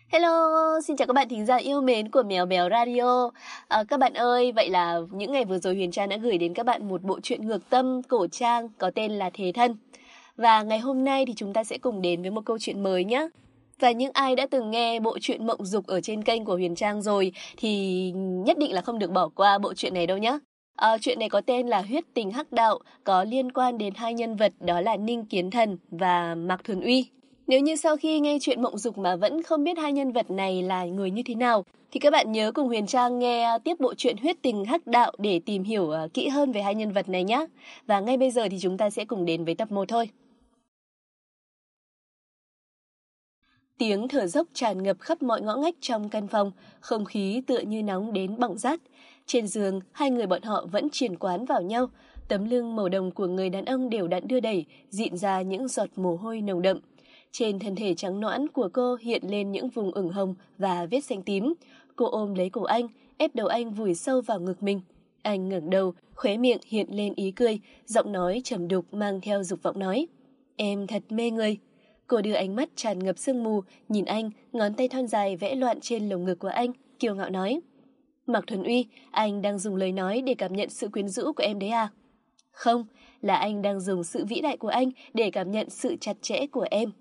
Hello, xin chào các bạn thính giả yêu mến của Mèo Mèo Radio. Các bạn ơi, vậy là những ngày vừa rồi Huyền Trang đã gửi đến các bạn một bộ truyện ngược tâm cổ trang có tên là Thế Thân. Và ngày hôm nay thì chúng ta sẽ cùng đến với một câu chuyện mới nhé. Và những ai đã từng nghe bộ truyện Mộng Dục ở trên kênh của Huyền Trang rồi thì nhất định là không được bỏ qua bộ truyện này đâu nhé. Chuyện này có tên là Huyết Tình Hắc Đạo, có liên quan đến hai nhân vật đó là Ninh Kiến Thần và Mạc Thuần Uy. Nếu như sau khi nghe chuyện Mộng Dục mà vẫn không biết hai nhân vật này là người như thế nào, thì các bạn nhớ cùng Huyền Trang nghe tiếp bộ truyện Huyết Tình Hắc Đạo để tìm hiểu kỹ hơn về hai nhân vật này nhé. Và ngay bây giờ thì chúng ta sẽ cùng đến với tập 1 thôi. Tiếng thở dốc tràn ngập khắp mọi ngõ ngách trong căn phòng, không khí tựa như nóng đến bỏng rát. Trên giường, hai người bọn họ vẫn triền quán vào nhau, tấm lưng màu đồng của người đàn ông đều đặn đưa đẩy, dịn ra những giọt mồ hôi nồng đậm. Trên thân thể trắng nõn của cô hiện lên những vùng ửng hồng và vết xanh tím. Cô ôm lấy cổ anh, ép đầu anh vùi sâu vào ngực mình. Anh ngẩng đầu, khóe miệng hiện lên ý cười, giọng nói trầm đục mang theo dục vọng nói: "Em thật mê người." Cô đưa ánh mắt tràn ngập sương mù, nhìn anh, ngón tay thon dài vẽ loạn trên lồng ngực của anh, kiêu ngạo nói: "Mạc Thuần Uy, anh đang dùng lời nói để cảm nhận sự quyến rũ của em đấy à?" "Không, là anh đang dùng sự vĩ đại của anh để cảm nhận sự chặt chẽ của em."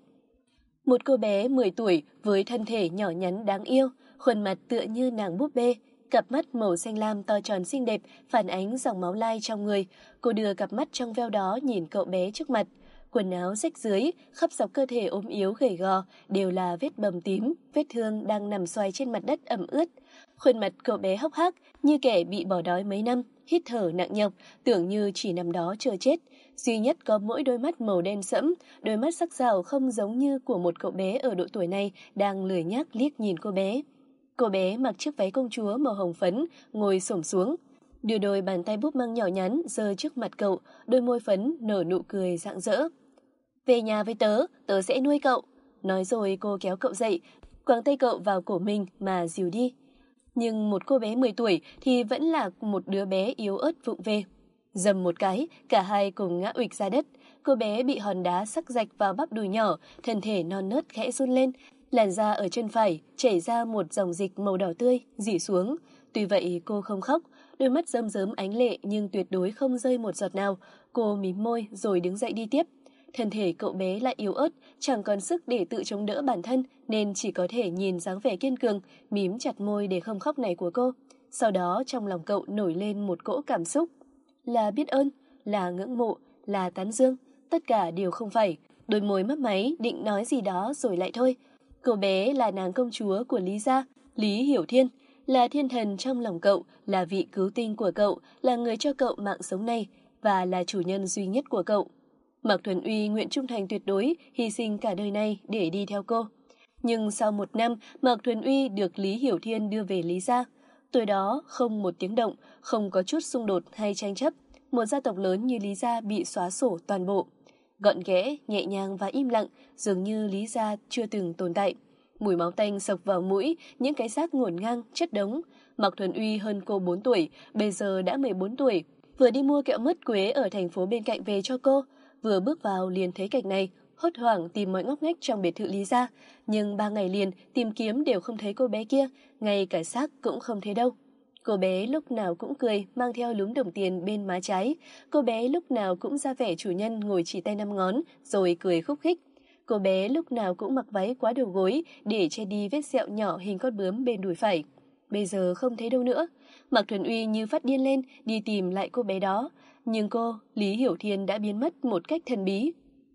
Một cô bé 10 tuổi với thân thể nhỏ nhắn đáng yêu, khuôn mặt tựa như nàng búp bê, cặp mắt màu xanh lam to tròn xinh đẹp phản ánh dòng máu lai trong người. Cô đưa cặp mắt trong veo đó nhìn cậu bé trước mặt. Quần áo rách rưới, khắp dọc cơ thể ốm yếu gầy gò đều là vết bầm tím, vết thương đang nằm xoay trên mặt đất ẩm ướt. Khuôn mặt cậu bé hốc hác như kẻ bị bỏ đói mấy năm, hít thở nặng nhọc, tưởng như chỉ nằm đó chờ chết. Duy nhất có mỗi đôi mắt màu đen sẫm, đôi mắt sắc sảo không giống như của một cậu bé ở độ tuổi này đang lười nhác liếc nhìn cô bé. Cô bé mặc chiếc váy công chúa màu hồng phấn, ngồi xổm xuống, đưa đôi bàn tay búp măng nhỏ nhắn giơ trước mặt cậu, đôi môi phấn nở nụ cười rạng rỡ. "Về nhà với tớ, tớ sẽ nuôi cậu." Nói rồi cô kéo cậu dậy, quàng tay cậu vào cổ mình mà dìu đi. Nhưng một cô bé 10 tuổi thì vẫn là một đứa bé yếu ớt vụng về. Dầm một cái, cả hai cùng ngã ụịch ra đất. Cô bé bị hòn đá sắc rạch vào bắp đùi nhỏ, thân thể non nớt khẽ run lên. Làn da ở chân phải chảy ra một dòng dịch màu đỏ tươi, rỉ xuống. Tuy vậy cô không khóc, đôi mắt rơm rớm ánh lệ nhưng tuyệt đối không rơi một giọt nào. Cô mím môi rồi đứng dậy đi tiếp. Thân thể cậu bé lại yếu ớt, chẳng còn sức để tự chống đỡ bản thân nên chỉ có thể nhìn dáng vẻ kiên cường, mím chặt môi để không khóc này của cô. Sau đó trong lòng cậu nổi lên một cỗ cảm xúc. Là biết ơn, là ngưỡng mộ, là tán dương, tất cả đều không phải. Đôi môi mấp máy định nói gì đó rồi lại thôi. Cô bé là nàng công chúa của Lý gia, Lý Hiểu Thiên, là thiên thần trong lòng cậu, là vị cứu tinh của cậu, là người cho cậu mạng sống này và là chủ nhân duy nhất của cậu. Mạc Thuần Uy nguyện trung thành tuyệt đối, hy sinh cả đời này để đi theo cô. Nhưng sau 1 năm, Mạc Thuần Uy được Lý Hiểu Thiên đưa về Lý gia. Tối đó, không một tiếng động, không có chút xung đột hay tranh chấp. Một gia tộc lớn như Lý gia bị xóa sổ toàn bộ. Gọn ghẽ, nhẹ nhàng và im lặng, dường như Lý gia chưa từng tồn tại. Mùi máu tanh sộc vào mũi, những cái xác ngổn ngang, chất đống. Mạc Thuần Uy hơn cô 4 tuổi, bây giờ đã 14 tuổi. Vừa đi mua kẹo mứt quế ở thành phố bên cạnh về cho cô. Vừa bước vào liền thấy cảnh này, hốt hoảng tìm mọi ngóc ngách trong biệt thự Lý gia, nhưng 3 ngày liền tìm kiếm đều không thấy cô bé kia, ngay cả xác cũng không thấy đâu. Cô bé lúc nào cũng cười, mang theo lúm đồng tiền bên má trái. Cô bé lúc nào cũng ra vẻ chủ nhân ngồi chỉ tay 5 ngón, rồi cười khúc khích. Cô bé lúc nào cũng mặc váy quá đầu gối để che đi vết sẹo nhỏ hình con bướm bên đùi phải. Bây giờ không thấy đâu nữa. Mạc Thuần Uy như phát điên lên đi tìm lại cô bé đó. Nhưng cô, Lý Hiểu Thiên đã biến mất một cách thần bí.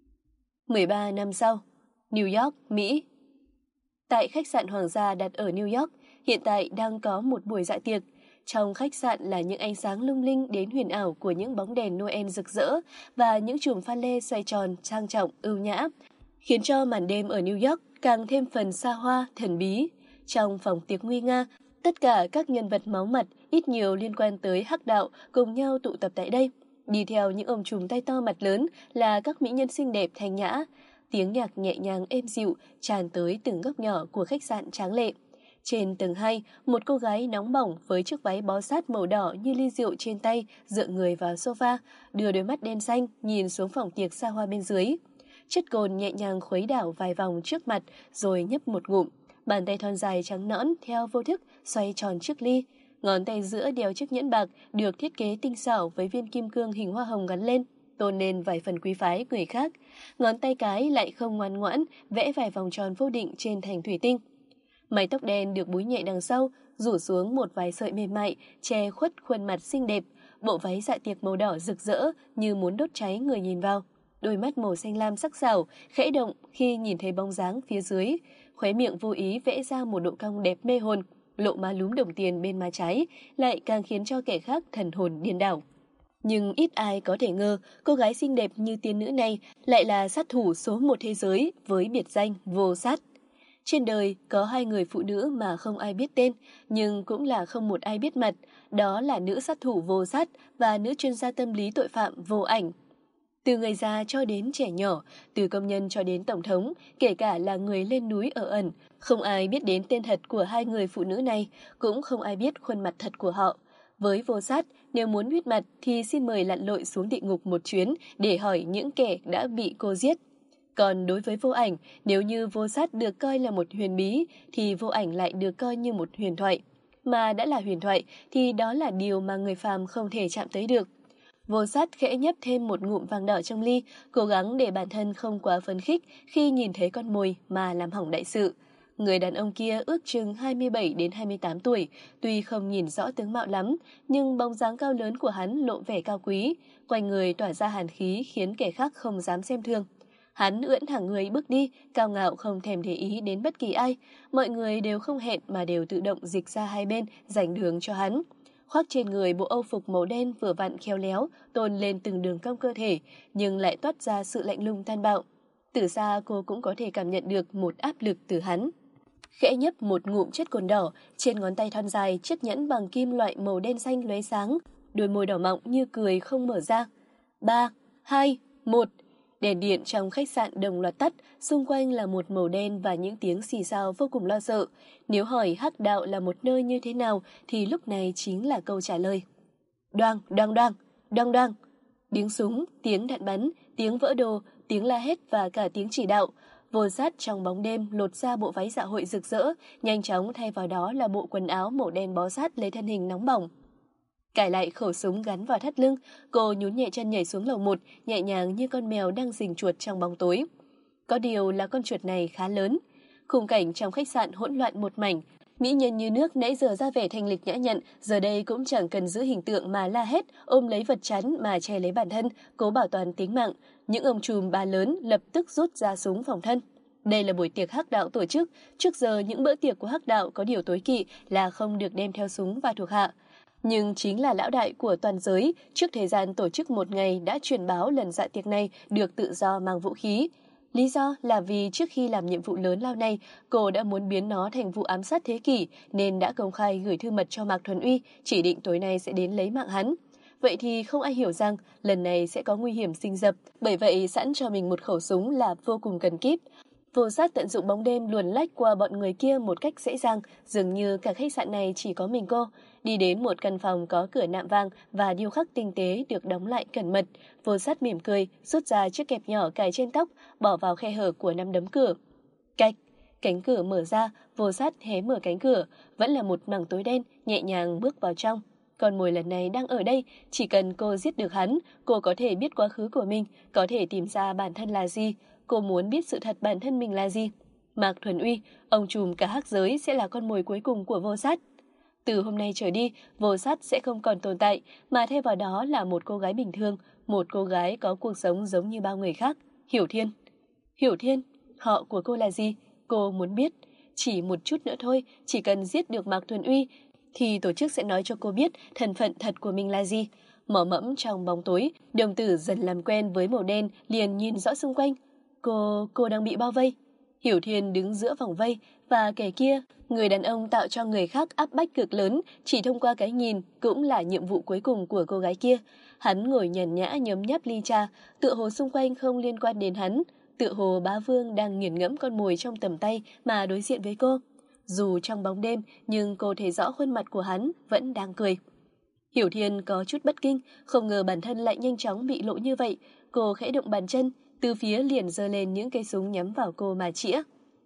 13 năm sau, New York, Mỹ. Tại khách sạn Hoàng gia đặt ở New York, hiện tại đang có một buổi dạ tiệc. Trong khách sạn là những ánh sáng lung linh đến huyền ảo của những bóng đèn Noel rực rỡ và những chùm pha lê xoay tròn, trang trọng, ưu nhã, khiến cho màn đêm ở New York càng thêm phần xa hoa, thần bí. Trong phòng tiệc nguy nga, tất cả các nhân vật máu mặt ít nhiều liên quan tới hắc đạo cùng nhau tụ tập tại đây. Đi theo những ông trùm tay to mặt lớn là các mỹ nhân xinh đẹp thanh nhã. Tiếng nhạc nhẹ nhàng êm dịu tràn tới từng góc nhỏ của khách sạn tráng lệ. Trên tầng 2, một cô gái nóng bỏng với chiếc váy bó sát màu đỏ như ly rượu trên tay, dựa người vào sofa, đưa đôi mắt đen xanh nhìn xuống phòng tiệc xa hoa bên dưới. Chất cồn nhẹ nhàng khuấy đảo vài vòng trước mặt rồi nhấp một ngụm. Bàn tay thon dài trắng nõn theo vô thức xoay tròn chiếc ly. Ngón tay giữa đeo chiếc nhẫn bạc được thiết kế tinh xảo với viên kim cương hình hoa hồng gắn lên, tôn lên vài phần quý phái người khác. Ngón tay cái lại không ngoan ngoãn, vẽ vài vòng tròn vô định trên thành thủy tinh. Mái tóc đen được búi nhẹ đằng sau, rủ xuống một vài sợi mềm mại, che khuất khuôn mặt xinh đẹp. Bộ váy dạ tiệc màu đỏ rực rỡ như muốn đốt cháy người nhìn vào. Đôi mắt màu xanh lam sắc sảo, khẽ động khi nhìn thấy bóng dáng phía dưới. Khóe miệng vô ý vẽ ra một độ cong đẹp mê hồn, lộ má lúm đồng tiền bên má trái, lại càng khiến cho kẻ khác thần hồn điên đảo. Nhưng ít ai có thể ngờ cô gái xinh đẹp như tiên nữ này lại là sát thủ số một thế giới với biệt danh Vô Sát. Trên đời có hai người phụ nữ mà không ai biết tên, nhưng cũng là không một ai biết mặt, đó là nữ sát thủ Vô Sát và nữ chuyên gia tâm lý tội phạm Vô Ảnh. Từ người già cho đến trẻ nhỏ, từ công nhân cho đến tổng thống, kể cả là người lên núi ở ẩn, không ai biết đến tên thật của hai người phụ nữ này, cũng không ai biết khuôn mặt thật của họ. Với Vô Sát, nếu muốn biết mặt thì xin mời lặn lội xuống địa ngục một chuyến để hỏi những kẻ đã bị cô giết. Còn đối với Vô Ảnh, nếu như Vô Sát được coi là một huyền bí, thì Vô Ảnh lại được coi như một huyền thoại. Mà đã là huyền thoại thì đó là điều mà người phàm không thể chạm tới được. Vô Sát khẽ nhấp thêm một ngụm vàng đỏ trong ly, cố gắng để bản thân không quá phấn khích khi nhìn thấy con mồi mà làm hỏng đại sự. Người đàn ông kia ước chừng 27 đến 28 tuổi, tuy không nhìn rõ tướng mạo lắm, nhưng bóng dáng cao lớn của hắn lộ vẻ cao quý, quanh người tỏa ra hàn khí khiến kẻ khác không dám xem thường. Hắn ưỡn thẳng người bước đi, cao ngạo không thèm để ý đến bất kỳ ai, mọi người đều không hẹn mà đều tự động dịch ra hai bên, dành đường cho hắn. Khoác trên người bộ âu phục màu đen vừa vặn khéo léo, tôn lên từng đường cong cơ thể, nhưng lại toát ra sự lạnh lùng tàn bạo. Từ xa cô cũng có thể cảm nhận được một áp lực từ hắn. Khẽ nhấp một ngụm chất cồn đỏ, trên ngón tay thon dài chiếc nhẫn bằng kim loại màu đen xanh lóe sáng, đôi môi đỏ mọng như cười không mở ra. 3, 2, 1. Đèn điện trong khách sạn đồng loạt tắt, xung quanh là một màu đen và những tiếng xì xào vô cùng lo sợ. Nếu hỏi Hắc Đạo là một nơi như thế nào thì lúc này chính là câu trả lời. Đoang, đoang đoang, đoang đoang. Tiếng súng, tiếng đạn bắn, tiếng vỡ đồ, tiếng la hét và cả tiếng chỉ đạo. Vô Sát trong bóng đêm lột ra bộ váy dạ hội rực rỡ, nhanh chóng thay vào đó là bộ quần áo màu đen bó sát lấy thân hình nóng bỏng. Cài lại khẩu súng gắn vào thắt lưng, cô nhún nhẹ chân nhảy xuống lầu 1, nhẹ nhàng như con mèo đang rình chuột trong bóng tối. Có điều là con chuột này khá lớn. Khung cảnh trong khách sạn hỗn loạn một mảnh. Mỹ nhân như nước nãy giờ ra vẻ thanh lịch nhã nhặn, giờ đây cũng chẳng cần giữ hình tượng mà la hét, ôm lấy vật chắn mà che lấy bản thân, cố bảo toàn tính mạng. Những ông trùm ba lớn lập tức rút ra súng phòng thân. Đây là buổi tiệc Hắc Đạo tổ chức. Trước giờ những bữa tiệc của Hắc Đạo có điều tối kỵ là không được đem theo súng và thuộc hạ. Nhưng chính là lão đại của toàn giới, trước thời gian tổ chức một ngày đã truyền báo lần dạ tiệc này được tự do mang vũ khí. Lý do là vì trước khi làm nhiệm vụ lớn lao này, cô đã muốn biến nó thành vụ ám sát thế kỷ nên đã công khai gửi thư mật cho Mạc Thuần Uy, chỉ định tối nay sẽ đến lấy mạng hắn. Vậy thì không ai hiểu rằng lần này sẽ có nguy hiểm rình rập, bởi vậy sẵn cho mình một khẩu súng là vô cùng cần kíp. Vô Sát tận dụng bóng đêm luồn lách qua bọn người kia một cách dễ dàng, dường như cả khách sạn này chỉ có mình cô. Đi đến một căn phòng có cửa nạm vàng và điêu khắc tinh tế được đóng lại cẩn mật. Vô Sát mỉm cười, rút ra chiếc kẹp nhỏ cài trên tóc, bỏ vào khe hở của nắm đấm cửa. Cạch, cánh cửa mở ra, Vô Sát hé mở cánh cửa, vẫn là một mảng tối đen, nhẹ nhàng bước vào trong. Con mồi lần này đang ở đây, chỉ cần cô giết được hắn, cô có thể biết quá khứ của mình, có thể tìm ra bản thân là gì. Cô muốn biết sự thật bản thân mình là gì. Mạc Thuần Uy, ông trùm cả hắc giới sẽ là con mồi cuối cùng của Vô Sát. Từ hôm nay trở đi, Vô Sát sẽ không còn tồn tại, mà thay vào đó là một cô gái bình thường, một cô gái có cuộc sống giống như bao người khác. Hiểu Thiên. Hiểu Thiên, họ của cô là gì? Cô muốn biết. Chỉ một chút nữa thôi, chỉ cần giết được Mạc Thuần Uy, thì tổ chức sẽ nói cho cô biết thân phận thật của mình là gì. Mỏ mẫm trong bóng tối, đồng tử dần làm quen với màu đen, liền nhìn rõ xung quanh. Cô đang bị bao vây. Hiểu Thiên đứng giữa vòng vây, và kẻ kia, người đàn ông tạo cho người khác áp bách cực lớn, chỉ thông qua cái nhìn cũng là nhiệm vụ cuối cùng của cô gái kia. Hắn ngồi nhàn nhã nhấm nháp ly trà, tựa hồ xung quanh không liên quan đến hắn, tựa hồ bá vương đang nghiền ngẫm con mồi trong tầm tay mà đối diện với cô. Dù trong bóng đêm, nhưng cô thấy rõ khuôn mặt của hắn vẫn đang cười. Hiểu Thiên có chút bất kinh, không ngờ bản thân lại nhanh chóng bị lộ như vậy. Cô khẽ động bàn chân, từ phía liền giơ lên những cây súng nhắm vào cô mà chĩa.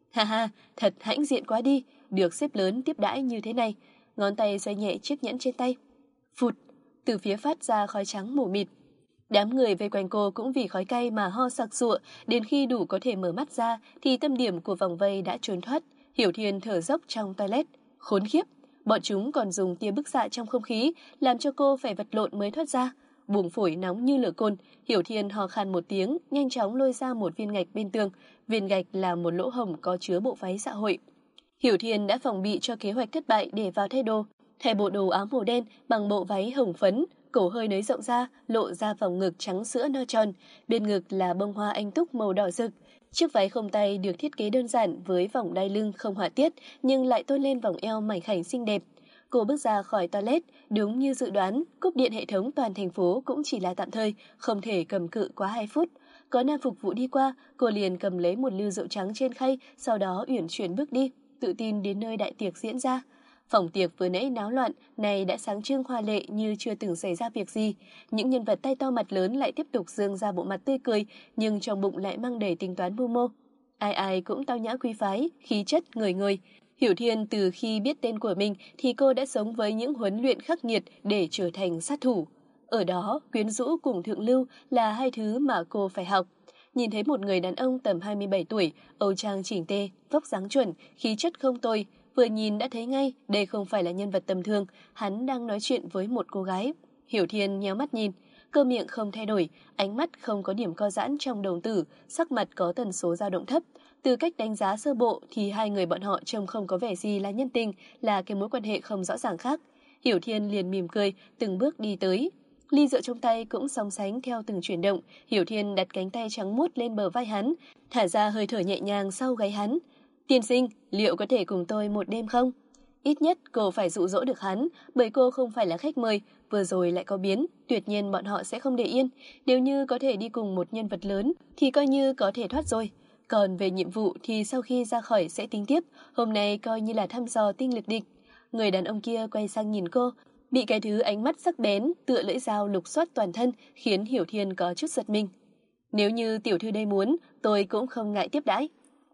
Ha ha, thật hãnh diện quá đi, được sếp lớn tiếp đãi như thế này. Ngón tay xoay nhẹ chiếc nhẫn trên tay. Phụt, từ phía phát ra khói trắng mù mịt. Đám người vây quanh cô cũng vì khói cay mà ho sặc sụa, đến khi đủ có thể mở mắt ra thì tâm điểm của vòng vây đã trốn thoát. Hiểu Thiên thở dốc trong toilet. Khốn khiếp, bọn chúng còn dùng tia bức xạ trong không khí làm cho cô phải vật lộn mới thoát ra. Buồng phổi nóng như lửa cồn, Hiểu Thiên ho khan một tiếng, nhanh chóng lôi ra một viên gạch bên tường. Viên gạch là một lỗ hổng có chứa bộ váy xã hội. Hiểu Thiên đã phòng bị cho kế hoạch thất bại để vào thay đồ. Thay bộ đồ áo màu đen bằng bộ váy hồng phấn, cổ hơi nới rộng ra, lộ ra vòng ngực trắng sữa no tròn, bên ngực là bông hoa anh túc màu đỏ rực. Chiếc váy không tay được thiết kế đơn giản với vòng đai lưng không họa tiết, nhưng lại tôn lên vòng eo mảnh khảnh xinh đẹp. Cô bước ra khỏi toilet, đúng như dự đoán, cúp điện hệ thống toàn thành phố cũng chỉ là tạm thời, không thể cầm cự quá 2 phút. Có nam phục vụ đi qua, cô liền cầm lấy một ly rượu trắng trên khay, sau đó uyển chuyển bước đi, tự tin đến nơi đại tiệc diễn ra. Phòng tiệc vừa nãy náo loạn, này đã sáng trưng hoa lệ như chưa từng xảy ra việc gì. Những nhân vật tay to mặt lớn lại tiếp tục dương ra bộ mặt tươi cười, nhưng trong bụng lại mang đầy tính toán mưu mô. Ai ai cũng tao nhã quý phái, khí chất người người. Hiểu Thiên từ khi biết tên của mình thì cô đã sống với những huấn luyện khắc nghiệt để trở thành sát thủ. Ở đó, quyến rũ cùng thượng lưu là hai thứ mà cô phải học. Nhìn thấy một người đàn ông tầm 27 tuổi, âu trang chỉnh tề, vóc dáng chuẩn, khí chất không tồi, vừa nhìn đã thấy ngay đây không phải là nhân vật tầm thường, hắn đang nói chuyện với một cô gái. Hiểu Thiên nhéo mắt nhìn, cơ miệng không thay đổi, ánh mắt không có điểm co giãn trong đồng tử, sắc mặt có tần số dao động thấp. Từ cách đánh giá sơ bộ thì hai người bọn họ trông không có vẻ gì là nhân tình, là cái mối quan hệ không rõ ràng khác. Hiểu Thiên liền mỉm cười, từng bước đi tới. Ly rượu trong tay cũng sóng sánh theo từng chuyển động. Hiểu Thiên đặt cánh tay trắng muốt lên bờ vai hắn, thả ra hơi thở nhẹ nhàng sau gáy hắn. Tiên sinh, liệu có thể cùng tôi một đêm không? Ít nhất cô phải dụ dỗ được hắn, bởi cô không phải là khách mời, vừa rồi lại có biến, tuyệt nhiên bọn họ sẽ không để yên. Nếu như có thể đi cùng một nhân vật lớn thì coi như có thể thoát rồi. Còn về nhiệm vụ thì sau khi ra khỏi sẽ tính tiếp, hôm nay coi như là thăm dò tinh lực địch. Người đàn ông kia quay sang nhìn cô, bị cái thứ ánh mắt sắc bén, tựa lưỡi dao lục soát toàn thân, khiến Hiểu Thiên có chút giật mình. Nếu như tiểu thư đây muốn, tôi cũng không ngại tiếp đãi.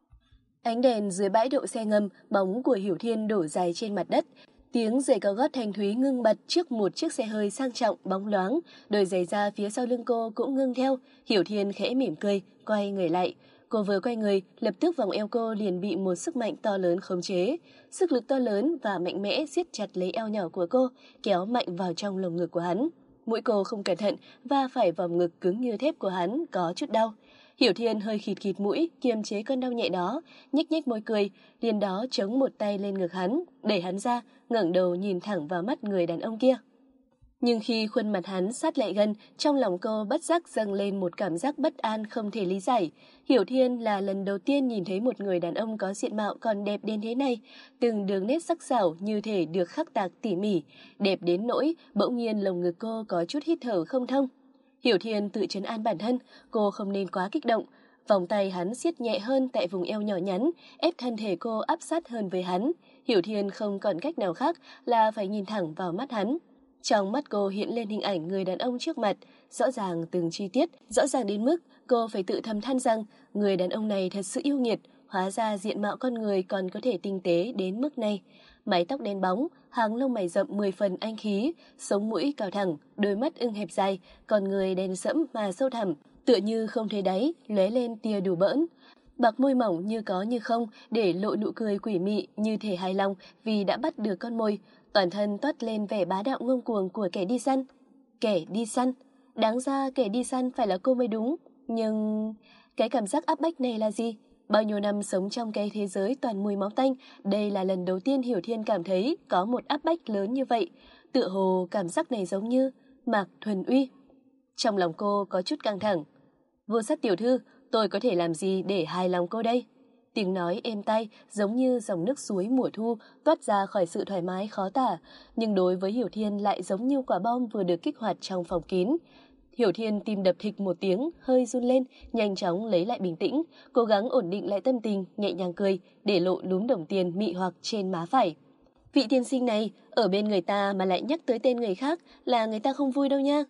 Ánh đèn dưới bãi đậu xe ngầm, bóng của Hiểu Thiên đổ dài trên mặt đất. Tiếng giày cao gót thanh thúy ngưng bật trước một chiếc xe hơi sang trọng, bóng loáng. Đôi giày da phía sau lưng cô cũng ngưng theo. Hiểu Thiên khẽ mỉm cười, quay người lại. Cô vừa quay người, lập tức vòng eo cô liền bị một sức mạnh to lớn khống chế. Sức lực to lớn và mạnh mẽ siết chặt lấy eo nhỏ của cô, kéo mạnh vào trong lồng ngực của hắn. Mũi cô không cẩn thận va phải vòng ngực cứng như thép của hắn, có chút đau. Hiểu Thiên hơi khịt khịt mũi, kiềm chế cơn đau nhẹ đó, nhếch nhếch môi cười, liền đó chống một tay lên ngực hắn, đẩy hắn ra, ngẩng đầu nhìn thẳng vào mắt người đàn ông kia. Nhưng khi khuôn mặt hắn sát lại gần, trong lòng cô bất giác dâng lên một cảm giác bất an không thể lý giải. Hiểu Thiên là lần đầu tiên nhìn thấy một người đàn ông có diện mạo còn đẹp đến thế này, từng đường nét sắc sảo như thể được khắc tạc tỉ mỉ, đẹp đến nỗi bỗng nhiên lồng ngực cô có chút hít thở không thông. Hiểu Thiên tự trấn an bản thân, cô không nên quá kích động. Vòng tay hắn siết nhẹ hơn tại vùng eo nhỏ nhắn, ép thân thể cô áp sát hơn với hắn. Hiểu Thiên không còn cách nào khác là phải nhìn thẳng vào mắt hắn. Trong mắt cô hiện lên hình ảnh người đàn ông trước mặt, rõ ràng từng chi tiết, rõ ràng đến mức cô phải tự thầm than rằng người đàn ông này thật sự yêu nghiệt, hóa ra diện mạo con người còn có thể tinh tế đến mức này. Mái tóc đen bóng, hàng lông mày rậm 10 phần anh khí, sống mũi cao thẳng, đôi mắt ưng hẹp dài, con người đen sẫm mà sâu thẳm, tựa như không thấy đáy, lóe lên tia đùa bỡn. Bạc môi mỏng như có như không để lộ nụ cười quỷ mị như thể hài lòng vì đã bắt được con mồi, toàn thân toát lên vẻ bá đạo ngông cuồng của kẻ đi săn. Kẻ đi săn? Đáng ra kẻ đi săn phải là cô mới đúng, nhưng cái cảm giác áp bách này là gì? Bao nhiêu năm sống trong cái thế giới toàn mùi máu tanh, đây là lần đầu tiên Hiểu Thiên cảm thấy có một áp bách lớn như vậy. Tựa hồ cảm giác này giống như Mạc Thuần Uy. Trong lòng cô có chút căng thẳng. Vô Sát tiểu thư, tôi có thể làm gì để hài lòng cô đây? Tiếng nói êm tai giống như dòng nước suối mùa thu toát ra khỏi sự thoải mái khó tả, nhưng đối với Hiểu Thiên lại giống như quả bom vừa được kích hoạt trong phòng kín. Hiểu Thiên tim đập thịch một tiếng, hơi run lên, nhanh chóng lấy lại bình tĩnh, cố gắng ổn định lại tâm tình, nhẹ nhàng cười, để lộ lúm đồng tiền mị hoặc trên má phải. Vị tiên sinh này, ở bên người ta mà lại nhắc tới tên người khác là người ta không vui đâu nha.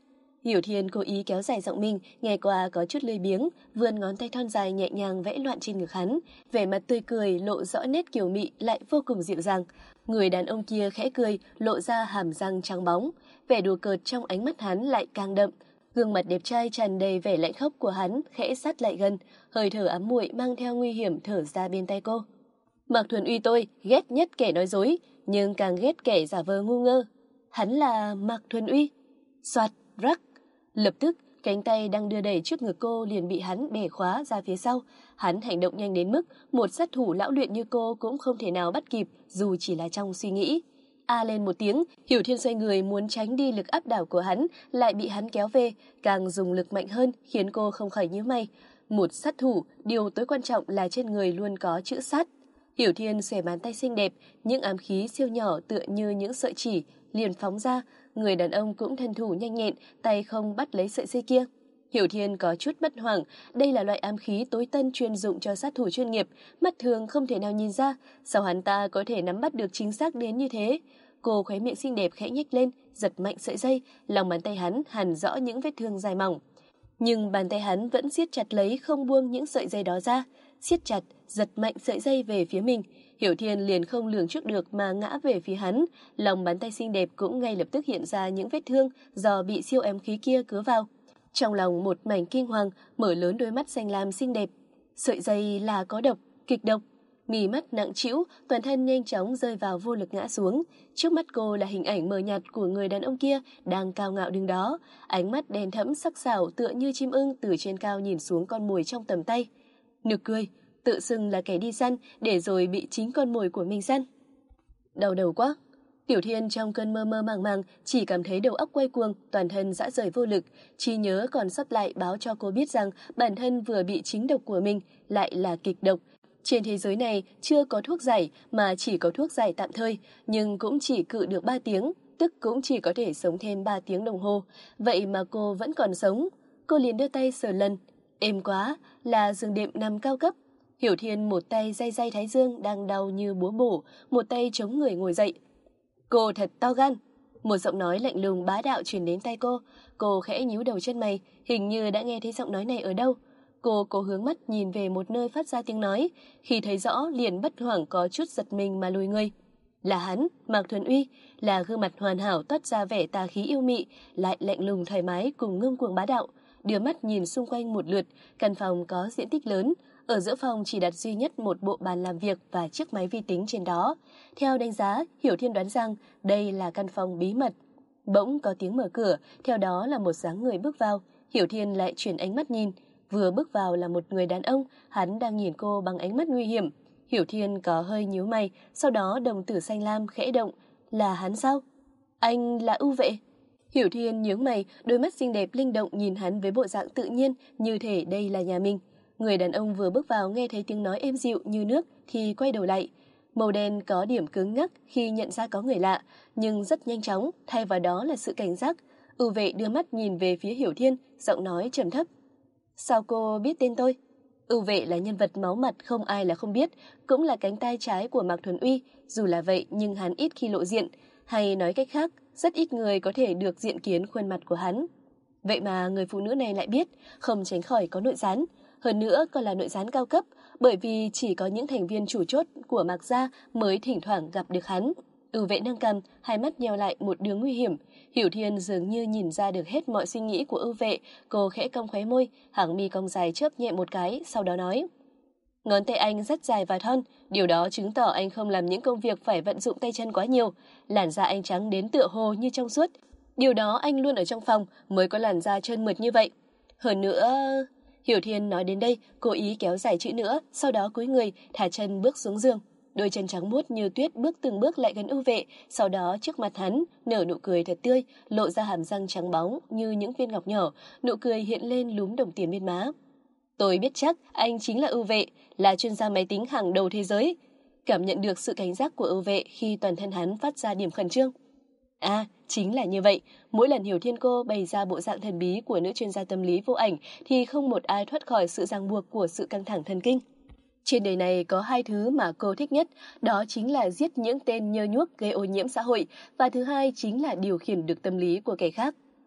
Hiểu Thiên cố ý kéo dài giọng mình, nghe qua có chút lười biếng, vươn ngón tay thon dài nhẹ nhàng vẽ loạn trên ngực hắn, vẻ mặt tươi cười lộ rõ nét kiều mị lại vô cùng dịu dàng. Người đàn ông kia khẽ cười, lộ ra hàm răng trắng bóng, vẻ đùa cợt trong ánh mắt hắn lại càng đậm. Gương mặt đẹp trai tràn đầy vẻ lạnh khốc của hắn khẽ sát lại gần, hơi thở ám muội mang theo nguy hiểm thở ra bên tai cô. Mạc Thuần Uy tôi ghét nhất kẻ nói dối, nhưng càng ghét kẻ giả vờ ngu ngơ. Hắn là Mạc Thuần Uy. Soạt, rắc. Lập tức, cánh tay đang đưa đẩy trước ngực cô liền bị hắn bẻ khóa ra phía sau. Hắn hành động nhanh đến mức một sát thủ lão luyện như cô cũng không thể nào bắt kịp dù chỉ là trong suy nghĩ. A lên một tiếng, Hiểu Thiên xoay người muốn tránh đi lực áp đảo của hắn, lại bị hắn kéo về, càng dùng lực mạnh hơn khiến cô không khỏi nhíu mày. Một sát thủ, điều tối quan trọng là trên người luôn có chữ sát. Hiểu Thiên xòe bàn tay xinh đẹp, những ám khí siêu nhỏ tựa như những sợi chỉ liền phóng ra, người đàn ông cũng thân thủ nhanh nhẹn, tay không bắt lấy sợi dây kia. Hiểu Thiên có chút bất hoảng, đây là loại ám khí tối tân chuyên dụng cho sát thủ chuyên nghiệp, mắt thường không thể nào nhìn ra, sao hắn ta có thể nắm bắt được chính xác đến như thế. Cô khóe miệng xinh đẹp khẽ nhếch lên, giật mạnh sợi dây, lòng bàn tay hắn hằn rõ những vết thương dài mỏng. Nhưng bàn tay hắn vẫn siết chặt lấy không buông những sợi dây đó ra, siết chặt, giật mạnh sợi dây về phía mình. Hiểu Thiên liền không lường trước được mà ngã về phía hắn, lòng bàn tay xinh đẹp cũng ngay lập tức hiện ra những vết thương do bị siêu ám khí kia cứa vào. Trong lòng một mảnh kinh hoàng, mở lớn đôi mắt xanh lam xinh đẹp. Sợi dây là có độc, kịch độc. Mí mắt nặng trĩu, toàn thân nhanh chóng rơi vào vô lực ngã xuống. Trước mắt cô là hình ảnh mờ nhạt của người đàn ông kia đang cao ngạo đứng đó, ánh mắt đen thẫm sắc sảo tựa như chim ưng từ trên cao nhìn xuống con mồi trong tầm tay. Nực cười, tự xưng là kẻ đi săn để rồi bị chính con mồi của mình săn. Đau đầu quá. Tiểu Thiên trong cơn mơ mơ màng màng chỉ cảm thấy đầu óc quay cuồng, toàn thân rã rời vô lực, trí nhớ còn sót lại báo cho cô biết rằng bản thân vừa bị chính độc của mình, lại là kịch độc. Trên thế giới này chưa có thuốc giải mà chỉ có thuốc giải tạm thời, nhưng cũng chỉ cự được 3 tiếng, tức cũng chỉ có thể sống thêm 3 tiếng đồng hồ. Vậy mà cô vẫn còn sống. Cô liền đưa tay sờ lần. Êm quá, là giường đệm nằm cao cấp. Hiểu Thiên một tay day day thái dương đang đau như búa bổ, một tay chống người ngồi dậy. Cô thật to gan. Một giọng nói lạnh lùng bá đạo truyền đến tai cô. Cô khẽ nhíu đầu chân mày, hình như đã nghe thấy giọng nói này ở đâu. Cô cố hướng mắt nhìn về một nơi phát ra tiếng nói, khi thấy rõ liền bất hoảng có chút giật mình mà lùi người. Là hắn, Mạc Thuần Uy, là gương mặt hoàn hảo toát ra vẻ tà khí yêu mị, lại lạnh lùng thoải mái cùng ngông cuồng bá đạo. Đưa mắt nhìn xung quanh một lượt, căn phòng có diện tích lớn, ở giữa phòng chỉ đặt duy nhất một bộ bàn làm việc và chiếc máy vi tính trên đó. Theo đánh giá, Hiểu Thiên đoán rằng đây là căn phòng bí mật. Bỗng có tiếng mở cửa, theo đó là một dáng người bước vào. Hiểu Thiên lại chuyển ánh mắt nhìn. Vừa bước vào là một người đàn ông, hắn đang nhìn cô bằng ánh mắt nguy hiểm. Hiểu Thiên có hơi nhíu mày, sau đó đồng tử xanh lam khẽ động. Là hắn sao? Anh là Ưu Vệ. Hiểu Thiên nhướng mày, đôi mắt xinh đẹp linh động nhìn hắn với bộ dạng tự nhiên, như thể đây là nhà mình. Người đàn ông vừa bước vào nghe thấy tiếng nói êm dịu như nước thì quay đầu lại. Màu đen có điểm cứng ngắc khi nhận ra có người lạ, nhưng rất nhanh chóng, thay vào đó là sự cảnh giác. Ưu Vệ đưa mắt nhìn về phía Hiểu Thiên, giọng nói trầm thấp. Sao cô biết tên tôi? Ưu Vệ là nhân vật máu mặt không ai là không biết, cũng là cánh tay trái của Mạc Thuần Uy, dù là vậy nhưng hắn ít khi lộ diện, hay nói cách khác, rất ít người có thể được diện kiến khuôn mặt của hắn. Vậy mà người phụ nữ này lại biết, không tránh khỏi có nội gián, hơn nữa còn là nội gián cao cấp, bởi vì chỉ có những thành viên chủ chốt của Mạc gia mới thỉnh thoảng gặp được hắn. Ưu Vệ nâng cằm, hai mắt nheo lại một đường nguy hiểm. Hiểu Thiên dường như nhìn ra được hết mọi suy nghĩ của Ưu Vệ, cô khẽ cong khóe môi, hàng mi cong dài chớp nhẹ một cái, sau đó nói: ngón tay anh rất dài và thon, điều đó chứng tỏ anh không làm những công việc phải vận dụng tay chân quá nhiều. Làn da anh trắng đến tựa hồ như trong suốt, điều đó anh luôn ở trong phòng mới có làn da trơn mượt như vậy. Hơn nữa... Hiểu Thiên nói đến đây, cố ý kéo dài chữ nữa, sau đó cúi người, thả chân bước xuống giường. Đôi chân trắng muốt như tuyết bước từng bước lại gần Ưu Vệ, sau đó trước mặt hắn, nở nụ cười thật tươi, lộ ra hàm răng trắng bóng như những viên ngọc nhỏ, nụ cười hiện lên lúm đồng tiền bên má. Tôi biết chắc anh chính là Ưu Vệ, là chuyên gia máy tính hàng đầu thế giới. Cảm nhận được sự cảnh giác của Ưu Vệ khi toàn thân hắn phát ra điểm khẩn trương. À, chính là như vậy, mỗi lần Hiểu Thiên cô bày ra bộ dạng thần bí của nữ chuyên gia tâm lý vô ảnh thì không một ai thoát khỏi sự ràng buộc của sự căng thẳng thần kinh. Trên đời này có hai thứ mà cô thích nhất, đó chính là giết những tên nhơ nhuốc gây ô nhiễm xã hội, và thứ hai chính là điều khiển được tâm lý của kẻ khác.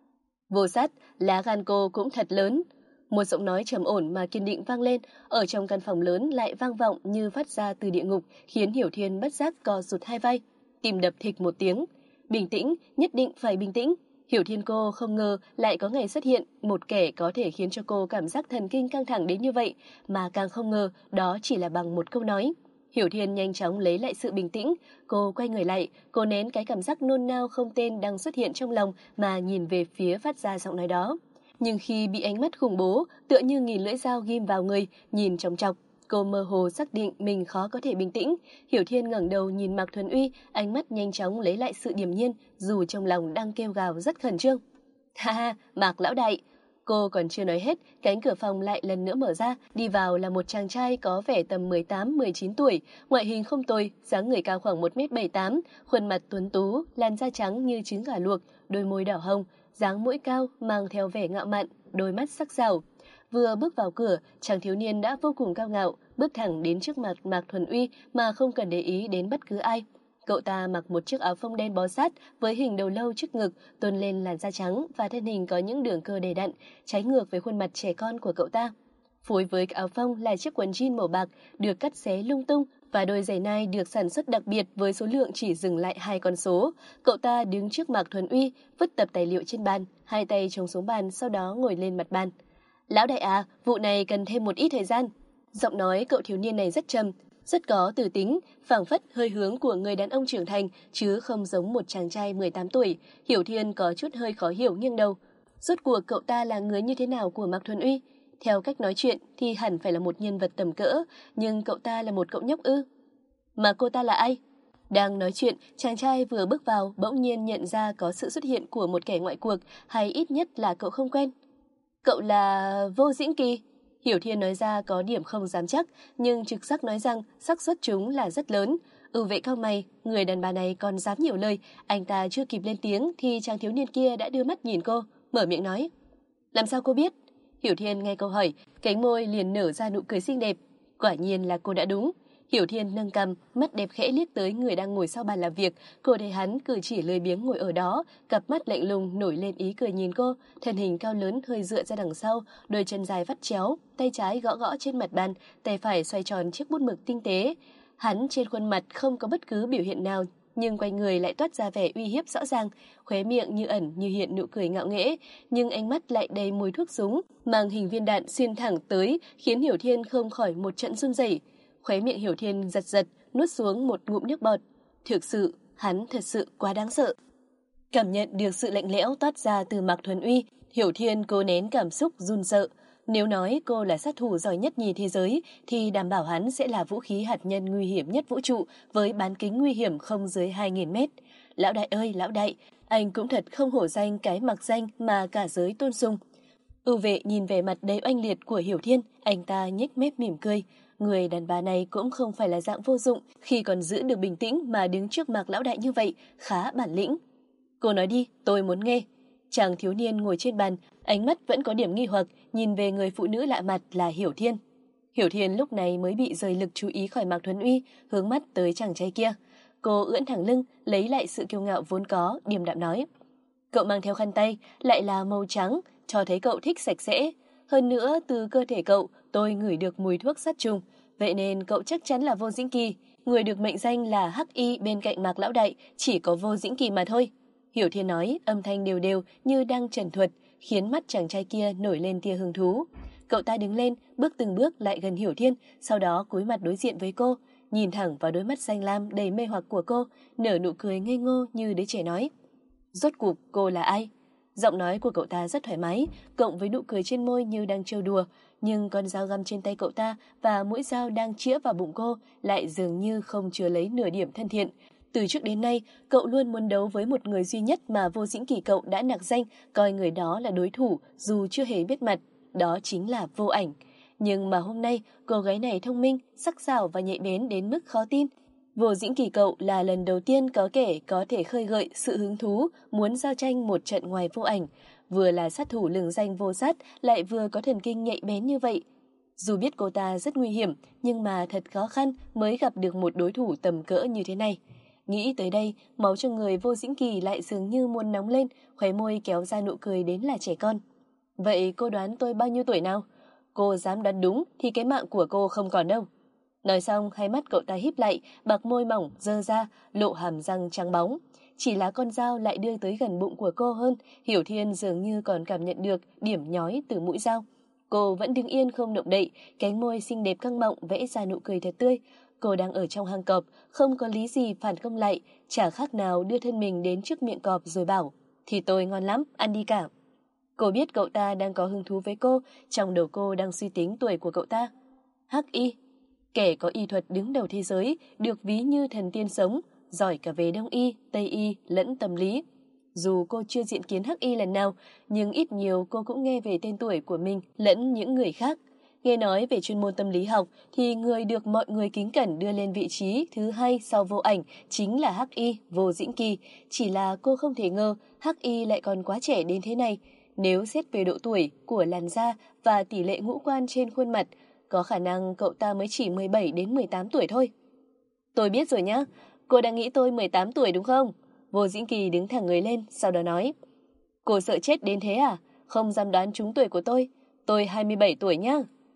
Vô Sát, lá gan cô cũng thật lớn. Một giọng nói trầm ổn mà kiên định vang lên, ở trong căn phòng lớn lại vang vọng như phát ra từ địa ngục, khiến Hiểu Thiên bất giác co rụt hai vai, tim đập thịch một tiếng. Bình tĩnh, nhất định phải bình tĩnh. Hiểu Thiên cô không ngờ lại có ngày xuất hiện một kẻ có thể khiến cho cô cảm giác thần kinh căng thẳng đến như vậy, mà càng không ngờ đó chỉ là bằng một câu nói. Hiểu Thiên nhanh chóng lấy lại sự bình tĩnh, cô quay người lại, cô nén cái cảm giác nôn nao không tên đang xuất hiện trong lòng mà nhìn về phía phát ra giọng nói đó. Nhưng khi bị ánh mắt khủng bố, tựa như nghìn lưỡi dao ghim vào người, nhìn chòng chọc, cô mơ hồ xác định mình khó có thể bình tĩnh. Hiểu Thiên ngẩng đầu nhìn Mạc Thuần Uy, ánh mắt nhanh chóng lấy lại sự điềm nhiên, dù trong lòng đang kêu gào rất khẩn trương. Ha ha, Mạc lão đại. Cô còn chưa nói hết, cánh cửa phòng lại lần nữa mở ra, đi vào là một chàng trai có vẻ tầm 18-19 tuổi, ngoại hình không tồi, dáng người cao khoảng 1m78, khuôn mặt tuấn tú, làn da trắng như trứng gà luộc, đôi môi đỏ hồng, dáng mũi cao mang theo vẻ ngạo mạn, đôi mắt sắc sảo. Vừa bước vào cửa, chàng thiếu niên đã vô cùng cao ngạo, bước thẳng đến trước mặt Mạc Thuần Uy mà không cần để ý đến bất cứ ai. Cậu ta mặc một chiếc áo phông đen bó sát với hình đầu lâu trước ngực, tôn lên làn da trắng và thân hình có những đường cơ đầy đặn, trái ngược với khuôn mặt trẻ con của cậu ta. Phối với áo phông là chiếc quần jean màu bạc được cắt xé lung tung và đôi giày Nike được sản xuất đặc biệt với số lượng chỉ dừng lại 2 con số. Cậu ta đứng trước Mạc Thuần Uy, vứt tập tài liệu trên bàn, hai tay chống xuống bàn, sau đó ngồi lên mặt bàn. Lão đại à, vụ này cần thêm một ít thời gian. Giọng nói cậu thiếu niên này rất trầm, rất có từ tính, phảng phất hơi hướng của người đàn ông trưởng thành, chứ không giống một chàng trai 18 tuổi. Hiểu Thiên có chút hơi khó hiểu nghiêng đầu. Rốt cuộc cậu ta là người như thế nào của Mạc Thuần Uy? Theo cách nói chuyện thì hẳn phải là một nhân vật tầm cỡ, nhưng cậu ta là một cậu nhóc ư? Mà cô ta là ai? Đang nói chuyện, chàng trai vừa bước vào bỗng nhiên nhận ra có sự xuất hiện của một kẻ ngoại cuộc, hay ít nhất là cậu không quen. Cậu là Vô Dĩnh Kỳ. Hiểu Thiên nói ra có điểm không dám chắc, nhưng trực giác nói rằng xác suất chúng là rất lớn. Vệ cau mày, người đàn bà này còn dám nhiều lời, anh ta chưa kịp lên tiếng thì chàng thiếu niên kia đã đưa mắt nhìn cô, mở miệng nói. Làm sao cô biết? Hiểu Thiên nghe câu hỏi, cánh môi liền nở ra nụ cười xinh đẹp. Quả nhiên là cô đã đúng. Hiểu Thiên nâng cằm, mắt đẹp khẽ liếc tới người đang ngồi sau bàn làm việc. Cô thấy hắn cử chỉ lười biếng ngồi ở đó, cặp mắt lạnh lùng nổi lên ý cười nhìn cô. Thân hình cao lớn hơi dựa ra đằng sau, đôi chân dài vắt chéo, tay trái gõ gõ trên mặt bàn, tay phải xoay tròn chiếc bút mực tinh tế. Hắn trên khuôn mặt không có bất cứ biểu hiện nào, nhưng quanh người lại toát ra vẻ uy hiếp rõ ràng, khóe miệng như ẩn như hiện nụ cười ngạo nghễ, nhưng ánh mắt lại đầy mùi thuốc súng, mang hình viên đạn xuyên thẳng tới, khiến Hiểu Thiên không khỏi một trận run rẩy. Khóe miệng Hiểu Thiên giật giật, nuốt xuống một ngụm nước bọt. Thực sự, hắn thật sự quá đáng sợ. Cảm nhận được sự lạnh lẽo toát ra từ Mạc Thuần Uy, Hiểu Thiên cố nén cảm xúc run sợ. Nếu nói cô là sát thủ giỏi nhất nhì thế giới, thì đảm bảo hắn sẽ là vũ khí hạt nhân nguy hiểm nhất vũ trụ với bán kính nguy hiểm không dưới 2.000 mét. Lão đại ơi, lão đại, anh cũng thật không hổ danh cái mặc danh mà cả giới tôn sùng. Vệ nhìn vẻ mặt đầy oanh liệt của Hiểu Thiên, anh ta nhếch mép mỉm cười. Người đàn bà này cũng không phải là dạng vô dụng, khi còn giữ được bình tĩnh mà đứng trước Mạc lão đại như vậy, khá bản lĩnh. Cô nói đi, tôi muốn nghe. Chàng thiếu niên ngồi trên bàn, ánh mắt vẫn có điểm nghi hoặc, nhìn về người phụ nữ lạ mặt là Hiểu Thiên. Hiểu Thiên lúc này mới bị rời lực chú ý khỏi Mạc Thuần Uy, hướng mắt tới chàng trai kia. Cô ưỡn thẳng lưng, lấy lại sự kiêu ngạo vốn có, điềm đạm nói. Cậu mang theo khăn tay, lại là màu trắng, cho thấy cậu thích sạch sẽ. Hơn nữa, từ cơ thể cậu, tôi ngửi được mùi thuốc sát trùng. Vậy nên cậu chắc chắn là Vô Dĩnh Kỳ. Người được mệnh danh là Hắc Y bên cạnh Mạc lão đại, chỉ có Vô Dĩnh Kỳ mà thôi. Hiểu Thiên nói, âm thanh đều đều như đang trần thuật, khiến mắt chàng trai kia nổi lên tia hứng thú. Cậu ta đứng lên, bước từng bước lại gần Hiểu Thiên, sau đó cúi mặt đối diện với cô, nhìn thẳng vào đôi mắt xanh lam đầy mê hoặc của cô, nở nụ cười ngây ngô như đứa trẻ nói. Rốt cuộc cô là ai? Giọng nói của cậu ta rất thoải mái, cộng với nụ cười trên môi như đang trêu đùa, nhưng con dao găm trên tay cậu ta và mũi dao đang chĩa vào bụng cô lại dường như không chứa lấy nửa điểm thân thiện. Từ trước đến nay, cậu luôn muốn đấu với một người duy nhất mà Vô Dĩnh Kỳ cậu đã nặc danh, coi người đó là đối thủ dù chưa hề biết mặt, đó chính là Vô Ảnh. Nhưng mà hôm nay, cô gái này thông minh, sắc sảo và nhạy bén đến mức khó tin. Vô Dĩnh Kỳ cậu là lần đầu tiên có kẻ có thể khơi gợi sự hứng thú muốn giao tranh một trận ngoài Vô Ảnh, vừa là sát thủ lừng danh vô sát lại vừa có thần kinh nhạy bén như vậy. Dù biết cô ta rất nguy hiểm, nhưng mà thật khó khăn mới gặp được một đối thủ tầm cỡ như thế này. Nghĩ tới đây, máu trong người Vô Dĩnh Kỳ lại dường như muốn nóng lên, khóe môi kéo ra nụ cười đến là trẻ con. Vậy cô đoán tôi bao nhiêu tuổi nào? Cô dám đoán đúng thì cái mạng của cô không còn đâu. Nói xong, hai mắt cậu ta híp lại, bạc môi mỏng dơ ra, lộ hàm răng trắng bóng. Chỉ là con dao lại đưa tới gần bụng của cô hơn, Hiểu Thiên dường như còn cảm nhận được điểm nhói từ mũi dao. Cô vẫn đứng yên không động đậy, cánh môi xinh đẹp căng mọng vẽ ra nụ cười thật tươi. Cô đang ở trong hang cọp, không có lý gì phản công lại, chả khác nào đưa thân mình đến trước miệng cọp rồi bảo, thì tôi ngon lắm, ăn đi cả. Cô biết cậu ta đang có hứng thú với cô, trong đầu cô đang suy tính tuổi của cậu ta. Hắc Y, kẻ có y thuật đứng đầu thế giới, được ví như thần tiên sống, giỏi cả về Đông Y, Tây Y lẫn tâm lý. Dù cô chưa diện kiến Hắc Y lần nào, nhưng ít nhiều cô cũng nghe về tên tuổi của mình lẫn những người khác. Nghe nói về chuyên môn tâm lý học thì người được mọi người kính cẩn đưa lên vị trí thứ hai sau Vô Ảnh chính là Hắc Y, Vô Dĩnh Kỳ. Chỉ là cô không thể ngờ Hắc Y lại còn quá trẻ đến thế này. Nếu xét về độ tuổi của làn da và tỷ lệ ngũ quan trên khuôn mặt, có khả năng cậu ta mới chỉ 17 đến 18 tuổi thôi. Tôi biết rồi nhá, cô đang nghĩ tôi 18 tuổi đúng không? Vô Dĩnh Kỳ đứng thẳng người lên, sau đó nói. Cô sợ chết đến thế à? Không dám đoán trúng tuổi của tôi 27 tuổi nhá.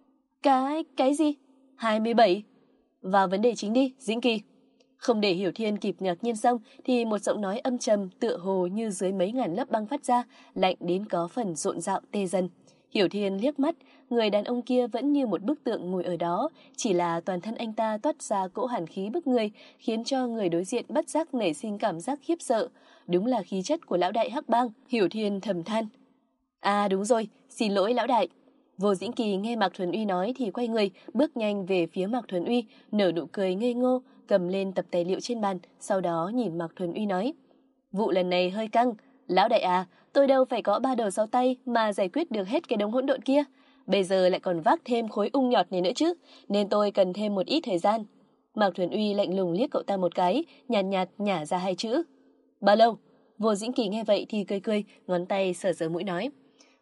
Cái gì? 27? Vào vấn đề chính đi, Dĩnh Kỳ. Không để Hiểu Thiên kịp ngạc nhiên xong thì một giọng nói âm trầm tựa hồ như dưới mấy ngàn lớp băng phát ra, lạnh đến có phần rộn rạo tê dần. Hiểu Thiên liếc mắt, người đàn ông kia vẫn như một bức tượng ngồi ở đó, chỉ là toàn thân anh ta toát ra cỗ hàn khí bức người, khiến cho người đối diện bất giác nảy sinh cảm giác khiếp sợ. Đúng là khí chất của lão đại Hắc Bang, Hiểu Thiên thầm than. À đúng rồi, xin lỗi lão đại. Vô Dĩnh Kỳ nghe Mạc Thuần Uy nói thì quay người, bước nhanh về phía Mạc Thuần Uy, nở nụ cười ngây ngô, cầm lên tập tài liệu trên bàn, sau đó nhìn Mạc Thuần Uy nói. Vụ lần này hơi căng, lão đại à, tôi đâu phải có 3 đầu 6 tay mà giải quyết được hết cái đống hỗn độn kia. Bây giờ lại còn vác thêm khối ung nhọt này nữa chứ, nên tôi cần thêm một ít thời gian. Mạc Thuần Uy lạnh lùng liếc cậu ta một cái, nhàn nhạt nhả ra 2 chữ. Bao lâu? Vô Dĩnh Kỳ nghe vậy thì cười cười, ngón tay sờ sờ mũi nói.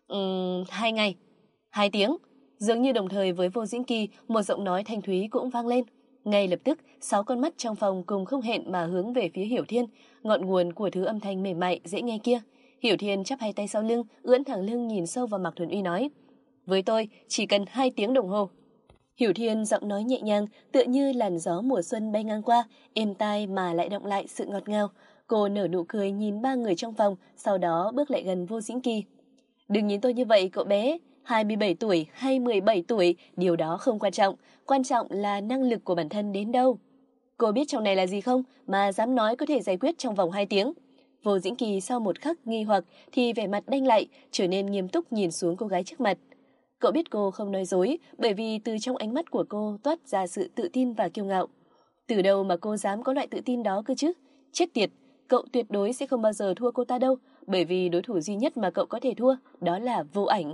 2 ngày. 2 tiếng. Dường như đồng thời với Vô Dĩnh Kỳ, một giọng nói thanh thúy cũng vang lên. Ngay lập tức, 6 con mắt trong phòng cùng không hẹn mà hướng về phía Hiểu Thiên, ngọn nguồn của thứ âm thanh mềm mại dễ nghe kia. Hiểu Thiên chắp hai tay sau lưng, ưỡn thẳng lưng nhìn sâu vào Mạc Thuần Uy nói. Với tôi, chỉ cần 2 tiếng đồng hồ. Hiểu Thiên giọng nói nhẹ nhàng, tựa như làn gió mùa xuân bay ngang qua, êm tai mà lại động lại sự ngọt ngào. Cô nở nụ cười nhìn 3 người trong phòng, sau đó bước lại gần Vô Dĩnh Kỳ. Đừng nhìn tôi như vậy cậu bé, 27 tuổi hay 17 tuổi, điều đó không quan trọng là năng lực của bản thân đến đâu. Cô biết trong này là gì không mà dám nói có thể giải quyết trong vòng 2 tiếng. Vô Dĩnh Kỳ sau một khắc nghi hoặc thì vẻ mặt đanh lại, trở nên nghiêm túc nhìn xuống cô gái trước mặt. Cậu biết cô không nói dối bởi vì từ trong ánh mắt của cô toát ra sự tự tin và kiêu ngạo. Từ đâu mà cô dám có loại tự tin đó cơ chứ? Chết tiệt, cậu tuyệt đối sẽ không bao giờ thua cô ta đâu, bởi vì đối thủ duy nhất mà cậu có thể thua đó là Vô Ảnh.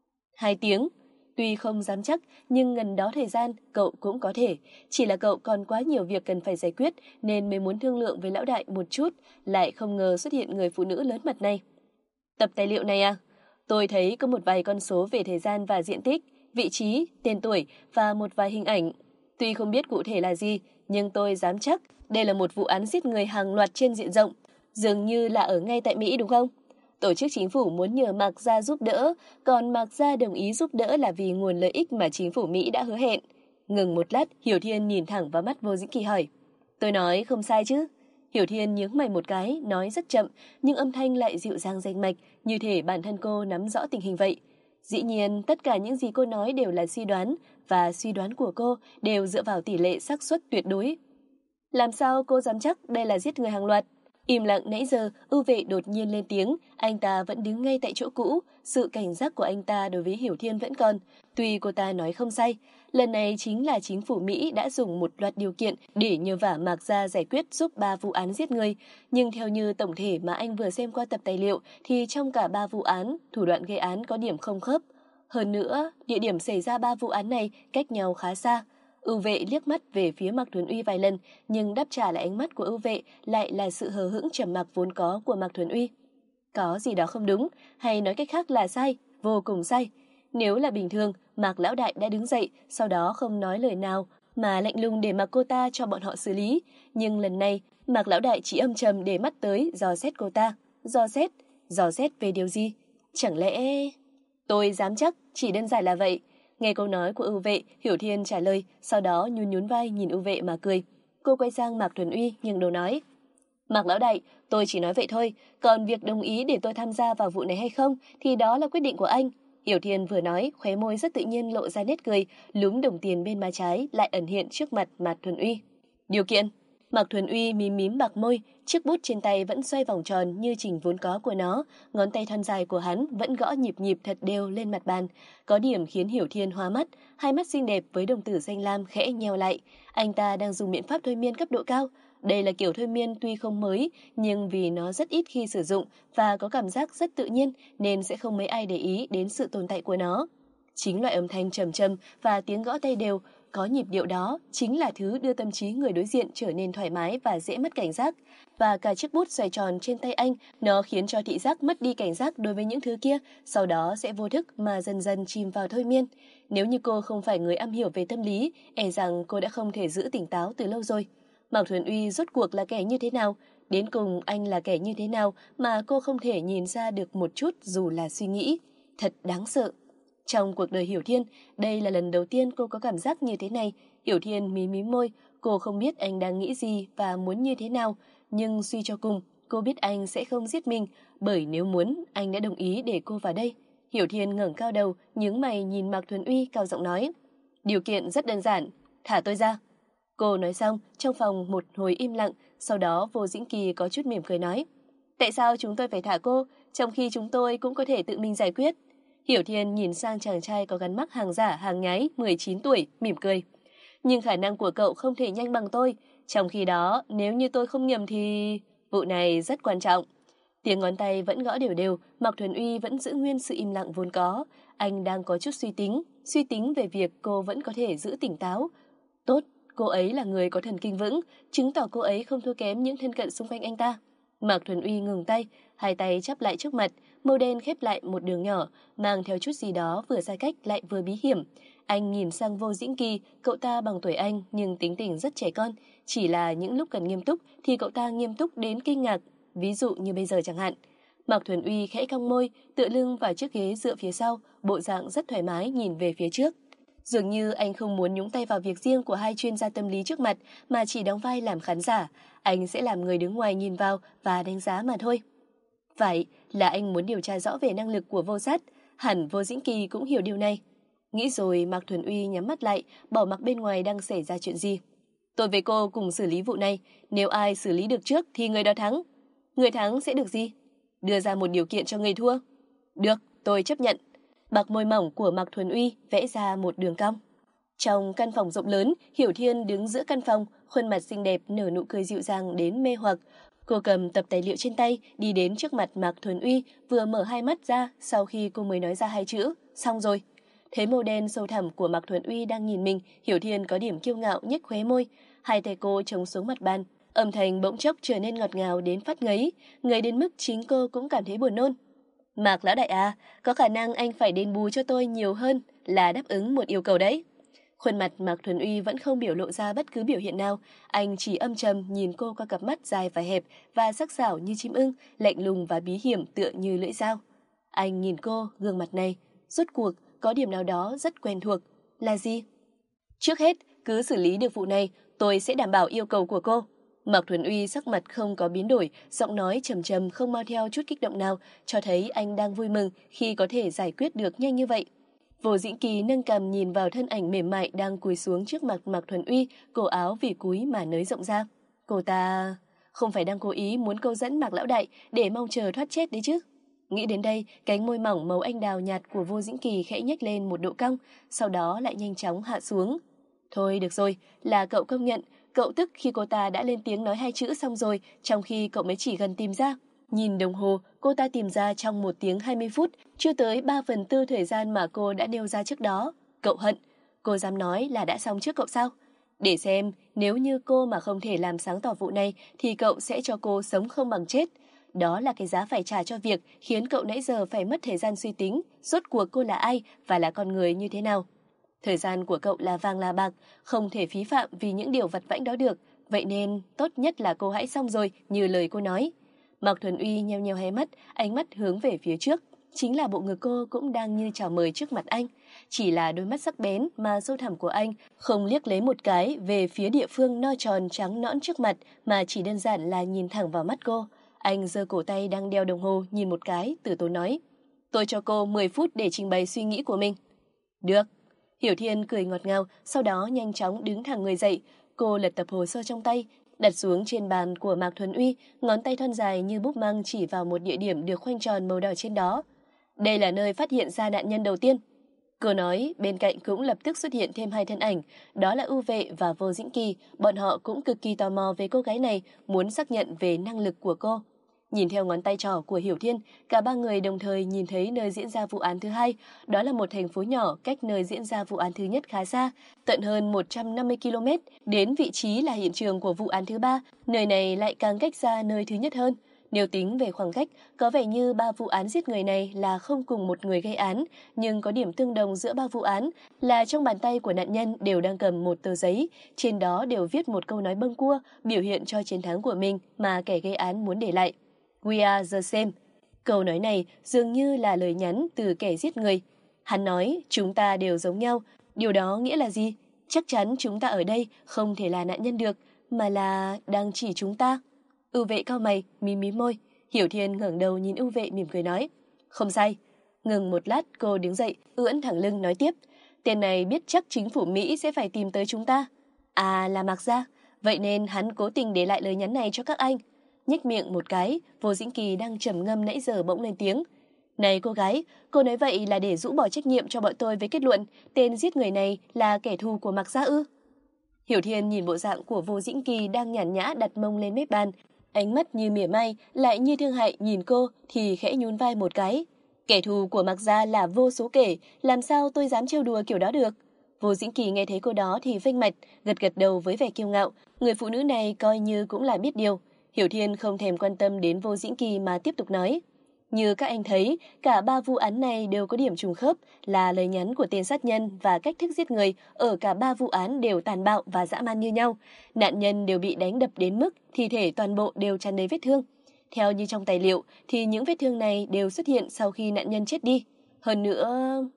2 tiếng, tuy không dám chắc nhưng ngần đó thời gian cậu cũng có thể, chỉ là cậu còn quá nhiều việc cần phải giải quyết nên mới muốn thương lượng với lão đại một chút, lại không ngờ xuất hiện người phụ nữ lớn mật này. Tập tài liệu này à? Tôi thấy có một vài con số về thời gian và diện tích, vị trí, tên tuổi và một vài hình ảnh. Tuy không biết cụ thể là gì, nhưng tôi dám chắc đây là một vụ án giết người hàng loạt trên diện rộng, dường như là ở ngay tại Mỹ đúng không? Tổ chức chính phủ muốn nhờ Mạc Gia giúp đỡ, còn Mạc Gia đồng ý giúp đỡ là vì nguồn lợi ích mà chính phủ Mỹ đã hứa hẹn. Ngừng một lát, Hiểu Thiên nhìn thẳng vào mắt Vô Dĩnh Kỳ hỏi. Tôi nói không sai chứ? Hiểu Thiên nhướng mày một cái, nói rất chậm, nhưng âm thanh lại dịu dàng rành mạch, như thể bản thân cô nắm rõ tình hình vậy. Dĩ nhiên, tất cả những gì cô nói đều là suy đoán, và suy đoán của cô đều dựa vào tỷ lệ xác suất tuyệt đối. Làm sao cô dám chắc đây là giết người hàng loạt? Im lặng nãy giờ, Ưu Vệ đột nhiên lên tiếng, anh ta vẫn đứng ngay tại chỗ cũ, sự cảnh giác của anh ta đối với Hiểu Thiên vẫn còn. Tuy cô ta nói không sai, lần này chính là chính phủ Mỹ đã dùng một loạt điều kiện để nhờ vả Mạc Gia giải quyết giúp 3 vụ án giết người, nhưng theo như tổng thể mà anh vừa xem qua tập tài liệu thì trong cả 3 vụ án, thủ đoạn gây án có điểm không khớp. Hơn nữa, địa điểm xảy ra 3 vụ án này cách nhau khá xa. Ưu Vệ liếc mắt về phía Mạc Thuần Uy vài lần, nhưng đáp trả lại ánh mắt của Ưu Vệ lại là sự hờ hững trầm mặc vốn có của Mạc Thuần Uy. Có gì đó không đúng, hay nói cách khác là sai, vô cùng sai. Nếu là bình thường, Mạc lão đại đã đứng dậy, sau đó không nói lời nào, mà lạnh lùng để mặc cô ta cho bọn họ xử lý. Nhưng lần này, Mạc lão đại chỉ âm trầm để mắt tới dò xét cô ta. Dò xét về điều gì? Chẳng lẽ... Tôi dám chắc, chỉ đơn giản là vậy. Nghe câu nói của Ưu Vệ, Hiểu Thiên trả lời, sau đó nhún vai nhìn Ưu Vệ mà cười. Cô quay sang Mạc Thuần Uy nhưng đầu nói: Mạc lão đại, tôi chỉ nói vậy thôi, còn việc đồng ý để tôi tham gia vào vụ này hay không thì đó là quyết định của anh. Hiểu Thiên vừa nói, khóe môi rất tự nhiên lộ ra nét cười, lúm đồng tiền bên má trái lại ẩn hiện trước mặt Mạc Thuần Uy. Điều kiện. Mạc Thuần Uy mím mím bạc môi, chiếc bút trên tay vẫn xoay vòng tròn như trình vốn có của nó, ngón tay thon dài của hắn vẫn gõ nhịp nhịp thật đều lên mặt bàn. Có điểm khiến Hiểu Thiên hoa mắt, hai mắt xinh đẹp với đồng tử xanh lam khẽ nheo lại. Anh ta đang dùng biện pháp thôi miên cấp độ cao. Đây là kiểu thôi miên tuy không mới, nhưng vì nó rất ít khi sử dụng và có cảm giác rất tự nhiên nên sẽ không mấy ai để ý đến sự tồn tại của nó. Chính loại âm thanh trầm trầm và tiếng gõ tay đều, có nhịp điệu đó chính là thứ đưa tâm trí người đối diện trở nên thoải mái và dễ mất cảnh giác. Và cả chiếc bút xoay tròn trên tay anh, nó khiến cho thị giác mất đi cảnh giác đối với những thứ kia, sau đó sẽ vô thức mà dần dần chìm vào thôi miên. Nếu như cô không phải người am hiểu về tâm lý, e rằng cô đã không thể giữ tỉnh táo từ lâu rồi. Mạc Thuần Uy rốt cuộc là kẻ như thế nào? Đến cùng anh là kẻ như thế nào mà cô không thể nhìn ra được một chút dù là suy nghĩ? Thật đáng sợ. Trong cuộc đời Hiểu Thiên, đây là lần đầu tiên cô có cảm giác như thế này. Hiểu Thiên mí mí môi, cô không biết anh đang nghĩ gì và muốn như thế nào, nhưng suy cho cùng, cô biết anh sẽ không giết mình, bởi nếu muốn, anh đã đồng ý để cô vào đây. Hiểu Thiên ngẩng cao đầu, nhướng mày nhìn Mạc Thuần Uy cao giọng nói: Điều kiện rất đơn giản, thả tôi ra. Cô nói xong, trong phòng một hồi im lặng, sau đó Vô Dĩnh Kỳ có chút mỉm cười nói: Tại sao chúng tôi phải thả cô, trong khi chúng tôi cũng có thể tự mình giải quyết? Hiểu Thiên nhìn sang chàng trai có gắn mác hàng giả hàng nhái 19 tuổi, mỉm cười. Nhưng khả năng của cậu không thể nhanh bằng tôi, trong khi đó nếu như tôi không nhầm thì... Vụ này rất quan trọng. Tiếng ngón tay vẫn gõ đều đều, Mạc Thuần Uy vẫn giữ nguyên sự im lặng vốn có. Anh đang có chút suy tính về việc cô vẫn có thể giữ tỉnh táo. Tốt, cô ấy là người có thần kinh vững, chứng tỏ cô ấy không thua kém những thân cận xung quanh anh ta. Mạc Thuần Uy ngừng tay, hai tay chắp lại trước mặt, môi đen khép lại một đường nhỏ, mang theo chút gì đó vừa xa cách lại vừa bí hiểm. Anh nhìn sang Vô Dĩnh Kỳ, cậu ta bằng tuổi anh nhưng tính tình rất trẻ con, chỉ là những lúc cần nghiêm túc thì cậu ta nghiêm túc đến kinh ngạc, ví dụ như bây giờ chẳng hạn. Mạc Thuần Uy khẽ cong môi, tựa lưng vào chiếc ghế dựa phía sau, bộ dạng rất thoải mái nhìn về phía trước. Dường như anh không muốn nhúng tay vào việc riêng của hai chuyên gia tâm lý trước mặt mà chỉ đóng vai làm khán giả. Anh sẽ làm người đứng ngoài nhìn vào và đánh giá mà thôi. Phải là anh muốn điều tra rõ về năng lực của Vô Sát, hẳn Vô Dĩnh Kỳ cũng hiểu điều này. Nghĩ rồi Mạc Thuần Uy nhắm mắt lại, bỏ mặc bên ngoài đang xảy ra chuyện gì. Tôi với cô cùng xử lý vụ này, nếu ai xử lý được trước thì người đó thắng. Người thắng sẽ được gì? Đưa ra một điều kiện cho người thua. Được, tôi chấp nhận. Bạc môi mỏng của Mạc Thuần Uy vẽ ra một đường cong. Trong căn phòng rộng lớn, Hiểu Thiên đứng giữa căn phòng, khuôn mặt xinh đẹp nở nụ cười dịu dàng đến mê hoặc. Cô cầm tập tài liệu trên tay, đi đến trước mặt Mạc Thuần Uy, vừa mở hai mắt ra sau khi cô mới nói ra hai chữ, xong rồi. Thấy màu đen sâu thẳm của Mạc Thuần Uy đang nhìn mình, Hiểu Thiên có điểm kiêu ngạo nhếch khóe môi, hai tay cô chống xuống mặt bàn, âm thanh bỗng chốc trở nên ngọt ngào đến phát ngấy, ngấy đến mức chính cô cũng cảm thấy buồn nôn. Mạc lão đại à, có khả năng anh phải đền bù cho tôi nhiều hơn là đáp ứng một yêu cầu đấy. Khuôn mặt Mạc Thuần Uy vẫn không biểu lộ ra bất cứ biểu hiện nào, anh chỉ âm trầm nhìn cô qua cặp mắt dài và hẹp và sắc sảo như chim ưng, lạnh lùng và bí hiểm tựa như lưỡi dao. Anh nhìn cô, gương mặt này, rốt cuộc có điểm nào đó rất quen thuộc, là gì? Trước hết, cứ xử lý được vụ này, tôi sẽ đảm bảo yêu cầu của cô. Mạc Thuần Uy sắc mặt không có biến đổi, giọng nói trầm trầm không mang theo chút kích động nào, cho thấy anh đang vui mừng khi có thể giải quyết được nhanh như vậy. Vô Dĩnh Kỳ nâng cằm nhìn vào thân ảnh mềm mại đang cúi xuống trước mặt Mạc Thuần Uy, cổ áo vì cúi mà nới rộng ra. Cô ta không phải đang cố ý muốn câu dẫn Mạc lão đại để mong chờ thoát chết đấy chứ? Nghĩ đến đây, cánh môi mỏng màu anh đào nhạt của Vô Dĩnh Kỳ khẽ nhếch lên một độ cong, sau đó lại nhanh chóng hạ xuống. Thôi được rồi, là cậu công nhận, cậu tức khi cô ta đã lên tiếng nói hai chữ xong rồi, trong khi cậu mới chỉ gần tìm ra. Nhìn đồng hồ, cô ta tìm ra trong 1 tiếng 20 phút, chưa tới 3/4 thời gian mà cô đã nêu ra trước đó. Cậu hận, cô dám nói là đã xong trước cậu sao? Để xem, nếu như cô mà không thể làm sáng tỏ vụ này thì cậu sẽ cho cô sống không bằng chết. Đó là cái giá phải trả cho việc khiến cậu nãy giờ phải mất thời gian suy tính rốt cuộc cô là ai và là con người như thế nào. Thời gian của cậu là vàng là bạc, không thể phí phạm vì những điều vặt vãnh đó được. Vậy nên tốt nhất là cô hãy xong rồi như lời cô nói. Mạc Thuần Uy nheo nheo hé mắt, ánh mắt hướng về phía trước. Chính là bộ ngực cô cũng đang như chào mời trước mặt anh. Chỉ là đôi mắt sắc bén mà sâu thẳm của anh không liếc lấy một cái về phía địa phương no tròn trắng nõn trước mặt, mà chỉ đơn giản là nhìn thẳng vào mắt cô. Anh giơ cổ tay đang đeo đồng hồ nhìn một cái, từ tốn nói: tôi cho cô 10 phút để trình bày suy nghĩ của mình. Được. Hiểu Thiên cười ngọt ngào, sau đó nhanh chóng đứng thẳng người dậy. Cô lật tập hồ sơ trong tay, đặt xuống trên bàn của Mạc Thuần Uy, ngón tay thon dài như búp măng chỉ vào một địa điểm được khoanh tròn màu đỏ trên đó. Đây là nơi phát hiện ra nạn nhân đầu tiên. Cô nói, bên cạnh cũng lập tức xuất hiện thêm hai thân ảnh, đó là Ưu Vệ và Vô Dĩnh Kỳ. Bọn họ cũng cực kỳ tò mò về cô gái này, muốn xác nhận về năng lực của cô. Nhìn theo ngón tay trỏ của Hiểu Thiên, cả ba người đồng thời nhìn thấy nơi diễn ra vụ án thứ hai. Đó là một thành phố nhỏ cách nơi diễn ra vụ án thứ nhất khá xa, tận hơn 150 km. Đến vị trí là hiện trường của vụ án thứ ba, nơi này lại càng cách xa nơi thứ nhất hơn. Nếu tính về khoảng cách, có vẻ như ba vụ án giết người này là không cùng một người gây án, nhưng có điểm tương đồng giữa ba vụ án là trong bàn tay của nạn nhân đều đang cầm một tờ giấy, trên đó đều viết một câu nói bâng cua, biểu hiện cho chiến thắng của mình mà kẻ gây án muốn để lại. We are the same. Câu nói này dường như là lời nhắn từ kẻ giết người. Hắn nói chúng ta đều giống nhau. Điều đó nghĩa là gì? Chắc chắn chúng ta ở đây không thể là nạn nhân được, mà là đang chỉ chúng ta. Ưu Vệ cau mày, mím mím môi. Hiểu Thiên ngẩng đầu nhìn Ưu Vệ mỉm cười nói: không sai. Ngừng một lát, cô đứng dậy, ưỡn thẳng lưng nói tiếp: tên này biết chắc chính phủ Mỹ sẽ phải tìm tới chúng ta. À, là Mạc Gia. Vậy nên hắn cố tình để lại lời nhắn này cho các anh. Nhếch miệng một cái, Vô Dĩnh Kỳ đang trầm ngâm nãy giờ bỗng lên tiếng: này cô gái, cô nói vậy là để rũ bỏ trách nhiệm cho bọn tôi với kết luận tên giết người này là kẻ thù của Mạc Gia ư? Hiểu Thiên nhìn bộ dạng của Vô Dĩnh Kỳ đang nhàn nhã đặt mông lên mép bàn, ánh mắt như mỉa mai lại như thương hại nhìn cô thì khẽ nhún vai một cái. Kẻ thù của Mạc Gia là vô số kể, làm sao tôi dám trêu đùa kiểu đó được? Vô Dĩnh Kỳ nghe thấy cô đó thì vênh mặt, gật gật đầu với vẻ kiêu ngạo. Người phụ nữ này coi như cũng là biết điều. Hiểu Thiên không thèm quan tâm đến Vô Dĩnh Kỳ mà tiếp tục nói: như các anh thấy, cả ba vụ án này đều có điểm trùng khớp, là lời nhắn của tên sát nhân và cách thức giết người ở cả ba vụ án đều tàn bạo và dã man như nhau. Nạn nhân đều bị đánh đập đến mức thi thể toàn bộ đều tràn đầy vết thương. Theo như trong tài liệu thì những vết thương này đều xuất hiện sau khi nạn nhân chết đi. Hơn nữa...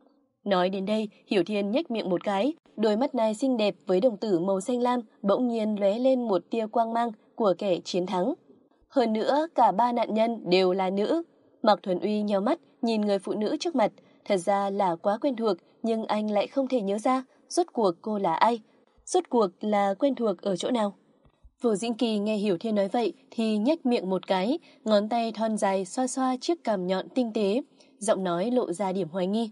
Nói đến đây, Hiểu Thiên nhếch miệng một cái, đôi mắt này xinh đẹp với đồng tử màu xanh lam bỗng nhiên lóe lên một tia quang mang của kẻ chiến thắng. Hơn nữa, cả ba nạn nhân đều là nữ. Mạc Thuần Uy nheo mắt nhìn người phụ nữ trước mặt, thật ra là quá quen thuộc, nhưng anh lại không thể nhớ ra rốt cuộc cô là ai, rốt cuộc là quen thuộc ở chỗ nào. Vô Dĩnh Kỳ nghe Hiểu Thiên nói vậy thì nhếch miệng một cái, ngón tay thon dài xoa xoa chiếc cằm nhọn tinh tế, giọng nói lộ ra điểm hoài nghi.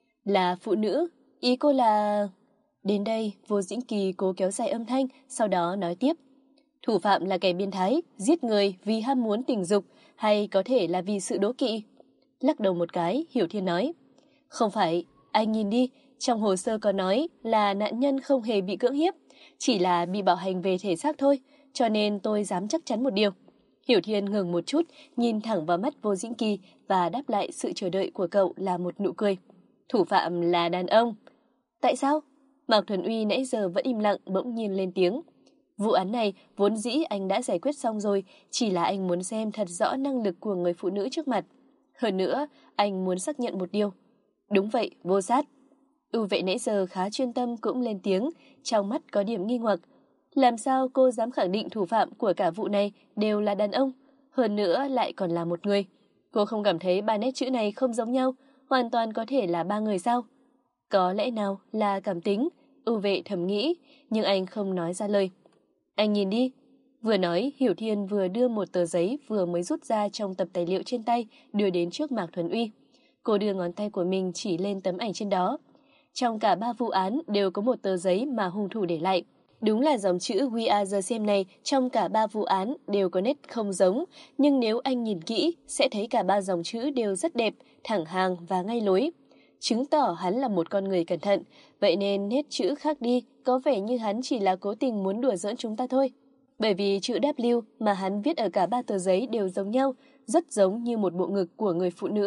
Là phụ nữ, ý cô là... Đến đây, Vô Dĩnh Kỳ cố kéo dài âm thanh, sau đó nói tiếp. Thủ phạm là kẻ biến thái, giết người vì ham muốn tình dục, hay có thể là vì sự đố kỵ? Lắc đầu một cái, Hiểu Thiên nói: không phải, anh nhìn đi, trong hồ sơ có nói là nạn nhân không hề bị cưỡng hiếp, chỉ là bị bạo hành về thể xác thôi, cho nên tôi dám chắc chắn một điều. Hiểu Thiên ngừng một chút, nhìn thẳng vào mắt Vô Dĩnh Kỳ và đáp lại sự chờ đợi của cậu là một nụ cười. Thủ phạm là đàn ông. Tại sao? Mạc Thuần Uy nãy giờ vẫn im lặng bỗng nhiên lên tiếng. Vụ án này vốn dĩ anh đã giải quyết xong rồi, chỉ là anh muốn xem thật rõ năng lực của người phụ nữ trước mặt. Hơn nữa, anh muốn xác nhận một điều. Đúng vậy, Vô Sát. Ưu Vệ nãy giờ khá chuyên tâm cũng lên tiếng, trong mắt có điểm nghi hoặc. Làm sao cô dám khẳng định thủ phạm của cả vụ này đều là đàn ông, hơn nữa lại còn là một người? Cô không cảm thấy ba nét chữ này không giống nhau, hoàn toàn có thể là ba người sao? Có lẽ nào là cảm tính, Ưu Vệ thầm nghĩ, nhưng anh không nói ra lời. Anh nhìn đi. Vừa nói, Hiểu Thiên vừa đưa một tờ giấy vừa mới rút ra trong tập tài liệu trên tay đưa đến trước Mạc Thuần Uy. Cô đưa ngón tay của mình chỉ lên tấm ảnh trên đó. Trong cả ba vụ án đều có một tờ giấy mà hung thủ để lại. Đúng là dòng chữ We are the same này trong cả ba vụ án đều có nét không giống, nhưng nếu anh nhìn kỹ sẽ thấy cả ba dòng chữ đều rất đẹp, thẳng hàng và ngay lối. Chứng tỏ hắn là một con người cẩn thận, vậy nên nét chữ khác đi, có vẻ như hắn chỉ là cố tình muốn đùa giỡn chúng ta thôi. Bởi vì chữ W mà hắn viết ở cả ba tờ giấy đều giống nhau, rất giống như một bộ ngực của người phụ nữ.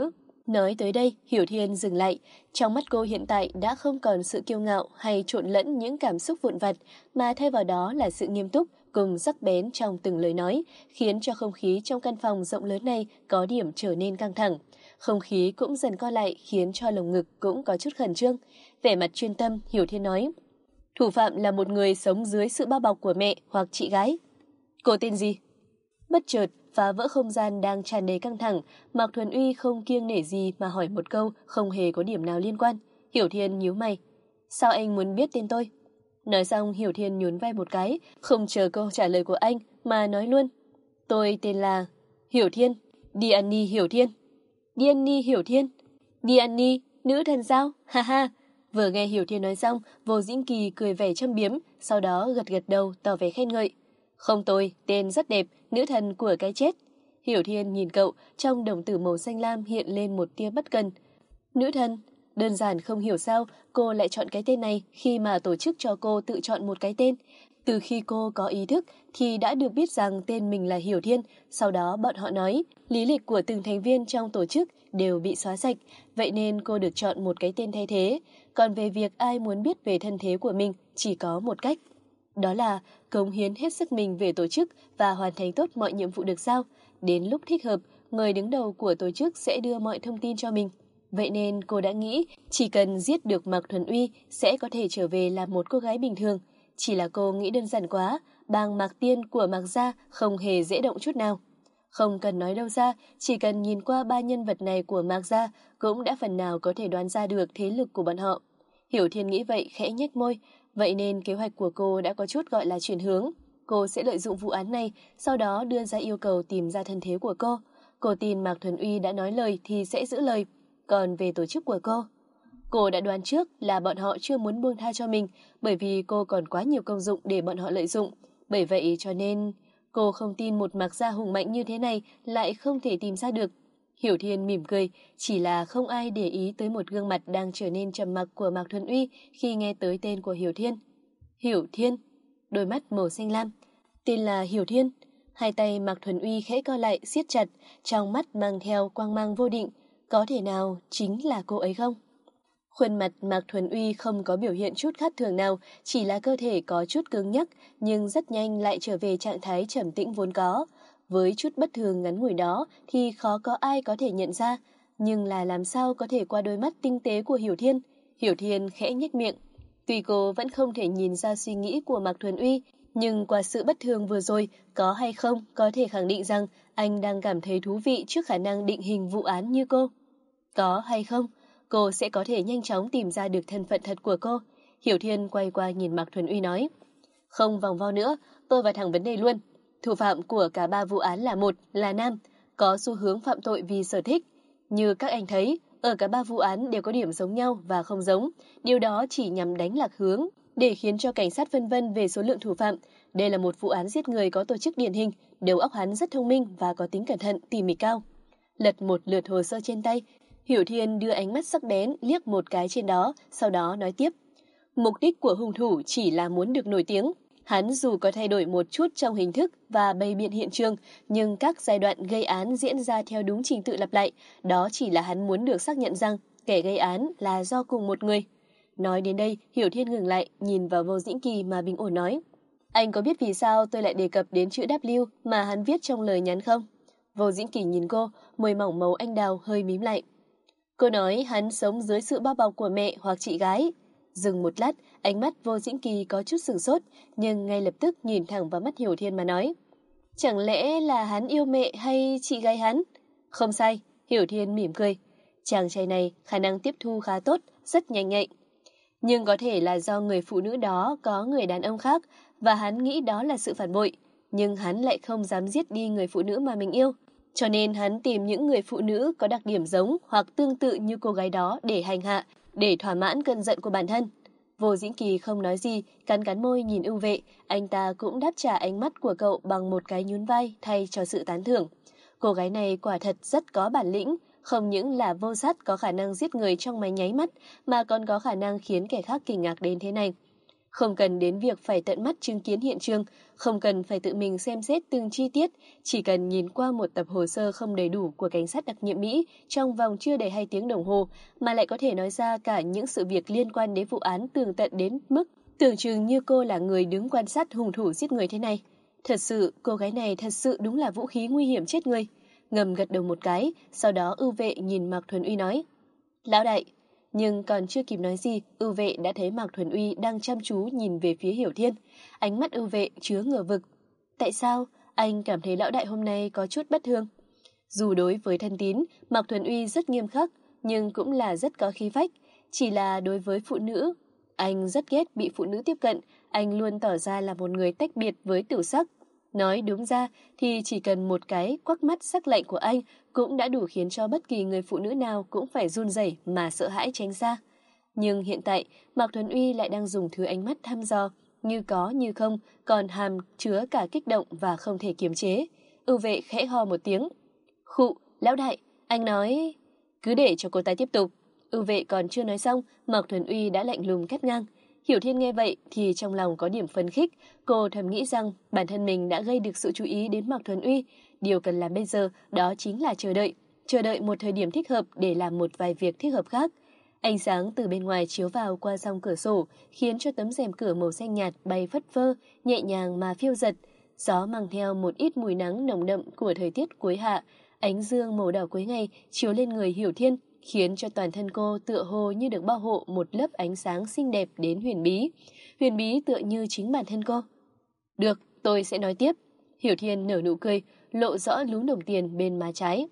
Nói tới đây, Hiểu Thiên dừng lại. Trong mắt cô hiện tại đã không còn sự kiêu ngạo hay trộn lẫn những cảm xúc vụn vặt, mà thay vào đó là sự nghiêm túc cùng sắc bén trong từng lời nói, khiến cho không khí trong căn phòng rộng lớn này có điểm trở nên căng thẳng. Không khí cũng dần co lại khiến cho lồng ngực cũng có chút khẩn trương. Vẻ mặt chuyên tâm, Hiểu Thiên nói: thủ phạm là một người sống dưới sự bao bọc của mẹ hoặc chị gái. Cô tên gì? Bất chợt, phá vỡ không gian đang tràn đầy căng thẳng, Mạc Thuần Uy không kiêng nể gì mà hỏi một câu không hề có điểm nào liên quan. Hiểu Thiên nhíu mày. Sao anh muốn biết tên tôi? Nói xong, Hiểu Thiên nhún vai một cái, không chờ câu trả lời của anh mà nói luôn. Tôi tên là Hiểu Thiên, Diany Hiểu Thiên. Diany Hiểu Thiên? Diany, nữ thần sao? Ha ha. Vừa nghe Hiểu Thiên nói xong, Vô Dĩnh Kỳ cười vẻ châm biếm, sau đó gật gật đầu tỏ vẻ khen ngợi. Không tồi, tên rất đẹp, nữ thần của cái chết. Hiểu Thiên nhìn cậu, trong đồng tử màu xanh lam hiện lên một tia bất cần. Nữ thần? Đơn giản không hiểu sao cô lại chọn cái tên này khi mà tổ chức cho cô tự chọn một cái tên. Từ khi cô có ý thức thì đã được biết rằng tên mình là Hiểu Thiên, sau đó bọn họ nói lý lịch của từng thành viên trong tổ chức đều bị xóa sạch, vậy nên cô được chọn một cái tên thay thế. Còn về việc ai muốn biết về thân thế của mình chỉ có một cách. Đó là cống hiến hết sức mình về tổ chức và hoàn thành tốt mọi nhiệm vụ được giao. Đến lúc thích hợp, người đứng đầu của tổ chức sẽ đưa mọi thông tin cho mình. Vậy nên cô đã nghĩ chỉ cần giết được Mạc Thuần Uy sẽ có thể trở về làm một cô gái bình thường. Chỉ là cô nghĩ đơn giản quá, bang Mạc Tiên của Mạc Gia không hề dễ động chút nào. Không cần nói đâu ra, chỉ cần nhìn qua ba nhân vật này của Mạc Gia cũng đã phần nào có thể đoán ra được thế lực của bọn họ. Hiểu Thiên nghĩ vậy khẽ nhếch môi, vậy nên kế hoạch của cô đã có chút gọi là chuyển hướng. Cô sẽ lợi dụng vụ án này, sau đó đưa ra yêu cầu tìm ra thân thế của cô. Cô tin Mạc Thuần Uy đã nói lời thì sẽ giữ lời. Còn về tổ chức của cô đã đoán trước là bọn họ chưa muốn buông tha cho mình, bởi vì cô còn quá nhiều công dụng để bọn họ lợi dụng. Bởi vậy cho nên cô không tin một Mạc Gia hùng mạnh như thế này lại không thể tìm ra được. Hiểu Thiên mỉm cười, chỉ là không ai để ý tới một gương mặt đang trở nên trầm mặc của Mạc Thuần Uy khi nghe tới tên của Hiểu Thiên. Hiểu Thiên, đôi mắt màu xanh lam. Tên là Hiểu Thiên. Hai tay Mạc Thuần Uy khẽ co lại siết chặt, trong mắt mang theo quang mang vô định. Có thể nào chính là cô ấy không? Khuôn mặt Mạc Thuần Uy không có biểu hiện chút khác thường nào, chỉ là cơ thể có chút cứng nhắc, nhưng rất nhanh lại trở về trạng thái trầm tĩnh vốn có. Với chút bất thường ngắn ngủi đó thì khó có ai có thể nhận ra, nhưng là làm sao có thể qua đôi mắt tinh tế của Hiểu Thiên? Hiểu Thiên khẽ nhếch miệng. Tuy cô vẫn không thể nhìn ra suy nghĩ của Mạc Thuần Uy, nhưng qua sự bất thường vừa rồi, có hay không có thể khẳng định rằng anh đang cảm thấy thú vị trước khả năng định hình vụ án như cô. Có hay không, cô sẽ có thể nhanh chóng tìm ra được thân phận thật của cô. Hiểu Thiên quay qua nhìn Mạc Thuần Uy nói. Không vòng vo nữa, tôi vào thẳng vấn đề luôn. Thủ phạm của cả ba vụ án là nam, có xu hướng phạm tội vì sở thích. Như các anh thấy, ở cả ba vụ án đều có điểm giống nhau và không giống. Điều đó chỉ nhằm đánh lạc hướng, để khiến cho cảnh sát phân vân về số lượng thủ phạm. Đây là một vụ án giết người có tổ chức điển hình, đầu óc hắn rất thông minh và có tính cẩn thận, tỉ mỉ cao. Lật một lượt hồ sơ trên tay, Hiểu Thiên đưa ánh mắt sắc bén liếc một cái trên đó, sau đó nói tiếp. Mục đích của hung thủ chỉ là muốn được nổi tiếng. Hắn dù có thay đổi một chút trong hình thức và bày biện hiện trường, nhưng các giai đoạn gây án diễn ra theo đúng trình tự lặp lại, đó chỉ là hắn muốn được xác nhận rằng kẻ gây án là do cùng một người. Nói đến đây, Hiểu Thiên ngừng lại, nhìn vào Vô Dĩnh Kỳ mà bình ổn nói. Anh có biết vì sao tôi lại đề cập đến chữ W mà hắn viết trong lời nhắn không? Vô Dĩnh Kỳ nhìn cô, môi mỏng màu anh đào hơi mím lại. Cô nói hắn sống dưới sự bao bọc của mẹ hoặc chị gái. Dừng một lát, ánh mắt Vô Dĩnh Kỳ có chút sửng sốt, nhưng ngay lập tức nhìn thẳng vào mắt Hiểu Thiên mà nói. Chẳng lẽ là hắn yêu mẹ hay chị gái hắn? Không sai, Hiểu Thiên mỉm cười. Chàng trai này khả năng tiếp thu khá tốt, rất nhanh nhạy. Nhưng có thể là do người phụ nữ đó có người đàn ông khác và hắn nghĩ đó là sự phản bội. Nhưng hắn lại không dám giết đi người phụ nữ mà mình yêu. Cho nên hắn tìm những người phụ nữ có đặc điểm giống hoặc tương tự như cô gái đó để hành hạ, để thỏa mãn cơn giận của bản thân. Vô Dĩnh Kỳ không nói gì, cắn cắn môi nhìn ưu vệ, anh ta cũng đáp trả ánh mắt của cậu bằng một cái nhún vai thay cho sự tán thưởng. Cô gái này quả thật rất có bản lĩnh, không những là vô sát có khả năng giết người trong mấy nháy mắt, mà còn có khả năng khiến kẻ khác kinh ngạc đến thế này. Không cần đến việc phải tận mắt chứng kiến hiện trường, không cần phải tự mình xem xét từng chi tiết, chỉ cần nhìn qua một tập hồ sơ không đầy đủ của cảnh sát đặc nhiệm Mỹ trong vòng chưa đầy 2 tiếng đồng hồ mà lại có thể nói ra cả những sự việc liên quan đến vụ án tường tận đến mức tưởng chừng như cô là người đứng quan sát hung thủ giết người thế này. Thật sự, cô gái này thật sự đúng là vũ khí nguy hiểm chết người. Ngầm gật đầu một cái, sau đó Ưu Vệ nhìn Mạc Thuần Uy nói: "Lão đại." Nhưng còn chưa kịp nói gì, Ưu Vệ đã thấy Mạc Thuần Uy đang chăm chú nhìn về phía Hiểu Thiên. Ánh mắt Ưu Vệ chứa ngờ vực. Tại sao anh cảm thấy lão đại hôm nay có chút bất thường? Dù đối với thân tín, Mạc Thuần Uy rất nghiêm khắc, nhưng cũng là rất có khí phách. Chỉ là đối với phụ nữ, anh rất ghét bị phụ nữ tiếp cận, anh luôn tỏ ra là một người tách biệt với tiểu sắc. Nói đúng ra thì chỉ cần một cái quắc mắt sắc lạnh của anh cũng đã đủ khiến cho bất kỳ người phụ nữ nào cũng phải run rẩy mà sợ hãi tránh xa. Nhưng hiện tại, Mạc Thuần Uy lại đang dùng thứ ánh mắt thăm dò, như có như không, còn hàm chứa cả kích động và không thể kiềm chế. Ưu Vệ khẽ ho một tiếng. Khụ, lão đại, anh nói... Cứ để cho cô ta tiếp tục. Ưu Vệ còn chưa nói xong, Mạc Thuần Uy đã lạnh lùng cắt ngang. Hiểu Thiên nghe vậy thì trong lòng có điểm phấn khích, cô thầm nghĩ rằng bản thân mình đã gây được sự chú ý đến Mạc Thuần Uy. Điều cần làm bây giờ đó chính là chờ đợi một thời điểm thích hợp để làm một vài việc thích hợp khác. Ánh sáng từ bên ngoài chiếu vào qua song cửa sổ, khiến cho tấm rèm cửa màu xanh nhạt bay phất phơ, nhẹ nhàng mà phiêu dật. Gió mang theo một ít mùi nắng nồng đậm của thời tiết cuối hạ, ánh dương màu đỏ cuối ngày chiếu lên người Hiểu Thiên, khiến cho toàn thân cô tựa hồ như được bao hộ một lớp ánh sáng xinh đẹp đến huyền bí. Huyền bí tựa như chính bản thân cô. Được, tôi sẽ nói tiếp. Hiểu Thiên nở nụ cười, lộ rõ lúm đồng tiền bên má trái.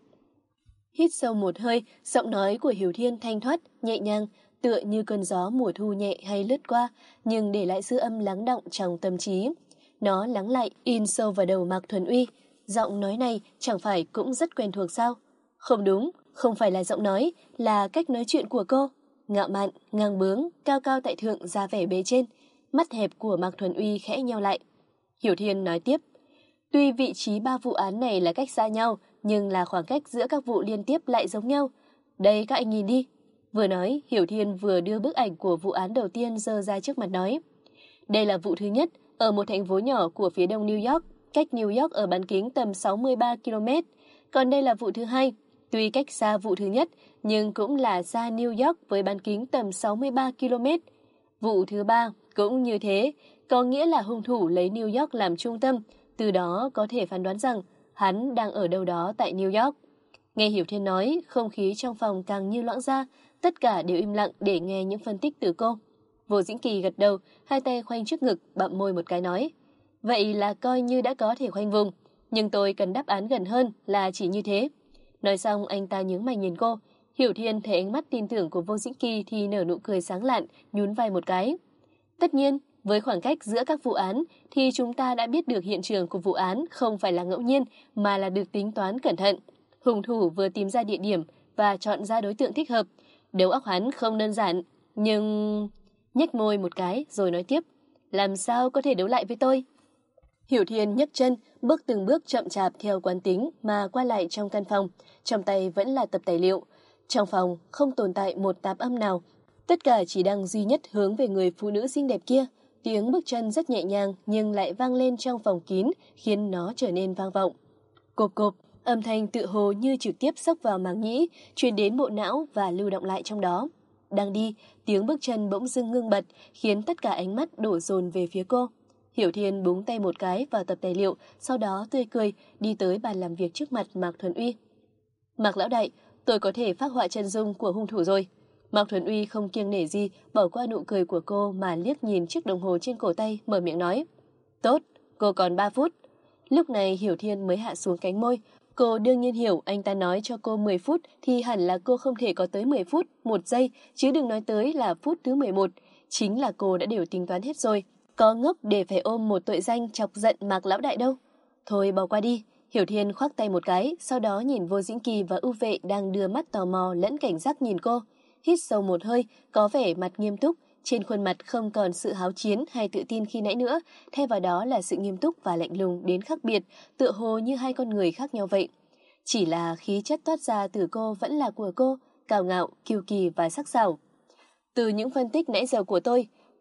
Hít sâu một hơi, giọng nói của Hiểu Thiên thanh thoát, nhẹ nhàng, tựa như cơn gió mùa thu nhẹ hay lướt qua, nhưng để lại dư âm lắng đọng trong tâm trí. Nó lắng lại, in sâu vào đầu Mạc Thuần Uy. Giọng nói này chẳng phải cũng rất quen thuộc sao? Không đúng, không phải là giọng nói, là cách nói chuyện của cô. Ngạo mạn, ngang bướng, cao cao tại thượng ra vẻ bề trên. Mắt hẹp của Mạc Thuần Uy khẽ nheo lại. Hiểu Thiên nói tiếp. Tuy vị trí 3 vụ án này là cách xa nhau, nhưng là khoảng cách giữa các vụ liên tiếp lại giống nhau. Đây các anh nhìn đi. Vừa nói, Hiểu Thiên vừa đưa bức ảnh của vụ án đầu tiên giơ ra trước mặt nói. Đây là vụ thứ nhất, ở một thành phố nhỏ của phía đông New York, cách New York ở bán kính tầm 63 km. Còn đây là vụ thứ hai, tuy cách xa vụ thứ nhất, nhưng cũng là xa New York với bán kính tầm 63 km. Vụ thứ ba cũng như thế, có nghĩa là hung thủ lấy New York làm trung tâm, từ đó có thể phán đoán rằng hắn đang ở đâu đó tại New York. Nghe Hiểu Thiên nói, không khí trong phòng càng như loãng ra, tất cả đều im lặng để nghe những phân tích từ cô. Vô Dĩnh Kỳ gật đầu, hai tay khoanh trước ngực, bặm môi một cái nói. Vậy là coi như đã có thể khoanh vùng, nhưng tôi cần đáp án gần hơn là chỉ như thế. Nói xong anh ta nhướng mày nhìn cô. Hiểu Thiên thấy ánh mắt tin tưởng của Vô Dĩnh Kỳ thì nở nụ cười sáng lạn, nhún vai một cái. Tất nhiên, với khoảng cách giữa các vụ án thì chúng ta đã biết được hiện trường của vụ án không phải là ngẫu nhiên mà là được tính toán cẩn thận. Hung thủ vừa tìm ra địa điểm và chọn ra đối tượng thích hợp. Đầu óc hắn không đơn giản, nhưng... Nhếch môi một cái rồi nói tiếp. Làm sao có thể đấu lại với tôi? Hiểu Thiên nhấc chân, bước từng bước chậm chạp theo quán tính mà qua lại trong căn phòng. Trong tay vẫn là tập tài liệu. Trong phòng không tồn tại một tạp âm nào. Tất cả chỉ đang duy nhất hướng về người phụ nữ xinh đẹp kia. Tiếng bước chân rất nhẹ nhàng nhưng lại vang lên trong phòng kín, khiến nó trở nên vang vọng. Cộp cộp, âm thanh tự hồ như trực tiếp xốc vào màng nhĩ, truyền đến bộ não và lưu động lại trong đó. Đang đi, tiếng bước chân bỗng dưng ngưng bật, khiến tất cả ánh mắt đổ dồn về phía cô. Hiểu Thiên búng tay một cái vào tập tài liệu, sau đó tươi cười, đi tới bàn làm việc trước mặt Mạc Thuần Uy. Mạc lão đại, tôi có thể phác họa chân dung của hung thủ rồi. Mạc Thuần Uy không kiêng nể gì, bỏ qua nụ cười của cô mà liếc nhìn chiếc đồng hồ trên cổ tay, mở miệng nói. Tốt, cô còn 3 phút. Lúc này Hiểu Thiên mới hạ xuống cánh môi. Cô đương nhiên hiểu anh ta nói cho cô 10 phút thì hẳn là cô không thể có tới 10 phút, 1 giây, chứ đừng nói tới là phút thứ 11. Chính là cô đã đều tính toán hết rồi. Có ngốc để phải ôm một tội danh chọc giận Mạc lão đại đâu. Thôi bỏ qua đi. Hiểu Thiên khoác tay một cái, sau đó nhìn Vô Dĩnh Kỳ và Ưu Vệ đang đưa mắt tò mò lẫn cảnh giác nhìn cô. Hít sâu một hơi, có vẻ mặt nghiêm túc, trên khuôn mặt không còn sự háo chiến hay tự tin khi nãy nữa, thay vào đó là sự nghiêm túc và lạnh lùng đến khác biệt, tựa hồ như hai con người khác nhau vậy. Chỉ là khí chất toát ra từ cô vẫn là của cô, cao ngạo, kiêu kỳ và sắc sảo. Từ những phân tích nãy giờ của tôi,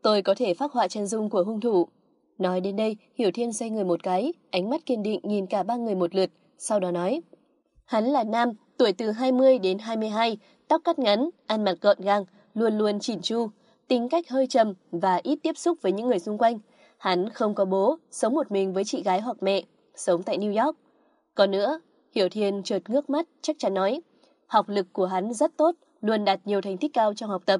Tôi có thể phác họa chân dung của hung thủ. Nói đến đây, Hiểu Thiên xoay người một cái, ánh mắt kiên định nhìn cả ba người một lượt, sau đó nói. Hắn là nam, tuổi từ 20 đến 22, tóc cắt ngắn, ăn mặc gọn gàng, luôn luôn chỉn chu, tính cách hơi trầm và ít tiếp xúc với những người xung quanh. Hắn không có bố, sống một mình với chị gái hoặc mẹ, sống tại New York. Còn nữa, Hiểu Thiên chợt ngước mắt, chắc chắn nói, học lực của hắn rất tốt, luôn đạt nhiều thành tích cao trong học tập.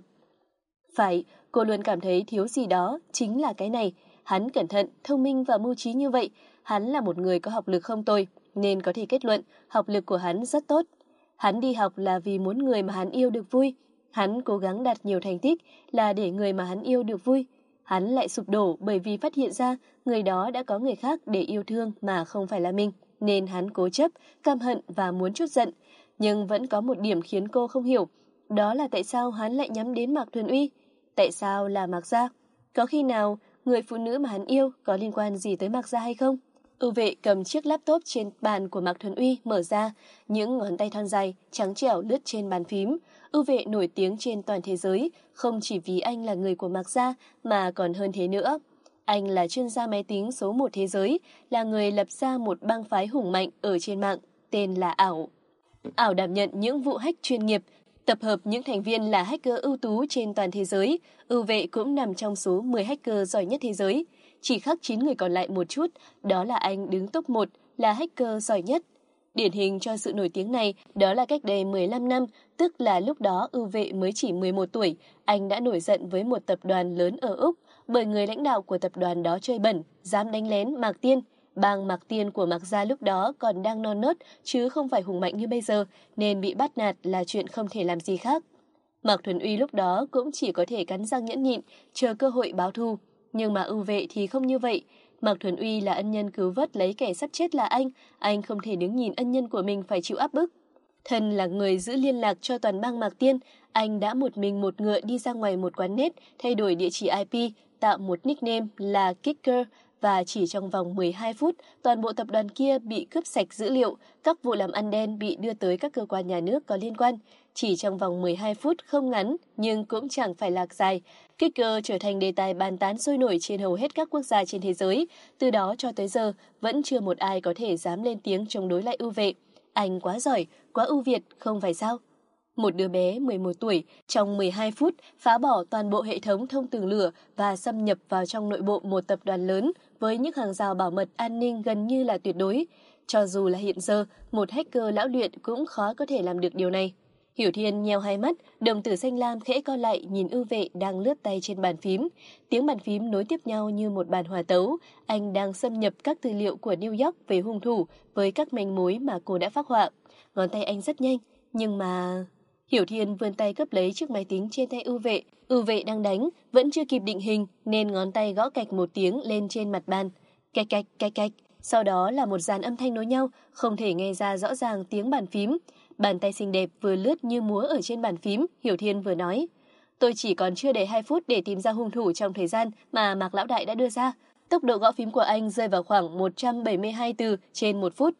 Phải, cô luôn cảm thấy thiếu gì đó, chính là cái này. Hắn cẩn thận, thông minh và mưu trí như vậy, hắn là một người có học lực không tồi, nên có thể kết luận học lực của hắn rất tốt. Hắn đi học là vì muốn người mà hắn yêu được vui. Hắn cố gắng đạt nhiều thành tích là để người mà hắn yêu được vui. Hắn lại sụp đổ bởi vì phát hiện ra người đó đã có người khác để yêu thương mà không phải là mình, nên hắn cố chấp, căm hận và muốn trút giận. Nhưng vẫn có một điểm khiến cô không hiểu, đó là tại sao hắn lại nhắm đến Mạc Thuần Uy. Tại sao là Mạc Gia? Có khi nào người phụ nữ mà hắn yêu có liên quan gì tới Mạc Gia hay không? Ưu Vệ cầm chiếc laptop trên bàn của Mạc Thuần Uy mở ra, những ngón tay thon dài, trắng trẻo lướt trên bàn phím. Ưu Vệ nổi tiếng trên toàn thế giới, không chỉ vì anh là người của Mạc Gia mà còn hơn thế nữa. Anh là chuyên gia máy tính số 1 thế giới, là người lập ra một bang phái hùng mạnh ở trên mạng, tên là Ảo. Ảo đảm nhận những vụ hack chuyên nghiệp, tập hợp những thành viên là hacker ưu tú trên toàn thế giới. Ưu Vệ cũng nằm trong số 10 hacker giỏi nhất thế giới. Chỉ khác 9 người còn lại một chút, đó là anh đứng top 1, là hacker giỏi nhất. Điển hình cho sự nổi tiếng này, đó là cách đây 15 năm, tức là lúc đó Ưu Vệ mới chỉ 11 tuổi, anh đã nổi giận với một tập đoàn lớn ở Úc, bởi người lãnh đạo của tập đoàn đó chơi bẩn, dám đánh lén Mạc Tiên. Bang Mạc Tiên của Mạc Gia lúc đó còn đang non nớt, chứ không phải hùng mạnh như bây giờ, nên bị bắt nạt là chuyện không thể làm gì khác. Mạc Thuần Uy lúc đó cũng chỉ có thể cắn răng nhẫn nhịn, chờ cơ hội báo thù. Nhưng mà Ưu Vệ thì không như vậy. Mạc Thuần Uy là ân nhân cứu vớt lấy kẻ sắp chết là anh không thể đứng nhìn ân nhân của mình phải chịu áp bức. Thân là người giữ liên lạc cho toàn bang Mạc Tiên, anh đã một mình một ngựa đi ra ngoài một quán net, thay đổi địa chỉ IP, tạo một nickname là Kicker, và chỉ trong vòng 12 phút, toàn bộ tập đoàn kia bị cướp sạch dữ liệu, các vụ làm ăn đen bị đưa tới các cơ quan nhà nước có liên quan. Chỉ trong vòng 12 phút không ngắn, nhưng cũng chẳng phải là dài, Kicker trở thành đề tài bàn tán sôi nổi trên hầu hết các quốc gia trên thế giới. Từ đó cho tới giờ, vẫn chưa một ai có thể dám lên tiếng chống đối lại Ưu Vệ. Anh quá giỏi, quá ưu việt, không phải sao? Một đứa bé 11 tuổi, trong 12 phút, phá bỏ toàn bộ hệ thống thông tường lửa và xâm nhập vào trong nội bộ một tập đoàn lớn với những hàng rào bảo mật an ninh gần như là tuyệt đối. Cho dù là hiện giờ, một hacker lão luyện cũng khó có thể làm được điều này. Hiểu Thiên nheo hai mắt, đồng tử xanh lam khẽ co lại nhìn Ưu Vệ đang lướt tay trên bàn phím. Tiếng bàn phím nối tiếp nhau như một bàn hòa tấu. Anh đang xâm nhập các tư liệu của New York về hung thủ với các manh mối mà cô đã phác họa. Ngón tay anh rất nhanh, nhưng mà... Hiểu Thiên vươn tay cướp lấy chiếc máy tính trên tay Ưu Vệ. Ưu Vệ đang đánh, vẫn chưa kịp định hình nên ngón tay gõ cạch một tiếng lên trên mặt bàn. Cạch cạch cạch cạch. Sau đó là một dàn âm thanh nối nhau, không thể nghe ra rõ ràng tiếng bàn phím. Bàn tay xinh đẹp vừa lướt như múa ở trên bàn phím, Hiểu Thiên vừa nói. Tôi chỉ còn chưa đầy 2 phút để tìm ra hung thủ trong thời gian mà Mạc Lão Đại đã đưa ra. Tốc độ gõ phím của anh rơi vào khoảng 172 từ trên 1 phút.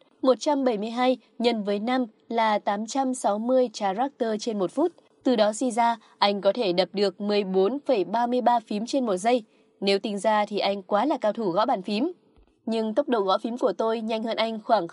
172 nhân với 5 là 860 character trên 1 phút. Từ đó suy ra, anh có thể đập được 14,33 phím trên 1 giây. Nếu tính ra thì anh quá là cao thủ gõ bàn phím. Nhưng tốc độ gõ phím của tôi nhanh hơn anh khoảng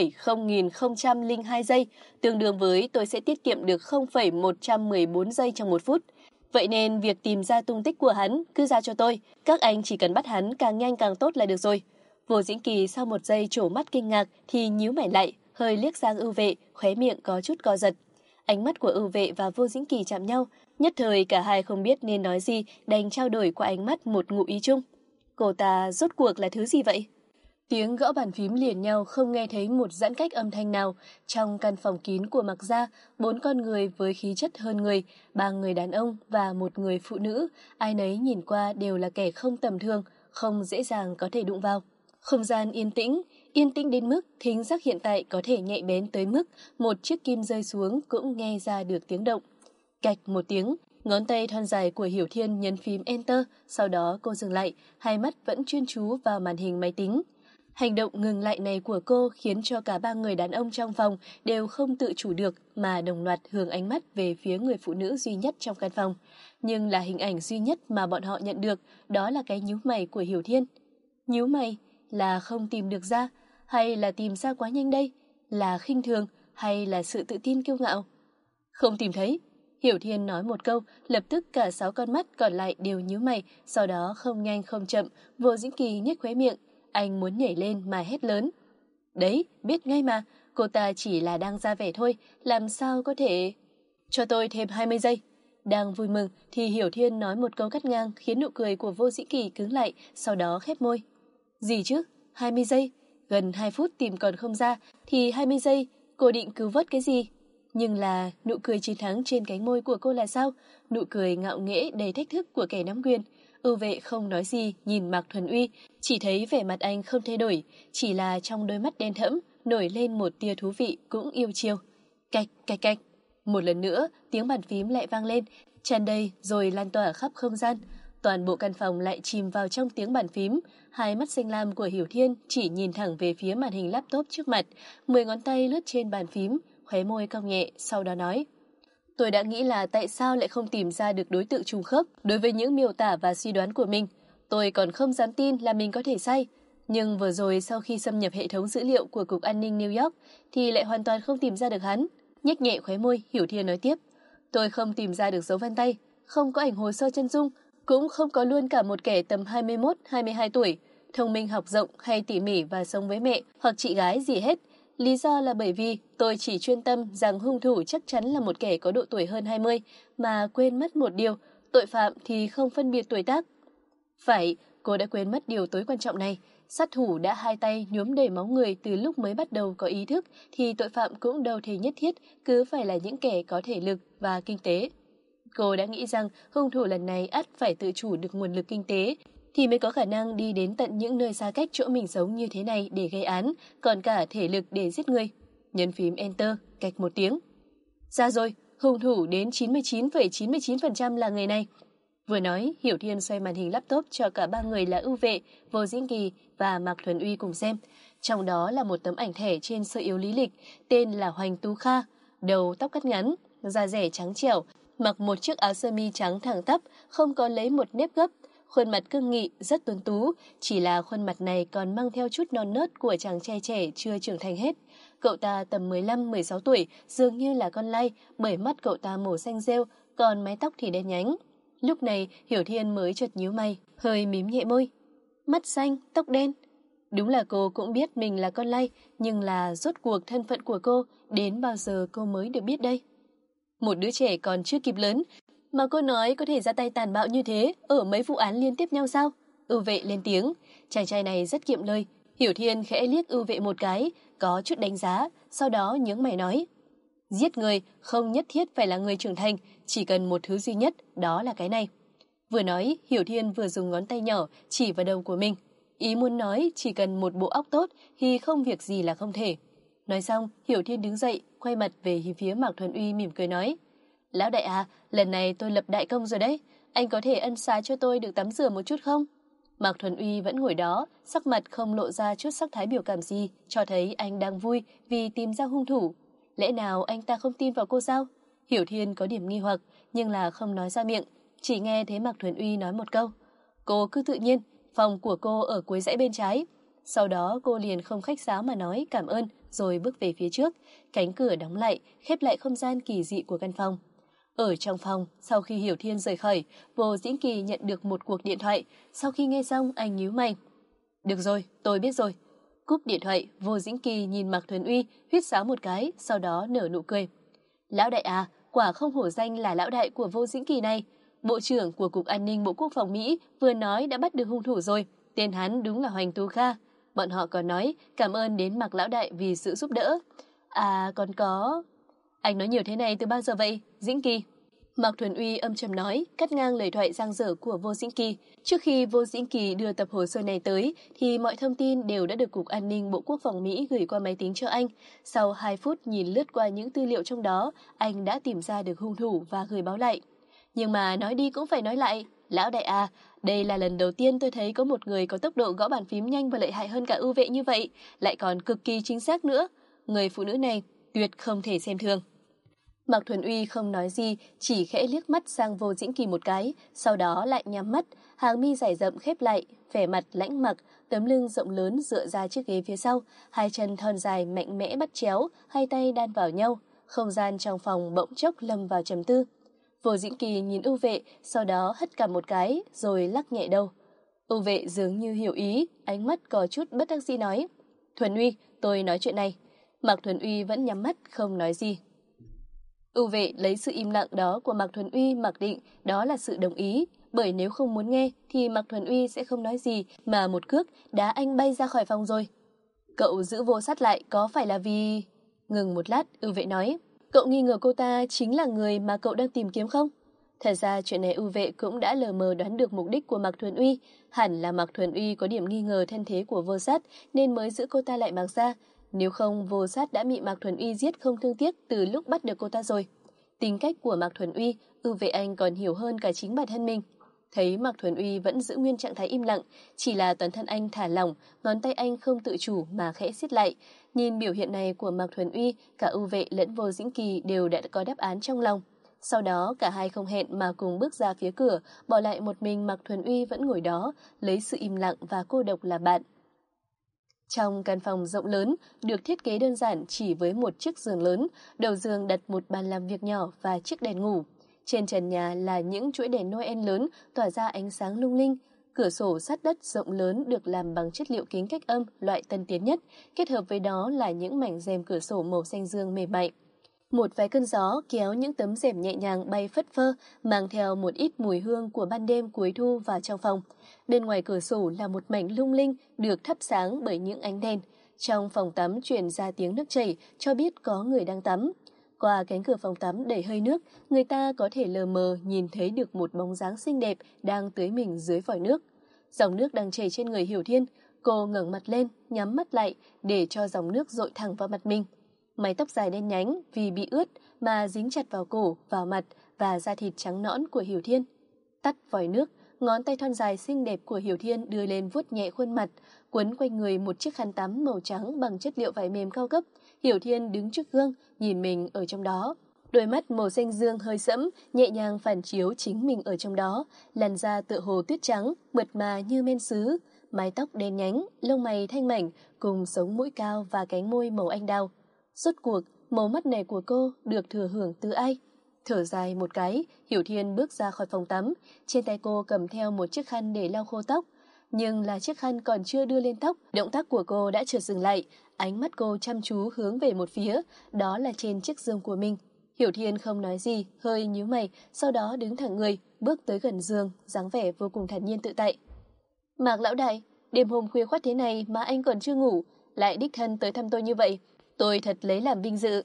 0,0002 giây, tương đương với tôi sẽ tiết kiệm được 0,114 giây trong 1 phút. Vậy nên việc tìm ra tung tích của hắn cứ giao cho tôi, các anh chỉ cần bắt hắn càng nhanh càng tốt là được rồi. Vô Dĩnh Kỳ sau một giây trổ mắt kinh ngạc thì nhíu mày lại, hơi liếc sang Ưu Vệ, khóe miệng có chút co giật. Ánh mắt của Ưu Vệ và Vô Dĩnh Kỳ chạm nhau, nhất thời cả hai không biết nên nói gì, đành trao đổi qua ánh mắt một ngụ ý chung. Cô ta rốt cuộc là thứ gì vậy? Tiếng gõ bàn phím liền nhau không nghe thấy một giãn cách âm thanh nào. Trong căn phòng kín của Mạc Gia, 4 con người với khí chất hơn người, 3 người đàn ông và 1 người phụ nữ, ai nấy nhìn qua đều là kẻ không tầm thường, không dễ dàng có thể đụng vào. Không gian yên tĩnh đến mức thính giác hiện tại có thể nhạy bén tới mức một chiếc kim rơi xuống cũng nghe ra được tiếng động. Cạch một tiếng, ngón tay thon dài của Hiểu Thiên nhấn phím Enter, sau đó cô dừng lại, hai mắt vẫn chuyên chú vào màn hình máy tính. Hành động ngừng lại này của cô khiến cho cả ba người đàn ông trong phòng đều không tự chủ được mà đồng loạt hướng ánh mắt về phía người phụ nữ duy nhất trong căn phòng. Nhưng là hình ảnh duy nhất mà bọn họ nhận được, đó là cái nhíu mày của Hiểu Thiên. Nhíu mày là không tìm được ra, hay là tìm ra quá nhanh đây? Là khinh thường hay là sự tự tin kiêu ngạo? Không tìm thấy. Hiểu Thiên nói một câu, lập tức cả 6 con mắt còn lại đều nhíu mày, sau đó không nhanh không chậm, Vô Dĩnh Kỳ nhếch khóe miệng, anh muốn nhảy lên mà hét lớn. Đấy, biết ngay mà, cô ta chỉ là đang ra vẻ thôi, làm sao có thể... Cho tôi thêm 20 giây. Đang vui mừng thì Hiểu Thiên nói một câu cắt ngang khiến nụ cười của Vô Dĩ Kỳ cứng lại, sau đó khép môi. Gì chứ? 20 giây? Gần 2 phút tìm còn không ra thì 20 giây, cô định cứu vớt cái gì? Nhưng là nụ cười chiến thắng trên cánh môi của cô là sao? Nụ cười ngạo nghễ đầy thách thức của kẻ nắm quyền. Ưu vệ không nói gì nhìn Mạc Thuần Uy, chỉ thấy vẻ mặt anh không thay đổi, chỉ là trong đôi mắt đen thẫm nổi lên một tia thú vị cũng yêu chiêu. Cạch cạch cạch. Một lần nữa, tiếng bàn phím lại vang lên, tràn đầy rồi lan tỏa khắp không gian. Toàn bộ căn phòng lại chìm vào trong tiếng bàn phím, hai mắt xanh lam của Hiểu Thiên chỉ nhìn thẳng về phía màn hình laptop trước mặt, 10 ngón tay lướt trên bàn phím, khóe môi cong nhẹ, sau đó nói. Tôi đã nghĩ là tại sao lại không tìm ra được đối tượng trùng khớp đối với những miêu tả và suy đoán của mình. Tôi còn không dám tin là mình có thể sai. Nhưng vừa rồi sau khi xâm nhập hệ thống dữ liệu của Cục An ninh New York thì lại hoàn toàn không tìm ra được hắn. Nhếch nhẹ khóe môi, Hiểu Thiên nói tiếp. Tôi không tìm ra được dấu vân tay, không có ảnh hồ sơ chân dung, cũng không có luôn cả một kẻ tầm 21-22 tuổi, thông minh học rộng hay tỉ mỉ và sống với mẹ hoặc chị gái gì hết. Lý do là bởi vì tôi chỉ chuyên tâm rằng hung thủ chắc chắn là một kẻ có độ tuổi hơn 20, mà quên mất một điều, tội phạm thì không phân biệt tuổi tác. Phải, cô đã quên mất điều tối quan trọng này. Sát thủ đã hai tay nhuốm đầy máu người từ lúc mới bắt đầu có ý thức, thì tội phạm cũng đâu thể nhất thiết cứ phải là những kẻ có thể lực và kinh tế. Cô đã nghĩ rằng hung thủ lần này ắt phải tự chủ được nguồn lực kinh tế, thì mới có khả năng đi đến tận những nơi xa cách chỗ mình sống như thế này để gây án, còn cả thể lực để giết người. Nhấn phím Enter, cạch một tiếng. Ra rồi, hung thủ đến 99,99% là người này. Vừa nói, Hiểu Thiên xoay màn hình laptop cho cả ba người là Ưu Vệ, Vô Dĩnh Kỳ và Mạc Thuần Uy cùng xem. Trong đó là một tấm ảnh thẻ trên sơ yếu lý lịch, tên là Hoành Tú Kha, đầu tóc cắt ngắn, da dẻ trắng trẻo, mặc một chiếc áo sơ mi trắng thẳng tắp, không có lấy một nếp gấp, khuôn mặt cương nghị, rất tuấn tú, chỉ là khuôn mặt này còn mang theo chút non nớt của chàng trai trẻ chưa trưởng thành hết. Cậu ta tầm 15-16 tuổi, dường như là con lai, bởi mắt cậu ta màu xanh rêu, còn mái tóc thì đen nhánh. Lúc này, Hiểu Thiên mới chợt nhíu mày, hơi mím nhẹ môi. Mắt xanh, tóc đen. Đúng là cô cũng biết mình là con lai, nhưng là rốt cuộc thân phận của cô, đến bao giờ cô mới được biết đây? Một đứa trẻ còn chưa kịp lớn, mà cô nói có thể ra tay tàn bạo như thế ở mấy vụ án liên tiếp nhau sao? Ưu Vệ lên tiếng, chàng trai này rất kiệm lời. Hiểu Thiên khẽ liếc Ưu Vệ một cái, có chút đánh giá, sau đó nhướng mày nói. Giết người không nhất thiết phải là người trưởng thành, chỉ cần một thứ duy nhất, đó là cái này. Vừa nói, Hiểu Thiên vừa dùng ngón tay nhỏ chỉ vào đầu của mình. Ý muốn nói chỉ cần một bộ óc tốt thì không việc gì là không thể. Nói xong, Hiểu Thiên đứng dậy, quay mặt về phía Mạc Thuần Uy mỉm cười nói. Lão đại à, lần này tôi lập đại công rồi đấy. Anh có thể ân xá cho tôi được tắm rửa một chút không? Mạc Thuần Uy vẫn ngồi đó, sắc mặt không lộ ra chút sắc thái biểu cảm gì, cho thấy anh đang vui vì tìm ra hung thủ. Lẽ nào anh ta không tin vào cô sao? Hiểu Thiên có điểm nghi hoặc, nhưng là không nói ra miệng, chỉ nghe thấy Mạc Thuần Uy nói một câu. Cô cứ tự nhiên, phòng của cô ở cuối dãy bên trái. Sau đó cô liền không khách sáo mà nói cảm ơn, rồi bước về phía trước. Cánh cửa đóng lại, khép lại không gian kỳ dị của căn phòng. Ở trong phòng, sau khi Hiểu Thiên rời khỏi, Vô Dĩnh Kỳ nhận được một cuộc điện thoại. Sau khi nghe xong, anh nhíu mày. Được rồi, tôi biết rồi. Cúp điện thoại, Vô Dĩnh Kỳ nhìn Mạc Thuần Uy, huýt sáo một cái, sau đó nở nụ cười. Lão đại à, quả không hổ danh là lão đại của Vô Dĩnh Kỳ này. Bộ trưởng của Cục An ninh Bộ Quốc phòng Mỹ vừa nói đã bắt được hung thủ rồi. Tên hắn đúng là Hoành Tú Kha. Bọn họ còn nói cảm ơn đến Mạc lão đại vì sự giúp đỡ. À, còn có... Anh nói nhiều thế này từ bao giờ vậy, Dĩnh Kỳ? Mạc Thuần Uy âm trầm nói, cắt ngang lời thoại dang dở của Vô Dĩnh Kỳ. Trước khi Vô Dĩnh Kỳ đưa tập hồ sơ này tới, thì mọi thông tin đều đã được Cục An ninh Bộ Quốc phòng Mỹ gửi qua máy tính cho anh. Sau 2 phút nhìn lướt qua những tư liệu trong đó, anh đã tìm ra được hung thủ và gửi báo lại. Nhưng mà nói đi cũng phải nói lại, Lão đại à, đây là lần đầu tiên tôi thấy có một người có tốc độ gõ bàn phím nhanh và lợi hại hơn cả ưu vệ như vậy, lại còn cực kỳ chính xác nữa. Người phụ nữ này tuyệt không thể xem thường. Mạc Thuần Uy không nói gì, chỉ khẽ liếc mắt sang Vô Dĩnh Kỳ một cái, sau đó lại nhắm mắt, hàng mi dày rậm khép lại, vẻ mặt lãnh mặc, tấm lưng rộng lớn dựa ra chiếc ghế phía sau, hai chân thon dài mạnh mẽ bắt chéo, hai tay đan vào nhau, không gian trong phòng bỗng chốc lâm vào trầm tư. Vô Dĩnh Kỳ nhìn ưu vệ, sau đó hất cằm một cái, rồi lắc nhẹ đầu. Ưu vệ dường như hiểu ý, ánh mắt có chút bất đắc dĩ nói: Thuần Uy, tôi nói chuyện này. Mạc Thuần Uy vẫn nhắm mắt không nói gì. Ưu vệ lấy sự im lặng đó của Mạc Thuần Uy mặc định đó là sự đồng ý, bởi nếu không muốn nghe thì Mạc Thuần Uy sẽ không nói gì mà một cước đá anh bay ra khỏi phòng rồi. Cậu giữ Vô Sát lại có phải là vì... Ngừng một lát, Ưu vệ nói, cậu nghi ngờ cô ta chính là người mà cậu đang tìm kiếm không? Thật ra chuyện này Ưu vệ cũng đã lờ mờ đoán được mục đích của Mạc Thuần Uy, hẳn là Mạc Thuần Uy có điểm nghi ngờ thân thế của Vô Sát nên mới giữ cô ta lại mặc ra. Nếu không, Vô Sát đã bị Mạc Thuần Uy giết không thương tiếc từ lúc bắt được cô ta rồi. Tính cách của Mạc Thuần Uy, Ưu vệ anh còn hiểu hơn cả chính bản thân mình. Thấy Mạc Thuần Uy vẫn giữ nguyên trạng thái im lặng, chỉ là toàn thân anh thả lỏng, ngón tay anh không tự chủ mà khẽ siết lại. Nhìn biểu hiện này của Mạc Thuần Uy, cả Ưu vệ lẫn Vô Dĩnh Kỳ đều đã có đáp án trong lòng. Sau đó cả hai không hẹn mà cùng bước ra phía cửa, bỏ lại một mình Mạc Thuần Uy vẫn ngồi đó, lấy sự im lặng và cô độc là bạn. Trong căn phòng rộng lớn, được thiết kế đơn giản chỉ với một chiếc giường lớn, đầu giường đặt một bàn làm việc nhỏ và chiếc đèn ngủ. Trên trần nhà là những chuỗi đèn Noel lớn tỏa ra ánh sáng lung linh. Cửa sổ sát đất rộng lớn được làm bằng chất liệu kính cách âm loại tân tiến nhất, kết hợp với đó là những mảnh rèm cửa sổ màu xanh dương mềm mại. Một vài cơn gió kéo những tấm rèm nhẹ nhàng bay phất phơ, mang theo một ít mùi hương của ban đêm cuối thu vào trong phòng. Bên ngoài cửa sổ là một mảnh lung linh được thắp sáng bởi những ánh đèn. Trong phòng tắm truyền ra tiếng nước chảy, cho biết có người đang tắm. Qua cánh cửa phòng tắm đầy hơi nước, người ta có thể lờ mờ nhìn thấy được một bóng dáng xinh đẹp đang tưới mình dưới vòi nước. Dòng nước đang chảy trên người Hiểu Thiên, cô ngẩng mặt lên, nhắm mắt lại để cho dòng nước dội thẳng vào mặt mình. Mái tóc dài đen nhánh vì bị ướt mà dính chặt vào cổ, vào mặt và da thịt trắng nõn của Hiểu Thiên. Tắt vòi nước, ngón tay thon dài xinh đẹp của Hiểu Thiên đưa lên vuốt nhẹ khuôn mặt, quấn quanh người một chiếc khăn tắm màu trắng bằng chất liệu vải mềm cao cấp. Hiểu Thiên đứng trước gương, nhìn mình ở trong đó. Đôi mắt màu xanh dương hơi sẫm, nhẹ nhàng phản chiếu chính mình ở trong đó, làn da tựa hồ tuyết trắng, mượt mà như men sứ, mái tóc đen nhánh, lông mày thanh mảnh, cùng sống mũi cao và cánh môi màu anh đào. Rốt cuộc, màu mắt này của cô được thừa hưởng từ ai? Thở dài một cái, Hiểu Thiên bước ra khỏi phòng tắm, trên tay cô cầm theo một chiếc khăn để lau khô tóc. Nhưng là chiếc khăn còn chưa đưa lên tóc, động tác của cô đã chợt dừng lại, ánh mắt cô chăm chú hướng về một phía, đó là trên chiếc giường của mình. Hiểu Thiên không nói gì, hơi nhíu mày, sau đó đứng thẳng người, bước tới gần giường, dáng vẻ vô cùng thản nhiên tự tại. Mạc lão đại, đêm hôm khuya khoắt thế này mà anh còn chưa ngủ, lại đích thân tới thăm tôi như vậy, tôi thật lấy làm vinh dự.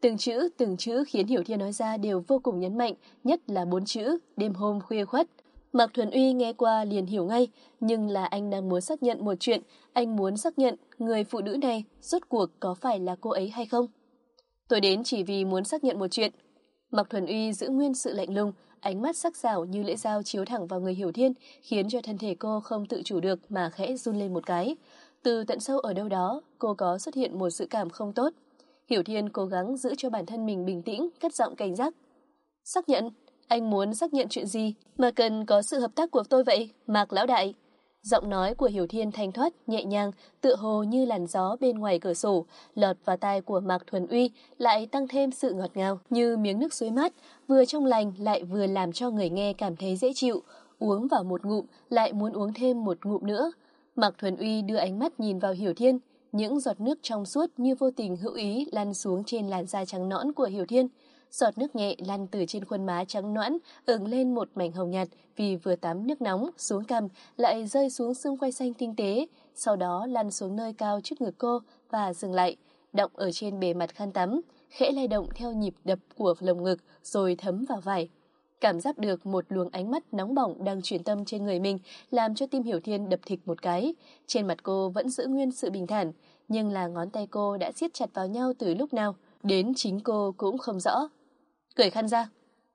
Từng chữ khiến Hiểu Thiên nói ra đều vô cùng nhấn mạnh, nhất là 4 chữ, đêm hôm khuya khuất. Mạc Thuần Uy nghe qua liền hiểu ngay, nhưng là anh đang muốn xác nhận một chuyện, anh muốn xác nhận người phụ nữ này rốt cuộc có phải là cô ấy hay không. Tôi đến chỉ vì muốn xác nhận một chuyện. Mạc Thuần Uy giữ nguyên sự lạnh lùng, ánh mắt sắc sảo như lưỡi dao chiếu thẳng vào người Hiểu Thiên, khiến cho thân thể cô không tự chủ được mà khẽ run lên một cái. Từ tận sâu ở đâu đó, cô có xuất hiện một sự cảm không tốt. Hiểu Thiên cố gắng giữ cho bản thân mình bình tĩnh, cất giọng cảnh giác. Xác nhận? Anh muốn xác nhận chuyện gì mà cần có sự hợp tác của tôi vậy, Mạc lão đại? Giọng nói của Hiểu Thiên thanh thoát, nhẹ nhàng, tựa hồ như làn gió bên ngoài cửa sổ, lọt vào tai của Mạc Thuần Uy, lại tăng thêm sự ngọt ngào, như miếng nước suối mát, vừa trong lành lại vừa làm cho người nghe cảm thấy dễ chịu. Uống vào một ngụm, lại muốn uống thêm một ngụm nữa. Mạc Thuần Uy đưa ánh mắt nhìn vào Hiểu Thiên, những giọt nước trong suốt như vô tình hữu ý lăn xuống trên làn da trắng nõn của Hiểu Thiên. Giọt nước nhẹ lăn từ trên khuôn má trắng nõn, ửng lên một mảnh hồng nhạt vì vừa tắm nước nóng xuống cằm, lại rơi xuống xương quai xanh tinh tế, sau đó lăn xuống nơi cao trước ngực cô và dừng lại, đọng ở trên bề mặt khăn tắm, khẽ lay động theo nhịp đập của lồng ngực rồi thấm vào vải. Cảm giác được một luồng ánh mắt nóng bỏng đang chuyển tâm trên người mình, làm cho tim Hiểu Thiên đập thịch một cái. Trên mặt cô vẫn giữ nguyên sự bình thản, nhưng là ngón tay cô đã siết chặt vào nhau từ lúc nào, đến chính cô cũng không rõ. Cởi khăn ra.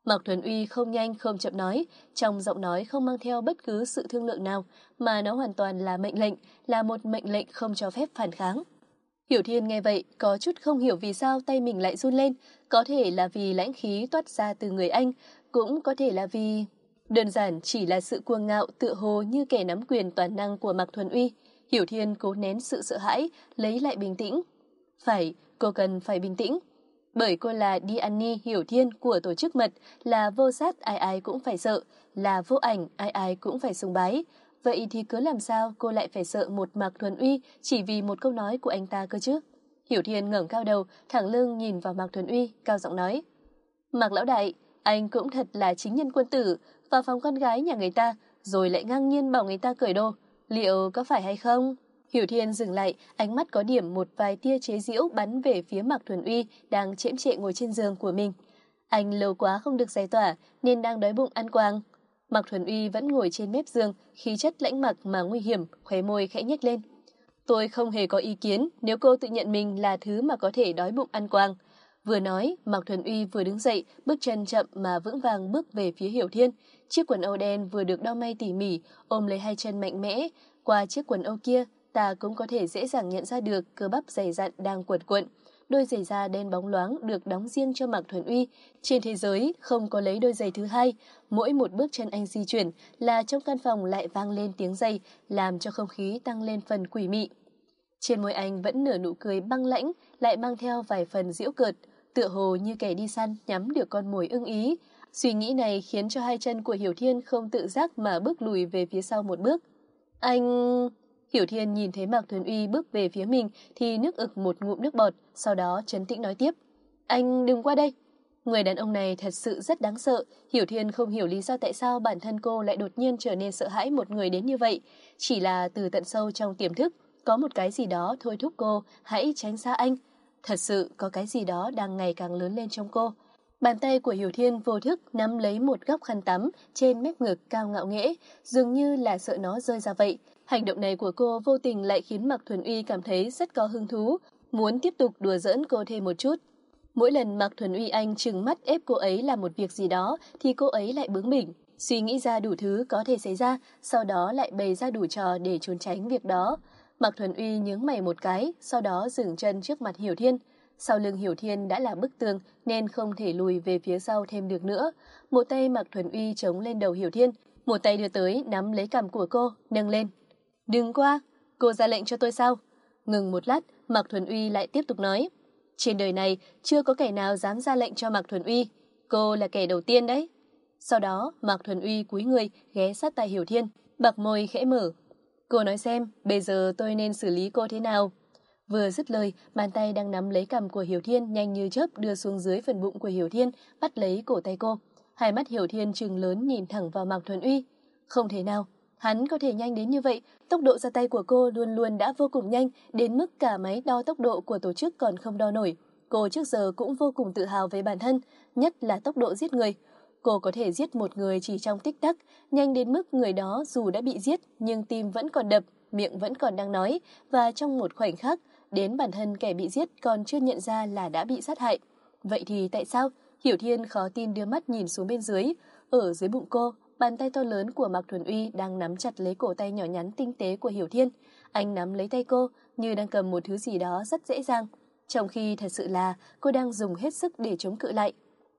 Mạc Thuần Uy không nhanh không chậm nói, trong giọng nói không mang theo bất cứ sự thương lượng nào, mà nó hoàn toàn là mệnh lệnh, là một mệnh lệnh không cho phép phản kháng. Hiểu Thiên nghe vậy, có chút không hiểu vì sao tay mình lại run lên, có thể là vì lãnh khí toát ra từ người anh, cũng có thể là vì... Đơn giản chỉ là sự cuồng ngạo tựa hồ như kẻ nắm quyền toàn năng của Mạc Thuần Uy. Hiểu Thiên cố nén sự sợ hãi, lấy lại bình tĩnh. Phải, cô cần phải bình tĩnh. Bởi cô là Diani Hiểu Thiên của tổ chức mật, là vô sát ai ai cũng phải sợ, là vô ảnh ai ai cũng phải sùng bái. Vậy thì cứ làm sao cô lại phải sợ một Mạc Thuần Uy chỉ vì một câu nói của anh ta cơ chứ? Hiểu Thiên ngẩng cao đầu, thẳng lưng nhìn vào Mạc Thuần Uy, cao giọng nói. Mạc lão đại, anh cũng thật là chính nhân quân tử, vào phòng con gái nhà người ta, rồi lại ngang nhiên bảo người ta cởi đồ. Liệu có phải hay không? Hiểu Thiên dừng lại, ánh mắt có điểm một vài tia chế giễu bắn về phía Mạc Thuần Uy đang chễm chệ ngồi trên giường của mình. Anh lâu quá không được giải tỏa nên đang đói bụng ăn quàng. Mạc Thuần Uy vẫn ngồi trên mép giường, khí chất lãnh mặc mà nguy hiểm, khóe môi khẽ nhếch lên. Tôi không hề có ý kiến nếu cô tự nhận mình là thứ mà có thể đói bụng ăn quàng. Vừa nói, Mạc Thuần Uy vừa đứng dậy, bước chân chậm mà vững vàng bước về phía Hiểu Thiên. Chiếc quần âu đen vừa được đao may tỉ mỉ, ôm lấy hai chân mạnh mẽ. Qua chiếc quần âu kia, ta cũng có thể dễ dàng nhận ra được cơ bắp dày dặn đang cuộn cuộn. Đôi giày da đen bóng loáng được đóng riêng cho Mạc Thuần Uy. Trên thế giới không có lấy đôi giày thứ hai. Mỗi một bước chân anh di chuyển là trong căn phòng lại vang lên tiếng giày, làm cho không khí tăng lên phần quỷ mị. Trên môi anh vẫn nở nụ cười băng lãnh, lại mang theo vài phần giễu cợt, tựa hồ như kẻ đi săn nhắm được con mồi ưng ý. Suy nghĩ này khiến cho hai chân của Hiểu Thiên không tự giác mà bước lùi về phía sau một bước. Anh... Hiểu Thiên nhìn thấy Mạc Thuần Uy bước về phía mình thì nước ực một ngụm nước bọt, sau đó trấn tĩnh nói tiếp. Anh đừng qua đây. Người đàn ông này thật sự rất đáng sợ. Hiểu Thiên không hiểu lý do tại sao bản thân cô lại đột nhiên trở nên sợ hãi một người đến như vậy. Chỉ là từ tận sâu trong tiềm thức, có một cái gì đó thôi thúc cô hãy tránh xa anh. Thật sự có cái gì đó đang ngày càng lớn lên trong cô. Bàn tay của Hiểu Thiên vô thức nắm lấy một góc khăn tắm trên mép ngực cao ngạo nghễ, dường như là sợ nó rơi ra vậy. Hành động này của cô vô tình lại khiến Mạc Thuần Uy cảm thấy rất có hứng thú, muốn tiếp tục đùa giỡn cô thêm một chút. Mỗi lần Mạc Thuần Uy anh trừng mắt ép cô ấy làm một việc gì đó thì cô ấy lại bướng bỉnh, suy nghĩ ra đủ thứ có thể xảy ra, sau đó lại bày ra đủ trò để trốn tránh việc đó. Mạc Thuần Uy nhướng mày một cái, sau đó dừng chân trước mặt Hiểu Thiên. Sau lưng Hiểu Thiên đã là bức tường nên không thể lùi về phía sau thêm được nữa. Một tay Mạc Thuần Uy chống lên đầu Hiểu Thiên, một tay đưa tới nắm lấy cằm của cô, nâng lên. Đừng qua, cô ra lệnh cho tôi sao? Ngừng một lát, Mạc Thuần Uy lại tiếp tục nói. Trên đời này chưa có kẻ nào dám ra lệnh cho Mạc Thuần Uy, cô là kẻ đầu tiên đấy. Sau đó, Mạc Thuần Uy cúi người ghé sát tai Hiểu Thiên, bạc môi khẽ mở. Cô nói xem, bây giờ tôi nên xử lý cô thế nào? Vừa dứt lời, bàn tay đang nắm lấy cằm của Hiểu Thiên nhanh như chớp đưa xuống dưới phần bụng của Hiểu Thiên, bắt lấy cổ tay cô. Hai mắt Hiểu Thiên trừng lớn nhìn thẳng vào Mạc Thuần Uy. Không thể nào, hắn có thể nhanh đến như vậy, tốc độ ra tay của cô luôn luôn đã vô cùng nhanh, đến mức cả máy đo tốc độ của tổ chức còn không đo nổi. Cô trước giờ cũng vô cùng tự hào về bản thân, nhất là tốc độ giết người. Cô có thể giết một người chỉ trong tích tắc, nhanh đến mức người đó dù đã bị giết nhưng tim vẫn còn đập, miệng vẫn còn đang nói, và trong một khoảnh khắc, đến bản thân kẻ bị giết còn chưa nhận ra là đã bị sát hại. Vậy thì tại sao? Hiểu Thiên khó tin đưa mắt nhìn xuống bên dưới. Ở dưới bụng cô, bàn tay to lớn của Mạc Thuần Uy đang nắm chặt lấy cổ tay nhỏ nhắn tinh tế của Hiểu Thiên. Anh nắm lấy tay cô như đang cầm một thứ gì đó rất dễ dàng, trong khi thật sự là cô đang dùng hết sức để chống cự lại.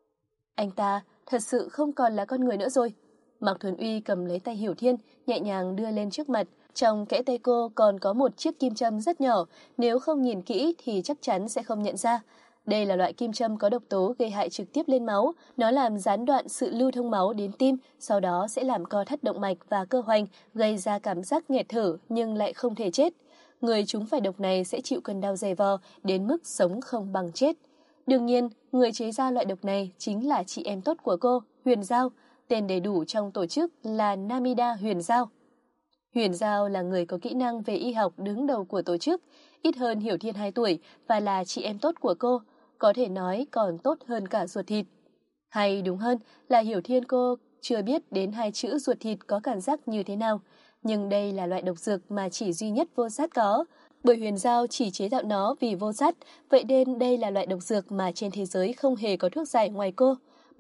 Anh ta thật sự không còn là con người nữa rồi. Mạc Thuần Uy cầm lấy tay Hiểu Thiên, nhẹ nhàng đưa lên trước mặt. Trong kẽ tay cô còn có một chiếc kim châm rất nhỏ, nếu không nhìn kỹ thì chắc chắn sẽ không nhận ra. Đây là loại kim châm có độc tố gây hại trực tiếp lên máu, nó làm gián đoạn sự lưu thông máu đến tim, sau đó sẽ làm co thắt động mạch và cơ hoành, gây ra cảm giác nghẹt thở nhưng lại không thể chết. Người trúng phải độc này sẽ chịu cơn đau dày vò đến mức sống không bằng chết. Đương nhiên, người chế ra loại độc này chính là chị em tốt của cô, Huyền Giao, tên đầy đủ trong tổ chức là Namida Huyền Giao. Huyền Giao là người có kỹ năng về y học đứng đầu của tổ chức, ít hơn Hiểu Thiên 2 tuổi và là chị em tốt của cô, có thể nói còn tốt hơn cả ruột thịt. Hay đúng hơn là Hiểu Thiên cô chưa biết đến hai chữ ruột thịt có cảm giác như thế nào, nhưng đây là loại độc dược mà chỉ duy nhất vô sát có. Bởi Huyền Giao chỉ chế tạo nó vì vô sát, vậy nên đây là loại độc dược mà trên thế giới không hề có thuốc giải ngoài cô.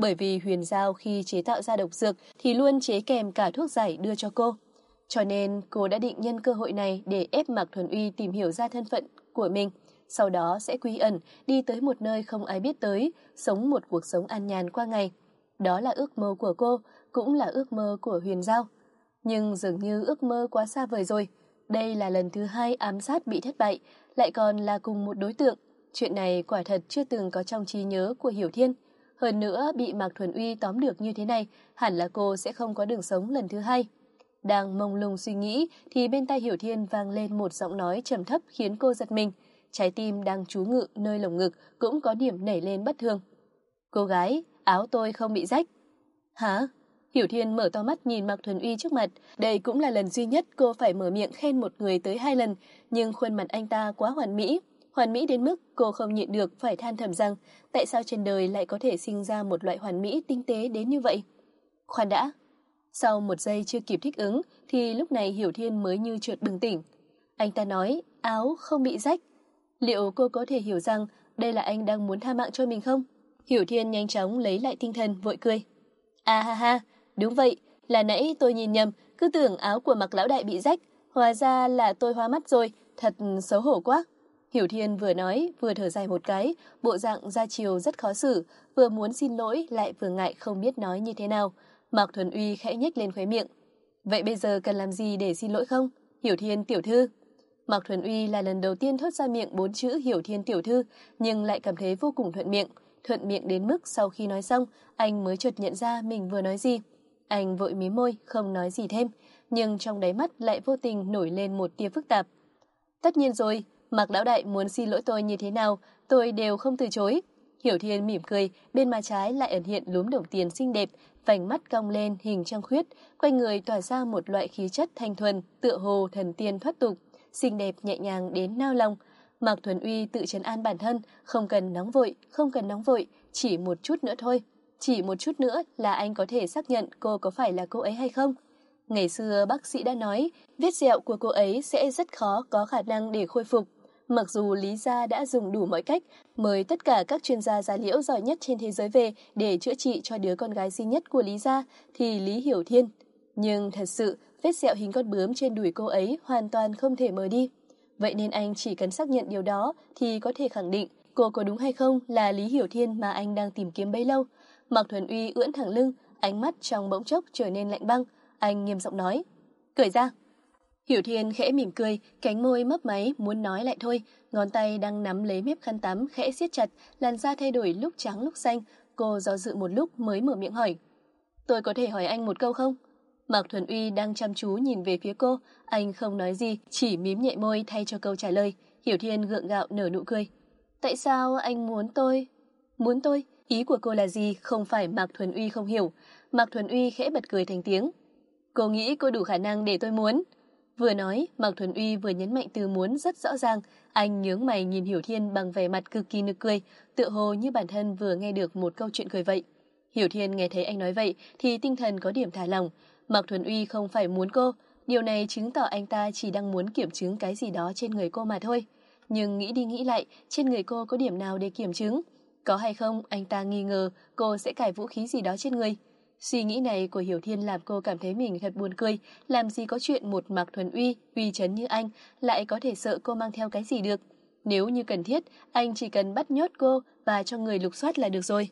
bởi vì Huyền Giao khi chế tạo ra độc dược thì luôn chế kèm cả thuốc giải đưa cho cô. Cho nên cô đã định nhân cơ hội này để ép Mạc Thuần Uy tìm hiểu ra thân phận của mình, sau đó sẽ quy ẩn, đi tới một nơi không ai biết tới, sống một cuộc sống an nhàn qua ngày. Đó là ước mơ của cô, cũng là ước mơ của Huyền Giao. Nhưng dường như ước mơ quá xa vời rồi. Đây là lần thứ 2 ám sát bị thất bại, lại còn là cùng một đối tượng. Chuyện này quả thật chưa từng có trong trí nhớ của Hiểu Thiên. Hơn nữa, bị Mạc Thuần Uy tóm được như thế này, hẳn là cô sẽ không có đường sống lần thứ 2. Đang mông lung suy nghĩ thì bên tai Hiểu Thiên vang lên một giọng nói trầm thấp khiến cô giật mình. Trái tim đang trú ngự nơi lồng ngực cũng có điểm nảy lên bất thường. Cô gái, áo tôi không bị rách. Hả? Hiểu Thiên mở to mắt nhìn Mạc Thuần Uy trước mặt. Đây cũng là lần duy nhất cô phải mở miệng khen một người tới 2 lần, nhưng khuôn mặt anh ta quá hoàn mỹ. Hoàn mỹ đến mức cô không nhịn được phải than thầm rằng tại sao trên đời lại có thể sinh ra một loại hoàn mỹ tinh tế đến như vậy. Khoan đã. Sau một giây chưa kịp thích ứng thì lúc này Hiểu Thiên mới như chợt bừng tỉnh. Anh ta nói áo không bị rách. Liệu cô có thể hiểu rằng đây là anh đang muốn tha mạng cho mình không? Hiểu Thiên nhanh chóng lấy lại tinh thần vội cười. À ha ha, đúng vậy, là nãy tôi nhìn nhầm, cứ tưởng áo của Mạc lão đại bị rách, hóa ra là tôi hoa mắt rồi, thật xấu hổ quá. Hiểu Thiên vừa nói vừa thở dài một cái, bộ dạng ra chiều rất khó xử, vừa muốn xin lỗi lại vừa ngại không biết nói như thế nào. Mạc Thuần Uy khẽ nhếch lên khóe miệng. Vậy bây giờ cần làm gì để xin lỗi không? Hiểu Thiên tiểu thư. Mạc Thuần Uy là lần đầu tiên thốt ra miệng 4 chữ Hiểu Thiên tiểu thư, nhưng lại cảm thấy vô cùng thuận miệng. Thuận miệng đến mức sau khi nói xong, anh mới chợt nhận ra mình vừa nói gì. Anh vội mím môi, không nói gì thêm, nhưng trong đáy mắt lại vô tình nổi lên một tia phức tạp. Tất nhiên rồi, Mạc lão đại muốn xin lỗi tôi như thế nào, tôi đều không từ chối. Hiểu Thiên mỉm cười, bên má trái lại ẩn hiện lúm đồng tiền xinh đẹp, vành mắt cong lên hình trăng khuyết, quanh người tỏa ra một loại khí chất thanh thuần, tựa hồ thần tiên thoát tục, xinh đẹp nhẹ nhàng đến nao lòng. Mạc Thuần Uy tự trấn an bản thân, không cần nóng vội, không cần nóng vội, chỉ một chút nữa thôi. Chỉ một chút nữa là anh có thể xác nhận cô có phải là cô ấy hay không. Ngày xưa bác sĩ đã nói, vết sẹo của cô ấy sẽ rất khó có khả năng để khôi phục. Mặc dù Lý Gia đã dùng đủ mọi cách, mời tất cả các chuyên gia da liễu giỏi nhất trên thế giới về để chữa trị cho đứa con gái duy nhất của Lý Gia, thì Lý Hiểu Thiên. Nhưng thật sự, vết sẹo hình con bướm trên đùi cô ấy hoàn toàn không thể mờ đi. Vậy nên anh chỉ cần xác nhận điều đó thì có thể khẳng định cô có đúng hay không là Lý Hiểu Thiên mà anh đang tìm kiếm bấy lâu. Mạc Thuần Uy ưỡn thẳng lưng, ánh mắt trong bỗng chốc trở nên lạnh băng. Anh nghiêm giọng nói, cởi ra. Hiểu Thiên khẽ mỉm cười, cánh môi mấp máy muốn nói lại thôi, ngón tay đang nắm lấy mép khăn tắm khẽ siết chặt, làn da thay đổi lúc trắng lúc xanh. Cô do dự một lúc mới mở miệng hỏi, tôi có thể hỏi anh một câu không? Mạc Thuần Uy đang chăm chú nhìn về phía cô, anh không nói gì, chỉ mím nhẹ môi thay cho câu trả lời. Hiểu Thiên gượng gạo nở nụ cười. Tại sao anh muốn tôi? Muốn tôi? Ý của cô là gì? Không phải Mạc Thuần Uy không hiểu. Mạc Thuần Uy khẽ bật cười thành tiếng. Cô nghĩ cô đủ khả năng để tôi muốn. Vừa nói, Mạc Thuần Uy vừa nhấn mạnh từ muốn rất rõ ràng. Anh nhướng mày nhìn Hiểu Thiên bằng vẻ mặt cực kỳ nực cười, tựa hồ như bản thân vừa nghe được một câu chuyện cười vậy. Hiểu Thiên nghe thấy anh nói vậy thì tinh thần có điểm thả lỏng. Mạc Thuần Uy không phải muốn cô, điều này chứng tỏ anh ta chỉ đang muốn kiểm chứng cái gì đó trên người cô mà thôi. Nhưng nghĩ đi nghĩ lại, trên người cô có điểm nào để kiểm chứng? Có hay không, anh ta nghi ngờ cô sẽ cài vũ khí gì đó trên người. Suy nghĩ này của Hiểu Thiên làm cô cảm thấy mình thật buồn cười, làm gì có chuyện một Mạc Thuần Uy, uy chấn như anh, lại có thể sợ cô mang theo cái gì được. Nếu như cần thiết, anh chỉ cần bắt nhốt cô và cho người lục soát là được rồi.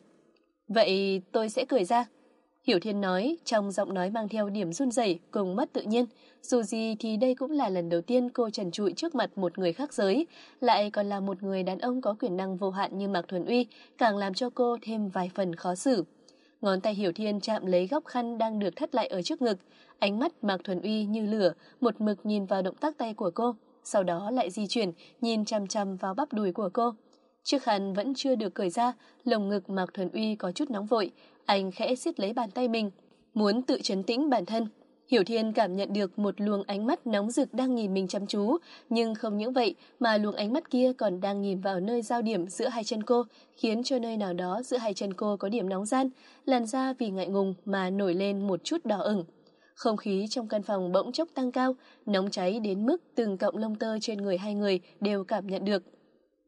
Vậy tôi sẽ cười ra. Hiểu Thiên nói, trong giọng nói mang theo điểm run rẩy cùng mất tự nhiên. Dù gì thì đây cũng là lần đầu tiên cô trần trụi trước mặt một người khác giới, lại còn là một người đàn ông có quyền năng vô hạn như Mạc Thuần Uy, càng làm cho cô thêm vài phần khó xử. Ngón tay Hiểu Thiên chạm lấy góc khăn đang được thắt lại ở trước ngực, ánh mắt Mạc Thuần Uy như lửa, một mực nhìn vào động tác tay của cô, sau đó lại di chuyển, nhìn chằm chằm vào bắp đùi của cô. Chiếc khăn vẫn chưa được cởi ra, lồng ngực Mạc Thuần Uy có chút nóng vội, anh khẽ siết lấy bàn tay mình, muốn tự trấn tĩnh bản thân. Hiểu Thiên cảm nhận được một luồng ánh mắt nóng rực đang nhìn mình chăm chú, nhưng không những vậy mà luồng ánh mắt kia còn đang nhìn vào nơi giao điểm giữa hai chân cô, khiến cho nơi nào đó giữa hai chân cô có điểm nóng ran, làn da vì ngại ngùng mà nổi lên một chút đỏ ửng. Không khí trong căn phòng bỗng chốc tăng cao, nóng cháy đến mức từng cọng lông tơ trên người hai người đều cảm nhận được.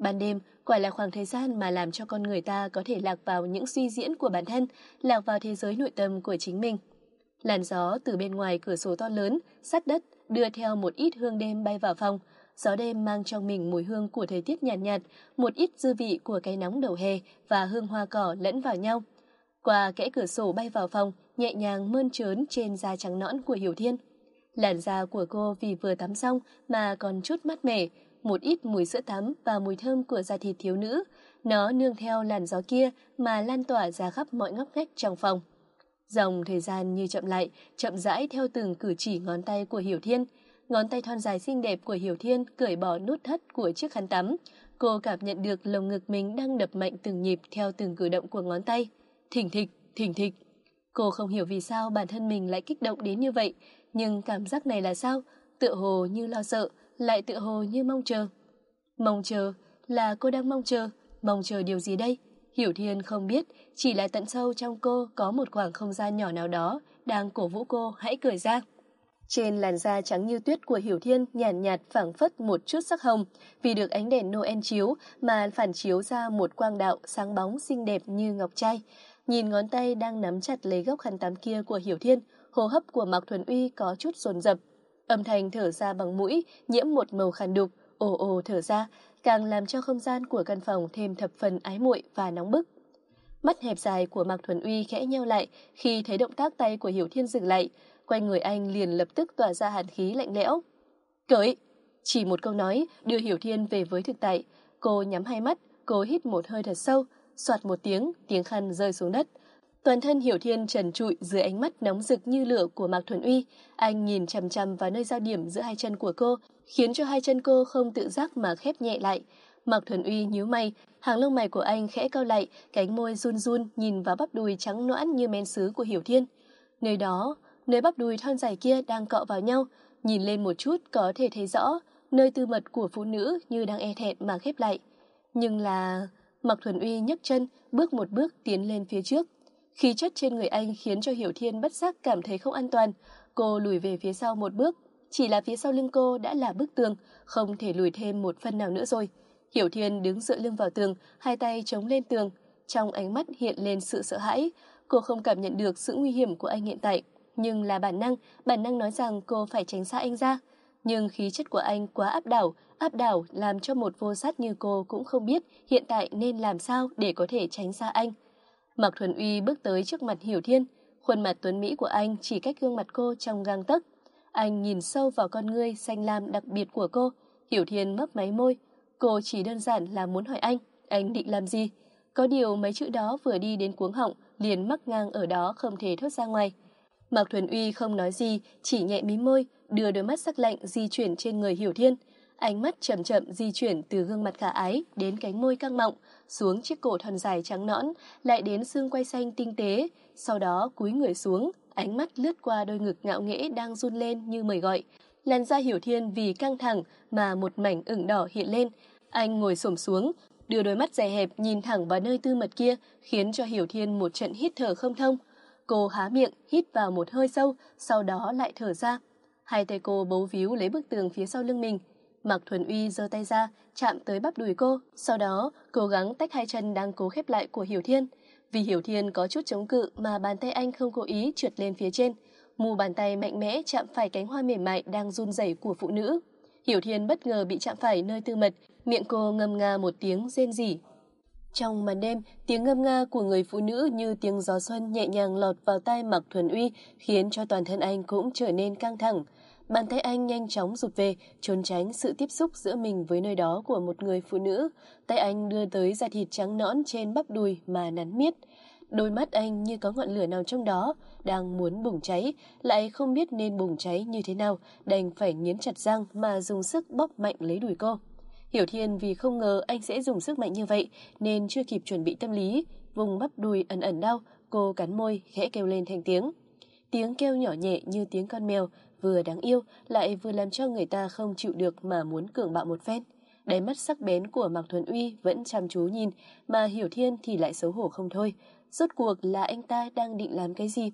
Ban đêm quả là khoảng thời gian mà làm cho con người ta có thể lạc vào những suy diễn của bản thân, lạc vào thế giới nội tâm của chính mình. Làn gió từ bên ngoài cửa sổ to lớn, sát đất, đưa theo một ít hương đêm bay vào phòng. Gió đêm mang trong mình mùi hương của thời tiết nhàn nhạt, một ít dư vị của cái nóng đầu hè và hương hoa cỏ lẫn vào nhau. Qua kẽ cửa sổ bay vào phòng, nhẹ nhàng mơn trớn trên da trắng nõn của Hiểu Thiên. Làn da của cô vì vừa tắm xong mà còn chút mát mẻ, một ít mùi sữa tắm và mùi thơm của da thịt thiếu nữ. Nó nương theo làn gió kia mà lan tỏa ra khắp mọi ngóc ngách trong phòng. Dòng thời gian như chậm lại, chậm rãi theo từng cử chỉ ngón tay của Hiểu Thiên. Ngón tay thon dài xinh đẹp của Hiểu Thiên cởi bỏ nút thắt của chiếc khăn tắm. Cô cảm nhận được lồng ngực mình đang đập mạnh từng nhịp theo từng cử động của ngón tay. Thình thịch, thình thịch. Cô không hiểu vì sao bản thân mình lại kích động đến như vậy, nhưng cảm giác này là sao? Tựa hồ như lo sợ, lại tựa hồ như mong chờ. Mong chờ, là cô đang mong chờ điều gì đây? Hiểu Thiên không biết, chỉ là tận sâu trong cô có một khoảng không gian nhỏ nào đó đang cổ vũ cô hãy cười ra. Trên làn da trắng như tuyết của Hiểu Thiên nhàn nhạt phảng phất một chút sắc hồng, vì được ánh đèn Noel chiếu mà phản chiếu ra một quang đạo sáng bóng xinh đẹp như ngọc trai. Nhìn ngón tay đang nắm chặt lấy góc khăn tắm kia của Hiểu Thiên, hô hấp của Mạc Thuần Uy có chút dồn dập. Âm thanh thở ra bằng mũi nhiễm một màu khàn đục, ồ ồ thở ra, càng làm cho không gian của căn phòng thêm thập phần ái muội và nóng bức. Mắt hẹp dài của Mạc Thuần Uy khẽ nheo lại khi thấy động tác tay của Hiểu Thiên dừng lại, quanh người anh liền lập tức tỏa ra hàn khí lạnh lẽo. Cởi! Chỉ một câu nói đưa Hiểu Thiên về với thực tại. Cô nhắm hai mắt, cô hít một hơi thật sâu, soạt một tiếng, tiếng khăn rơi xuống đất. Toàn thân Hiểu Thiên trần trụi dưới ánh mắt nóng rực như lửa của Mạc Thuần Uy. Anh nhìn chằm chằm vào nơi giao điểm giữa hai chân của cô, khiến cho hai chân cô không tự giác mà khép nhẹ lại. Mạc Thuần Uy nhíu mày, hàng lông mày của anh khẽ cau lại, cánh môi run run nhìn vào bắp đùi trắng nõn như men sứ của Hiểu Thiên. Nơi đó, nơi bắp đùi thon dài kia đang cọ vào nhau, nhìn lên một chút có thể thấy rõ, nơi tư mật của phụ nữ như đang e thẹn mà khép lại. Nhưng là... Mạc Thuần Uy nhấc chân, bước một bước tiến lên phía trước. Khí chất trên người anh khiến cho Hiểu Thiên bất giác cảm thấy không an toàn. Cô lùi về phía sau một bước, chỉ là phía sau lưng cô đã là bức tường, không thể lùi thêm một phân nào nữa rồi. Hiểu Thiên đứng dựa lưng vào tường, hai tay chống lên tường. Trong ánh mắt hiện lên sự sợ hãi. Cô không cảm nhận được sự nguy hiểm của anh hiện tại, nhưng là bản năng nói rằng cô phải tránh xa anh ra. Nhưng khí chất của anh quá áp đảo làm cho một vô sát như cô cũng không biết hiện tại nên làm sao để có thể tránh xa anh. Mạc Thuần Uy bước tới trước mặt Hiểu Thiên, khuôn mặt tuấn mỹ của anh chỉ cách gương mặt cô trong gang tấc. Anh nhìn sâu vào con ngươi xanh lam đặc biệt của cô. Hiểu Thiên mấp máy môi, cô chỉ đơn giản là muốn hỏi anh định làm gì? Có điều mấy chữ đó vừa đi đến cuống họng, liền mắc ngang ở đó không thể thốt ra ngoài. Mạc Thuần Uy không nói gì, chỉ nhẹ mím môi, đưa đôi mắt sắc lạnh di chuyển trên người Hiểu Thiên. Ánh mắt chậm chậm di chuyển từ gương mặt khả ái đến cánh môi căng mọng, xuống chiếc cổ thon dài trắng nõn, lại đến xương quai xanh tinh tế, sau đó cúi người xuống, ánh mắt lướt qua đôi ngực ngạo nghễ đang run lên như mời gọi. Làn da Hiểu Thiên vì căng thẳng mà một mảnh ửng đỏ hiện lên. Anh ngồi xổm xuống, đưa đôi mắt dài hẹp nhìn thẳng vào nơi tư mật kia, khiến cho Hiểu Thiên một trận hít thở không thông. Cô há miệng, hít vào một hơi sâu, sau đó lại thở ra. Hai tay cô bấu víu lấy bức tường phía sau lưng mình. Mạc Thuần Uy giơ tay ra, chạm tới bắp đùi cô, sau đó cố gắng tách hai chân đang cố khép lại của Hiểu Thiên. Vì Hiểu Thiên có chút chống cự mà bàn tay anh không cố ý trượt lên phía trên. Mu bàn tay mạnh mẽ chạm phải cánh hoa mềm mại đang run rẩy của phụ nữ. Hiểu Thiên bất ngờ bị chạm phải nơi tư mật, miệng cô ngâm nga một tiếng rên rỉ. Trong màn đêm, tiếng ngâm nga của người phụ nữ như tiếng gió xuân nhẹ nhàng lọt vào tai Mạc Thuần Uy, khiến cho toàn thân anh cũng trở nên căng thẳng. Bàn tay anh nhanh chóng rụt về, trốn tránh sự tiếp xúc giữa mình với nơi đó của một người phụ nữ. Tay anh đưa tới da thịt trắng nõn trên bắp đùi mà nắn miết. Đôi mắt anh như có ngọn lửa nào trong đó, đang muốn bùng cháy, lại không biết nên bùng cháy như thế nào, đành phải nghiến chặt răng mà dùng sức bóp mạnh lấy đùi cô. Hiểu Thiên vì không ngờ anh sẽ dùng sức mạnh như vậy, nên chưa kịp chuẩn bị tâm lý, vùng bắp đùi ẩn ẩn đau, cô cắn môi, khẽ kêu lên thành tiếng. Tiếng kêu nhỏ nhẹ như tiếng con mèo, vừa đáng yêu, lại vừa làm cho người ta không chịu được mà muốn cường bạo một phen. Đáy mắt sắc bén của Mạc Thuần Uy vẫn chăm chú nhìn, mà Hiểu Thiên thì lại xấu hổ không thôi. Rốt cuộc là anh ta đang định làm cái gì?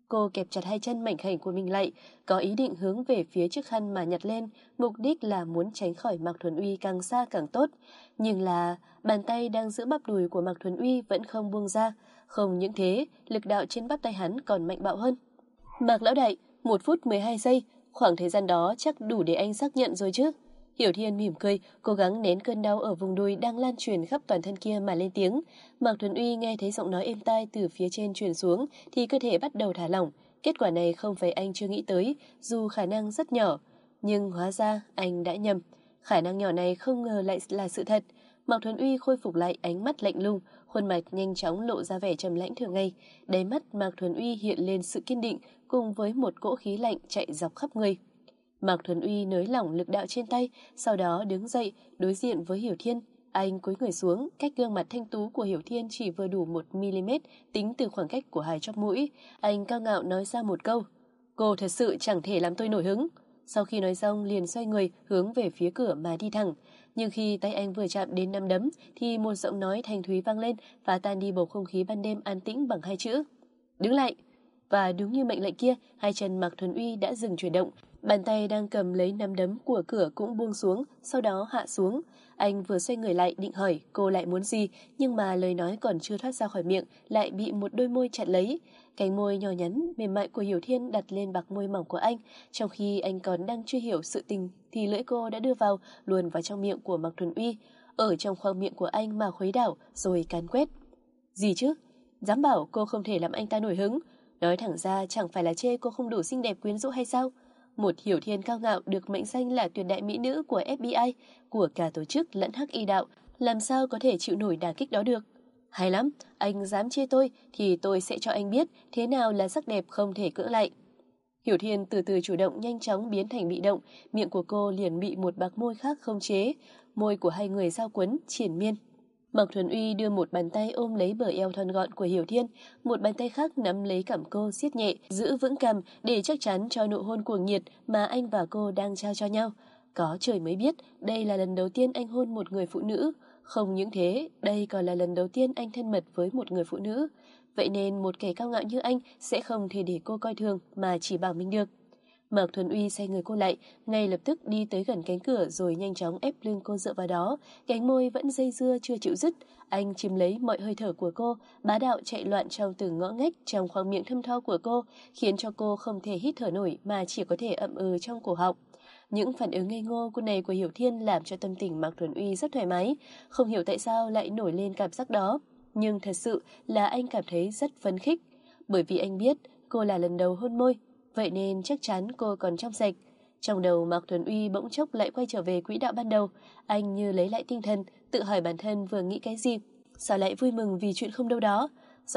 Cô kẹp chặt hai chân mảnh khảnh của mình lại, có ý định hướng về phía chiếc khăn mà nhặt lên, mục đích là muốn tránh khỏi Mạc Thuần Uy càng xa càng tốt. Nhưng là bàn tay đang giữ bắp đùi của Mạc Thuần Uy vẫn không buông ra. Không những thế, lực đạo trên bắp tay hắn còn mạnh bạo hơn. Mạc lão đại, 1 phút 12 giây, khoảng thời gian đó chắc đủ để anh xác nhận rồi chứ. Hiểu Thiên mỉm cười, cố gắng nén cơn đau ở vùng đùi đang lan truyền khắp toàn thân kia mà lên tiếng. Mạc Thuần Uy nghe thấy giọng nói êm tai từ phía trên truyền xuống thì cơ thể bắt đầu thả lỏng. Kết quả này không phải anh chưa nghĩ tới, dù khả năng rất nhỏ. Nhưng hóa ra anh đã nhầm. Khả năng nhỏ này không ngờ lại là sự thật. Mạc Thuần Uy khôi phục lại ánh mắt lạnh lùng, khuôn mặt nhanh chóng lộ ra vẻ trầm lãnh thường ngày. Đáy mắt Mạc Thuần Uy hiện lên sự kiên định cùng với một cỗ khí lạnh chạy dọc khắp người. Mạc Thuần Uy nới lỏng lực đạo trên tay, sau đó đứng dậy, đối diện với Hiểu Thiên. Anh cúi người xuống, cách gương mặt thanh tú của Hiểu Thiên chỉ vừa đủ 1 mm, tính từ khoảng cách của hai chóp mũi. Anh cao ngạo nói ra một câu: "Cô thật sự chẳng thể làm tôi nổi hứng." Sau khi nói xong liền xoay người hướng về phía cửa mà đi thẳng. Nhưng khi tay anh vừa chạm đến nắm đấm thì một giọng nói thanh thúy vang lên, phá tan đi bầu không khí ban đêm an tĩnh bằng hai chữ: "Đứng lại." Và đúng như mệnh lệnh kia, hai chân Mạc Thuần Uy đã dừng chuyển động. Bàn tay đang cầm lấy nắm đấm của cửa cũng buông xuống, sau đó hạ xuống. Anh vừa xoay người lại định hỏi cô lại muốn gì, nhưng mà lời nói còn chưa thoát ra khỏi miệng lại bị một đôi môi chặn lấy. Cánh môi nhỏ nhắn mềm mại của Hiểu Thiên đặt lên bạc môi mỏng của anh. Trong khi anh còn đang chưa hiểu sự tình thì lưỡi cô đã đưa vào luồn vào trong miệng của Mạc Thuần Uy, ở trong khoang miệng của anh mà khuấy đảo rồi càn quét. Gì chứ? Dám bảo cô không thể làm anh ta nổi hứng? Nói thẳng ra chẳng phải là chê cô không đủ xinh đẹp quyến rũ hay sao? Một Hiểu Thiên cao ngạo được mệnh danh là tuyệt đại mỹ nữ của FBI, của cả tổ chức lẫn hắc y đạo, làm sao có thể chịu nổi đả kích đó được? Hay lắm, anh dám chê tôi thì tôi sẽ cho anh biết thế nào là sắc đẹp không thể cưỡng lại. Hiểu Thiên từ từ chủ động nhanh chóng biến thành bị động, miệng của cô liền bị một bạc môi khác khống chế, môi của hai người giao quấn, triển miên. Mạc Thuần Uy đưa một bàn tay ôm lấy bờ eo thon gọn của Hiểu Thiên, một bàn tay khác nắm lấy cằm cô siết nhẹ, giữ vững cằm để chắc chắn cho nụ hôn cuồng nhiệt mà anh và cô đang trao cho nhau. Có trời mới biết, đây là lần đầu tiên anh hôn một người phụ nữ. Không những thế, đây còn là lần đầu tiên anh thân mật với một người phụ nữ. Vậy nên một kẻ cao ngạo như anh sẽ không thể để cô coi thường mà chỉ bảo mình được. Mạc Thuần Uy xoay người cô lại, ngay lập tức đi tới gần cánh cửa rồi nhanh chóng ép lưng cô dựa vào đó, cánh môi vẫn dây dưa chưa chịu dứt. Anh chiếm lấy mọi hơi thở của cô, bá đạo chạy loạn trong từng ngõ ngách trong khoang miệng thâm tho của cô, khiến cho cô không thể hít thở nổi mà chỉ có thể ậm ừ trong cổ họng. Những phản ứng ngây ngô của này của Hiểu Thiên làm cho tâm tình Mạc Thuần Uy rất thoải mái, không hiểu tại sao lại nổi lên cảm giác đó, nhưng thật sự là anh cảm thấy rất phấn khích, bởi vì anh biết cô là lần đầu hôn môi. Vậy nên chắc chắn cô còn trong sạch. Trong đầu Mạc Thuần Uy bỗng chốc lại quay trở về quỹ đạo ban đầu. Anh như lấy lại tinh thần, tự hỏi bản thân vừa nghĩ cái gì. Sao lại vui mừng vì chuyện không đâu đó?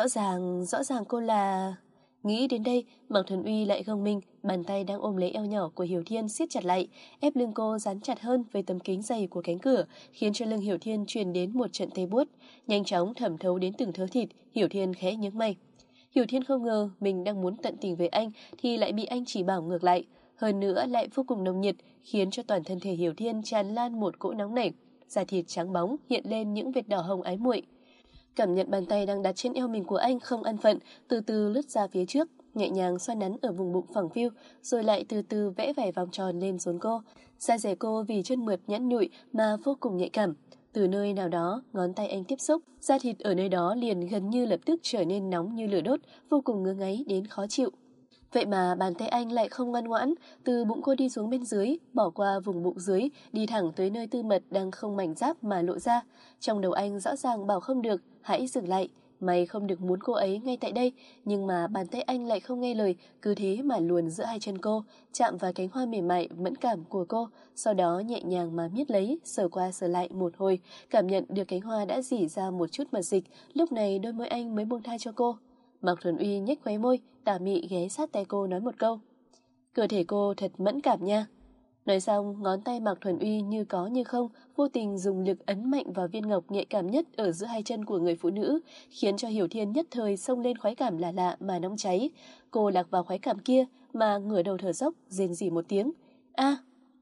Rõ ràng cô là... Nghĩ đến đây, Mạc Thuần Uy lại gồng mình, bàn tay đang ôm lấy eo nhỏ của Hiểu Thiên siết chặt lại, ép lưng cô dán chặt hơn với tấm kính dày của cánh cửa, khiến cho lưng Hiểu Thiên truyền đến một trận tê buốt, nhanh chóng thẩm thấu đến từng thớ thịt. Hiểu Thiên khẽ nhướng mày. Hiểu Thiên không ngờ mình đang muốn tận tình với anh thì lại bị anh chỉ bảo ngược lại, hơn nữa lại vô cùng nồng nhiệt, khiến cho toàn thân thể Hiểu Thiên tràn lan một cỗ nóng nảy, da thịt trắng bóng hiện lên những vệt đỏ hồng ái muội. Cảm nhận bàn tay đang đặt trên eo mình của anh không an phận, từ từ lướt ra phía trước, nhẹ nhàng xoa nắn ở vùng bụng phẳng phiu, rồi lại từ từ vẽ vài vòng tròn lên xuống cô. Da dẻ cô vì chân mượt nhẵn nhụi mà vô cùng nhạy cảm. Từ nơi nào đó, ngón tay anh tiếp xúc, da thịt ở nơi đó liền gần như lập tức trở nên nóng như lửa đốt, vô cùng ngứa ngáy đến khó chịu. Vậy mà bàn tay anh lại không ngoan ngoãn, từ bụng cô đi xuống bên dưới, bỏ qua vùng bụng dưới, đi thẳng tới nơi tư mật đang không mảnh giáp mà lộ ra. Trong đầu anh rõ ràng bảo không được, hãy dừng lại, mày không được muốn cô ấy ngay tại đây, nhưng mà bàn tay anh lại không nghe lời, cứ thế mà luồn giữa hai chân cô, chạm vào cánh hoa mềm mại mẫn cảm của cô, sau đó nhẹ nhàng mà miết lấy, sờ qua sờ lại một hồi, cảm nhận được cánh hoa đã rỉ ra một chút mật dịch, lúc này đôi môi anh mới buông tha cho cô. Mạc Thuần Uy nhếch khóe môi, tà mị ghé sát tay cô nói một câu. Cơ thể cô thật mẫn cảm nha. Nói xong, ngón tay Mạc Thuần Uy như có như không, vô tình dùng lực ấn mạnh vào viên ngọc nhạy cảm nhất ở giữa hai chân của người phụ nữ, khiến cho Hiểu Thiên nhất thời xông lên khoái cảm lạ lạ mà nóng cháy. Cô lạc vào khoái cảm kia mà ngửa đầu thở dốc, rên rỉ một tiếng. A!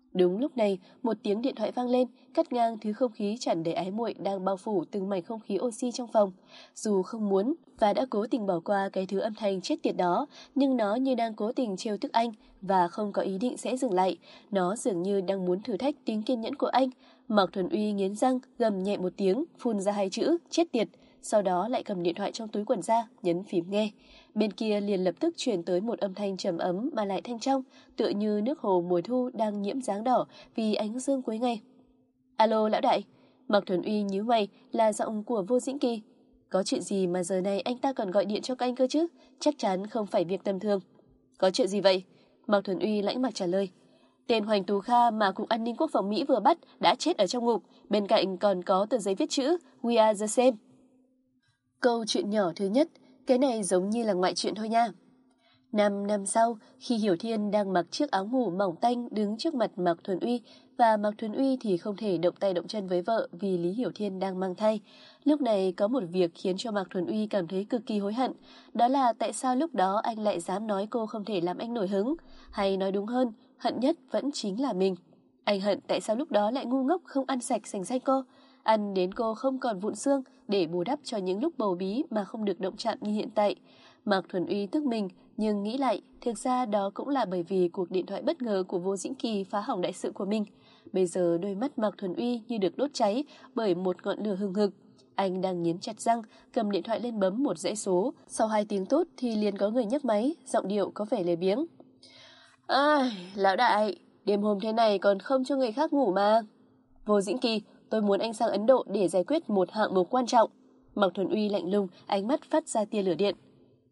Đúng lúc này, một tiếng điện thoại vang lên, cắt ngang thứ không khí tràn đầy ái muội đang bao phủ từng mảnh không khí oxy trong phòng. Dù không muốn và đã cố tình bỏ qua cái thứ âm thanh chết tiệt đó, nhưng nó như đang cố tình trêu tức anh và không có ý định sẽ dừng lại. Nó dường như đang muốn thử thách tính kiên nhẫn của anh. Mạc Thuần Uy nghiến răng, gầm nhẹ một tiếng, phun ra hai chữ chết tiệt, sau đó lại cầm điện thoại trong túi quần ra, nhấn phím nghe. Bên kia liền lập tức truyền tới một âm thanh trầm ấm mà lại thanh trong, tựa như nước hồ mùa thu đang nhiễm dáng đỏ vì ánh dương cuối ngày. Alo lão đại. Mạc Thuần Uy nhíu mày, là giọng của Vô Dĩnh Kỳ. Có chuyện gì mà giờ này anh ta còn gọi điện cho anh cơ chứ? Chắc chắn không phải việc tầm thường. Có chuyện gì vậy? Mạc Thuần Uy lãnh mặt trả lời. Tên Hoành Tú Kha mà Cục An ninh Quốc phòng Mỹ vừa bắt đã chết ở trong ngục, bên cạnh còn có tờ giấy viết chữ We are the same. Câu chuyện nhỏ thứ nhất, cái này giống như là ngoại truyện thôi nha. 5 năm sau, khi Hiểu Thiên đang mặc chiếc áo ngủ mỏng tanh đứng trước mặt Mạc Thuần Uy, và Mạc Thuần Uy thì không thể động tay động chân với vợ vì Lý Hiểu Thiên đang mang thai. Lúc này có một việc khiến cho Mạc Thuần Uy cảm thấy cực kỳ hối hận, đó là tại sao lúc đó anh lại dám nói cô không thể làm anh nổi hứng, hay nói đúng hơn, hận nhất vẫn chính là mình. Anh hận tại sao lúc đó lại ngu ngốc không ăn sạch sành xanh cô, ăn đến cô không còn vụn xương để bù đắp cho những lúc bầu bí mà không được động chạm như hiện tại. Mạc Thuần Uy tức mình, nhưng nghĩ lại, thực ra đó cũng là bởi vì cuộc điện thoại bất ngờ của Vô Dĩnh Kỳ phá hỏng đại sự của mình. Bây giờ đôi mắt Mạc Thuần Uy như được đốt cháy bởi một ngọn lửa hừng hực. Anh đang nghiến chặt răng, cầm điện thoại lên bấm một dãy số. Sau 2 tiếng tốt thì liền có người nhấc máy, giọng điệu có vẻ lười biếng. Lão đại, đêm hôm thế này còn không cho người khác ngủ mà. Vô Dĩnh Kỳ, tôi muốn anh sang Ấn Độ để giải quyết một hạng mục quan trọng. Mạc Thuần Uy lạnh lùng, ánh mắt phát ra tia lửa điện.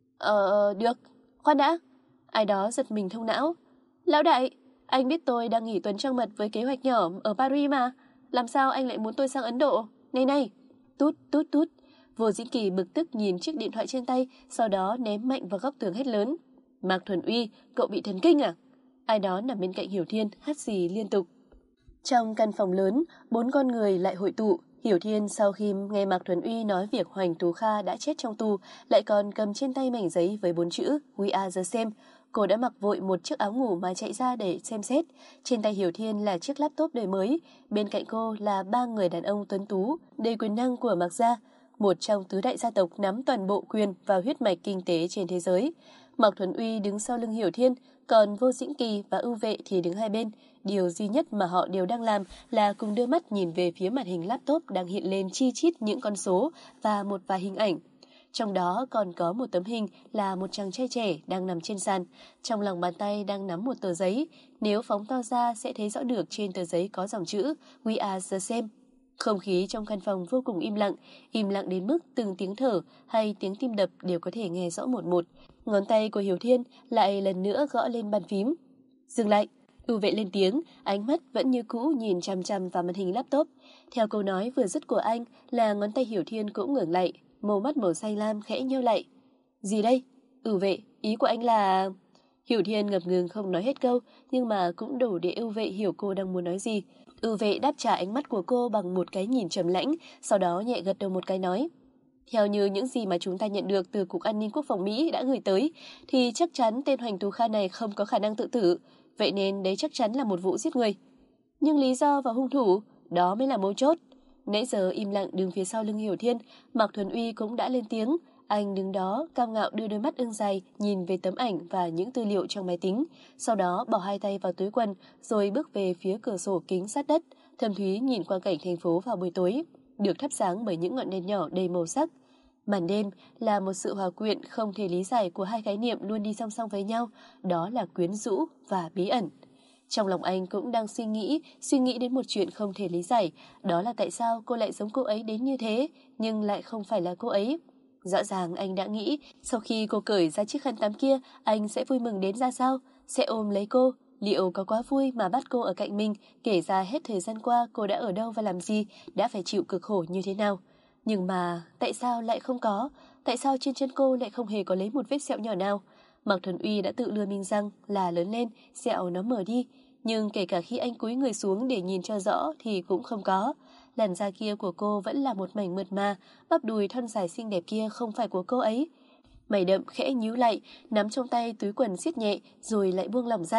Được. Khoan đã. Ai đó giật mình thông não. Lão đại, anh biết tôi đang nghỉ tuần trăng mật với kế hoạch nhỏ ở Paris mà. Làm sao anh lại muốn tôi sang Ấn Độ? Này này. Tút tút tút. Vô Dĩnh Kỳ bực tức nhìn chiếc điện thoại trên tay, sau đó ném mạnh vào góc tường hét lớn. Mạc Thuần Uy, cậu bị thần kinh à? Ai đó nằm bên cạnh Hiểu Thiên hắt xì liên tục. Trong căn phòng lớn, 4 con người lại hội tụ. Hiểu Thiên sau khi nghe Mạc Thuần Uy nói việc Hoành Tú Kha đã chết trong tù, lại còn cầm trên tay mảnh giấy với 4 chữ We are the same. Cô đã mặc vội một chiếc áo ngủ mà chạy ra để xem xét. Trên tay Hiểu Thiên là chiếc laptop đời mới. Bên cạnh cô là 3 người đàn ông tuấn tú, đầy quyền năng của Mạc gia. Một trong tứ đại gia tộc nắm toàn bộ quyền và huyết mạch kinh tế trên thế giới. Mạc Thuần Uy đứng sau lưng Hiểu Thiên, còn Vô Dĩnh Kỳ và Ưu Vệ thì đứng hai bên. Điều duy nhất mà họ đều đang làm là cùng đưa mắt nhìn về phía màn hình laptop đang hiện lên chi chít những con số và một vài hình ảnh. Trong đó còn có một tấm hình là một chàng trai trẻ đang nằm trên sàn, trong lòng bàn tay đang nắm một tờ giấy. Nếu phóng to ra sẽ thấy rõ được trên tờ giấy có dòng chữ We are the same. Không khí trong căn phòng vô cùng im lặng đến mức từng tiếng thở hay tiếng tim đập đều có thể nghe rõ một một. Ngón tay của Hiểu Thiên lại lần nữa gõ lên bàn phím. Dừng lại. Ưu Vệ lên tiếng, ánh mắt vẫn như cũ nhìn chằm chằm vào màn hình laptop. Theo câu nói vừa dứt của anh là ngón tay Hiểu Thiên cũng ngẩng lại, màu mắt màu xanh lam khẽ nheo lại. Gì đây? Ưu Vệ, ý của anh là... Hiểu Thiên ngập ngừng không nói hết câu, nhưng mà cũng đủ để Ưu Vệ hiểu cô đang muốn nói gì. Ưu Vệ đáp trả ánh mắt của cô bằng một cái nhìn trầm lãnh, sau đó nhẹ gật đầu một cái nói. Theo như những gì mà chúng ta nhận được từ Cục An ninh Quốc phòng Mỹ đã gửi tới, thì chắc chắn tên Hoành Tú Kha này không có khả năng tự tử, vậy nên đấy chắc chắn là một vụ giết người. Nhưng lý do và hung thủ, đó mới là mấu chốt. Nãy giờ im lặng đứng phía sau lưng Hiểu Thiên, Mạc Thuần Uy cũng đã lên tiếng. Anh đứng đó, cao ngạo đưa đôi mắt ưng dài, nhìn về tấm ảnh và những tư liệu trong máy tính, sau đó bỏ hai tay vào túi quần, rồi bước về phía cửa sổ kính sát đất, thâm thúy nhìn quang cảnh thành phố vào buổi tối, được thắp sáng bởi những ngọn đèn nhỏ đầy màu sắc. Màn đêm là một sự hòa quyện không thể lý giải của hai khái niệm luôn đi song song với nhau, đó là quyến rũ và bí ẩn. Trong lòng anh cũng đang suy nghĩ đến một chuyện không thể lý giải, đó là tại sao cô lại giống cô ấy đến như thế, nhưng lại không phải là cô ấy. Rõ ràng anh đã nghĩ, sau khi cô cởi ra chiếc khăn tắm kia, anh sẽ vui mừng đến ra sao, sẽ ôm lấy cô. Liệu có quá vui mà bắt cô ở cạnh mình, kể ra hết thời gian qua cô đã ở đâu và làm gì, đã phải chịu cực khổ như thế nào. Nhưng mà tại sao lại không có? Tại sao trên chân cô lại không hề có lấy một vết sẹo nhỏ nào? Mạc Thuần Uy đã tự lừa mình rằng là lớn lên, sẹo nó mở đi. Nhưng kể cả khi anh cúi người xuống để nhìn cho rõ thì cũng không có. Làn da kia của cô vẫn là một mảnh mượt mà, bắp đùi thon dài xinh đẹp kia không phải của cô ấy. Mày đậm khẽ nhíu lại, nắm trong tay túi quần siết nhẹ rồi lại buông lỏng ra.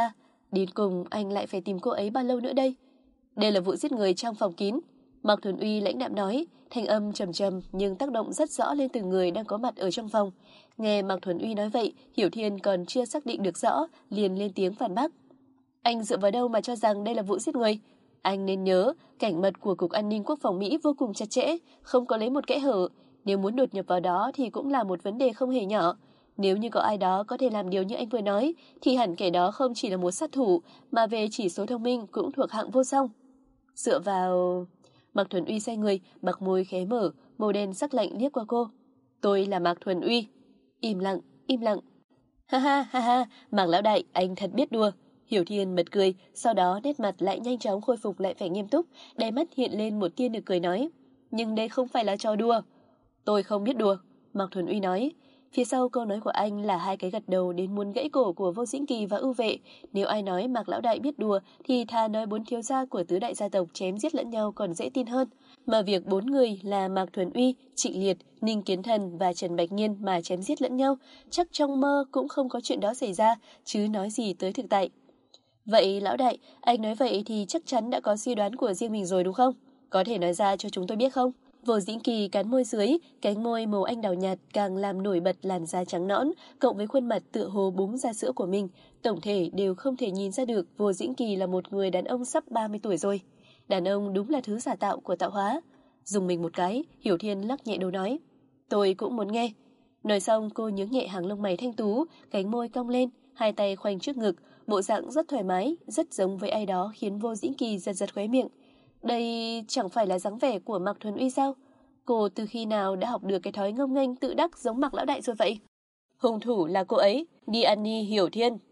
Đến cùng anh lại phải tìm cô ấy bao lâu nữa đây? Đây là vụ giết người trong phòng kín. Mạc Thuần Uy lãnh đạm nói, thanh âm trầm trầm nhưng tác động rất rõ lên từng người đang có mặt ở trong phòng. Nghe Mạc Thuần Uy nói vậy, Hiểu Thiên còn chưa xác định được rõ, liền lên tiếng phản bác. Anh dựa vào đâu mà cho rằng đây là vụ giết người? Anh nên nhớ, cảnh mật của Cục An ninh Quốc phòng Mỹ vô cùng chặt chẽ, không có lấy một kẽ hở. Nếu muốn đột nhập vào đó thì cũng là một vấn đề không hề nhỏ. Nếu như có ai đó có thể làm điều như anh vừa nói, thì hẳn kẻ đó không chỉ là một sát thủ, mà về chỉ số thông minh cũng thuộc hạng vô song. Dựa vào... Mạc Thuần Uy xoay người, bạc môi khé mở, màu đen sắc lạnh liếc qua cô. Tôi là Mạc Thuần Uy. Im lặng, im lặng. Ha ha ha ha, Mạc lão đại, anh thật biết đùa. Hiểu Thiên bật cười, sau đó nét mặt lại nhanh chóng khôi phục lại vẻ nghiêm túc, đáy mắt hiện lên một tia nụ cười nói. Nhưng đây không phải là trò đùa. Tôi không biết đùa, Mạc Thuần Uy nói. Phía sau câu nói của anh là hai cái gật đầu đến muốn gãy cổ của Vô Dĩnh Kỳ và Ưu Vệ. Nếu ai nói Mạc lão đại biết đùa thì thà nói 4 thiếu gia của tứ đại gia tộc chém giết lẫn nhau còn dễ tin hơn. Mà việc 4 người là Mạc Thuần Uy, Trịnh Liệt, Ninh Kiến Thần và Trần Bạch Nhiên mà chém giết lẫn nhau, chắc trong mơ cũng không có chuyện đó xảy ra, chứ nói gì tới thực tại. Vậy lão đại, anh nói vậy thì chắc chắn đã có suy đoán của riêng mình rồi đúng không? Có thể nói ra cho chúng tôi biết không? Vô Dĩnh Kỳ cắn môi dưới, cánh môi màu anh đào nhạt càng làm nổi bật làn da trắng nõn, cộng với khuôn mặt tựa hồ búng ra sữa của mình, tổng thể đều không thể nhìn ra được Vô Dĩnh Kỳ là một người đàn ông sắp 30 tuổi rồi. Đàn ông đúng là thứ giả tạo của tạo hóa. Dùng mình một cái, Hiểu Thiên lắc nhẹ đầu nói. Tôi cũng muốn nghe. Nói xong cô nhướng nhẹ hàng lông mày thanh tú, cánh môi cong lên, hai tay khoanh trước ngực, bộ dạng rất thoải mái, rất giống với ai đó khiến Vô Dĩnh Kỳ giật giật khóe miệng. Đây chẳng phải là dáng vẻ của Mạc Thuần Uy sao? Cô từ khi nào đã học được cái thói ngông nghênh tự đắc giống Mạc lão đại rồi vậy? Hung thủ là cô ấy, Diany Hiểu Thiên.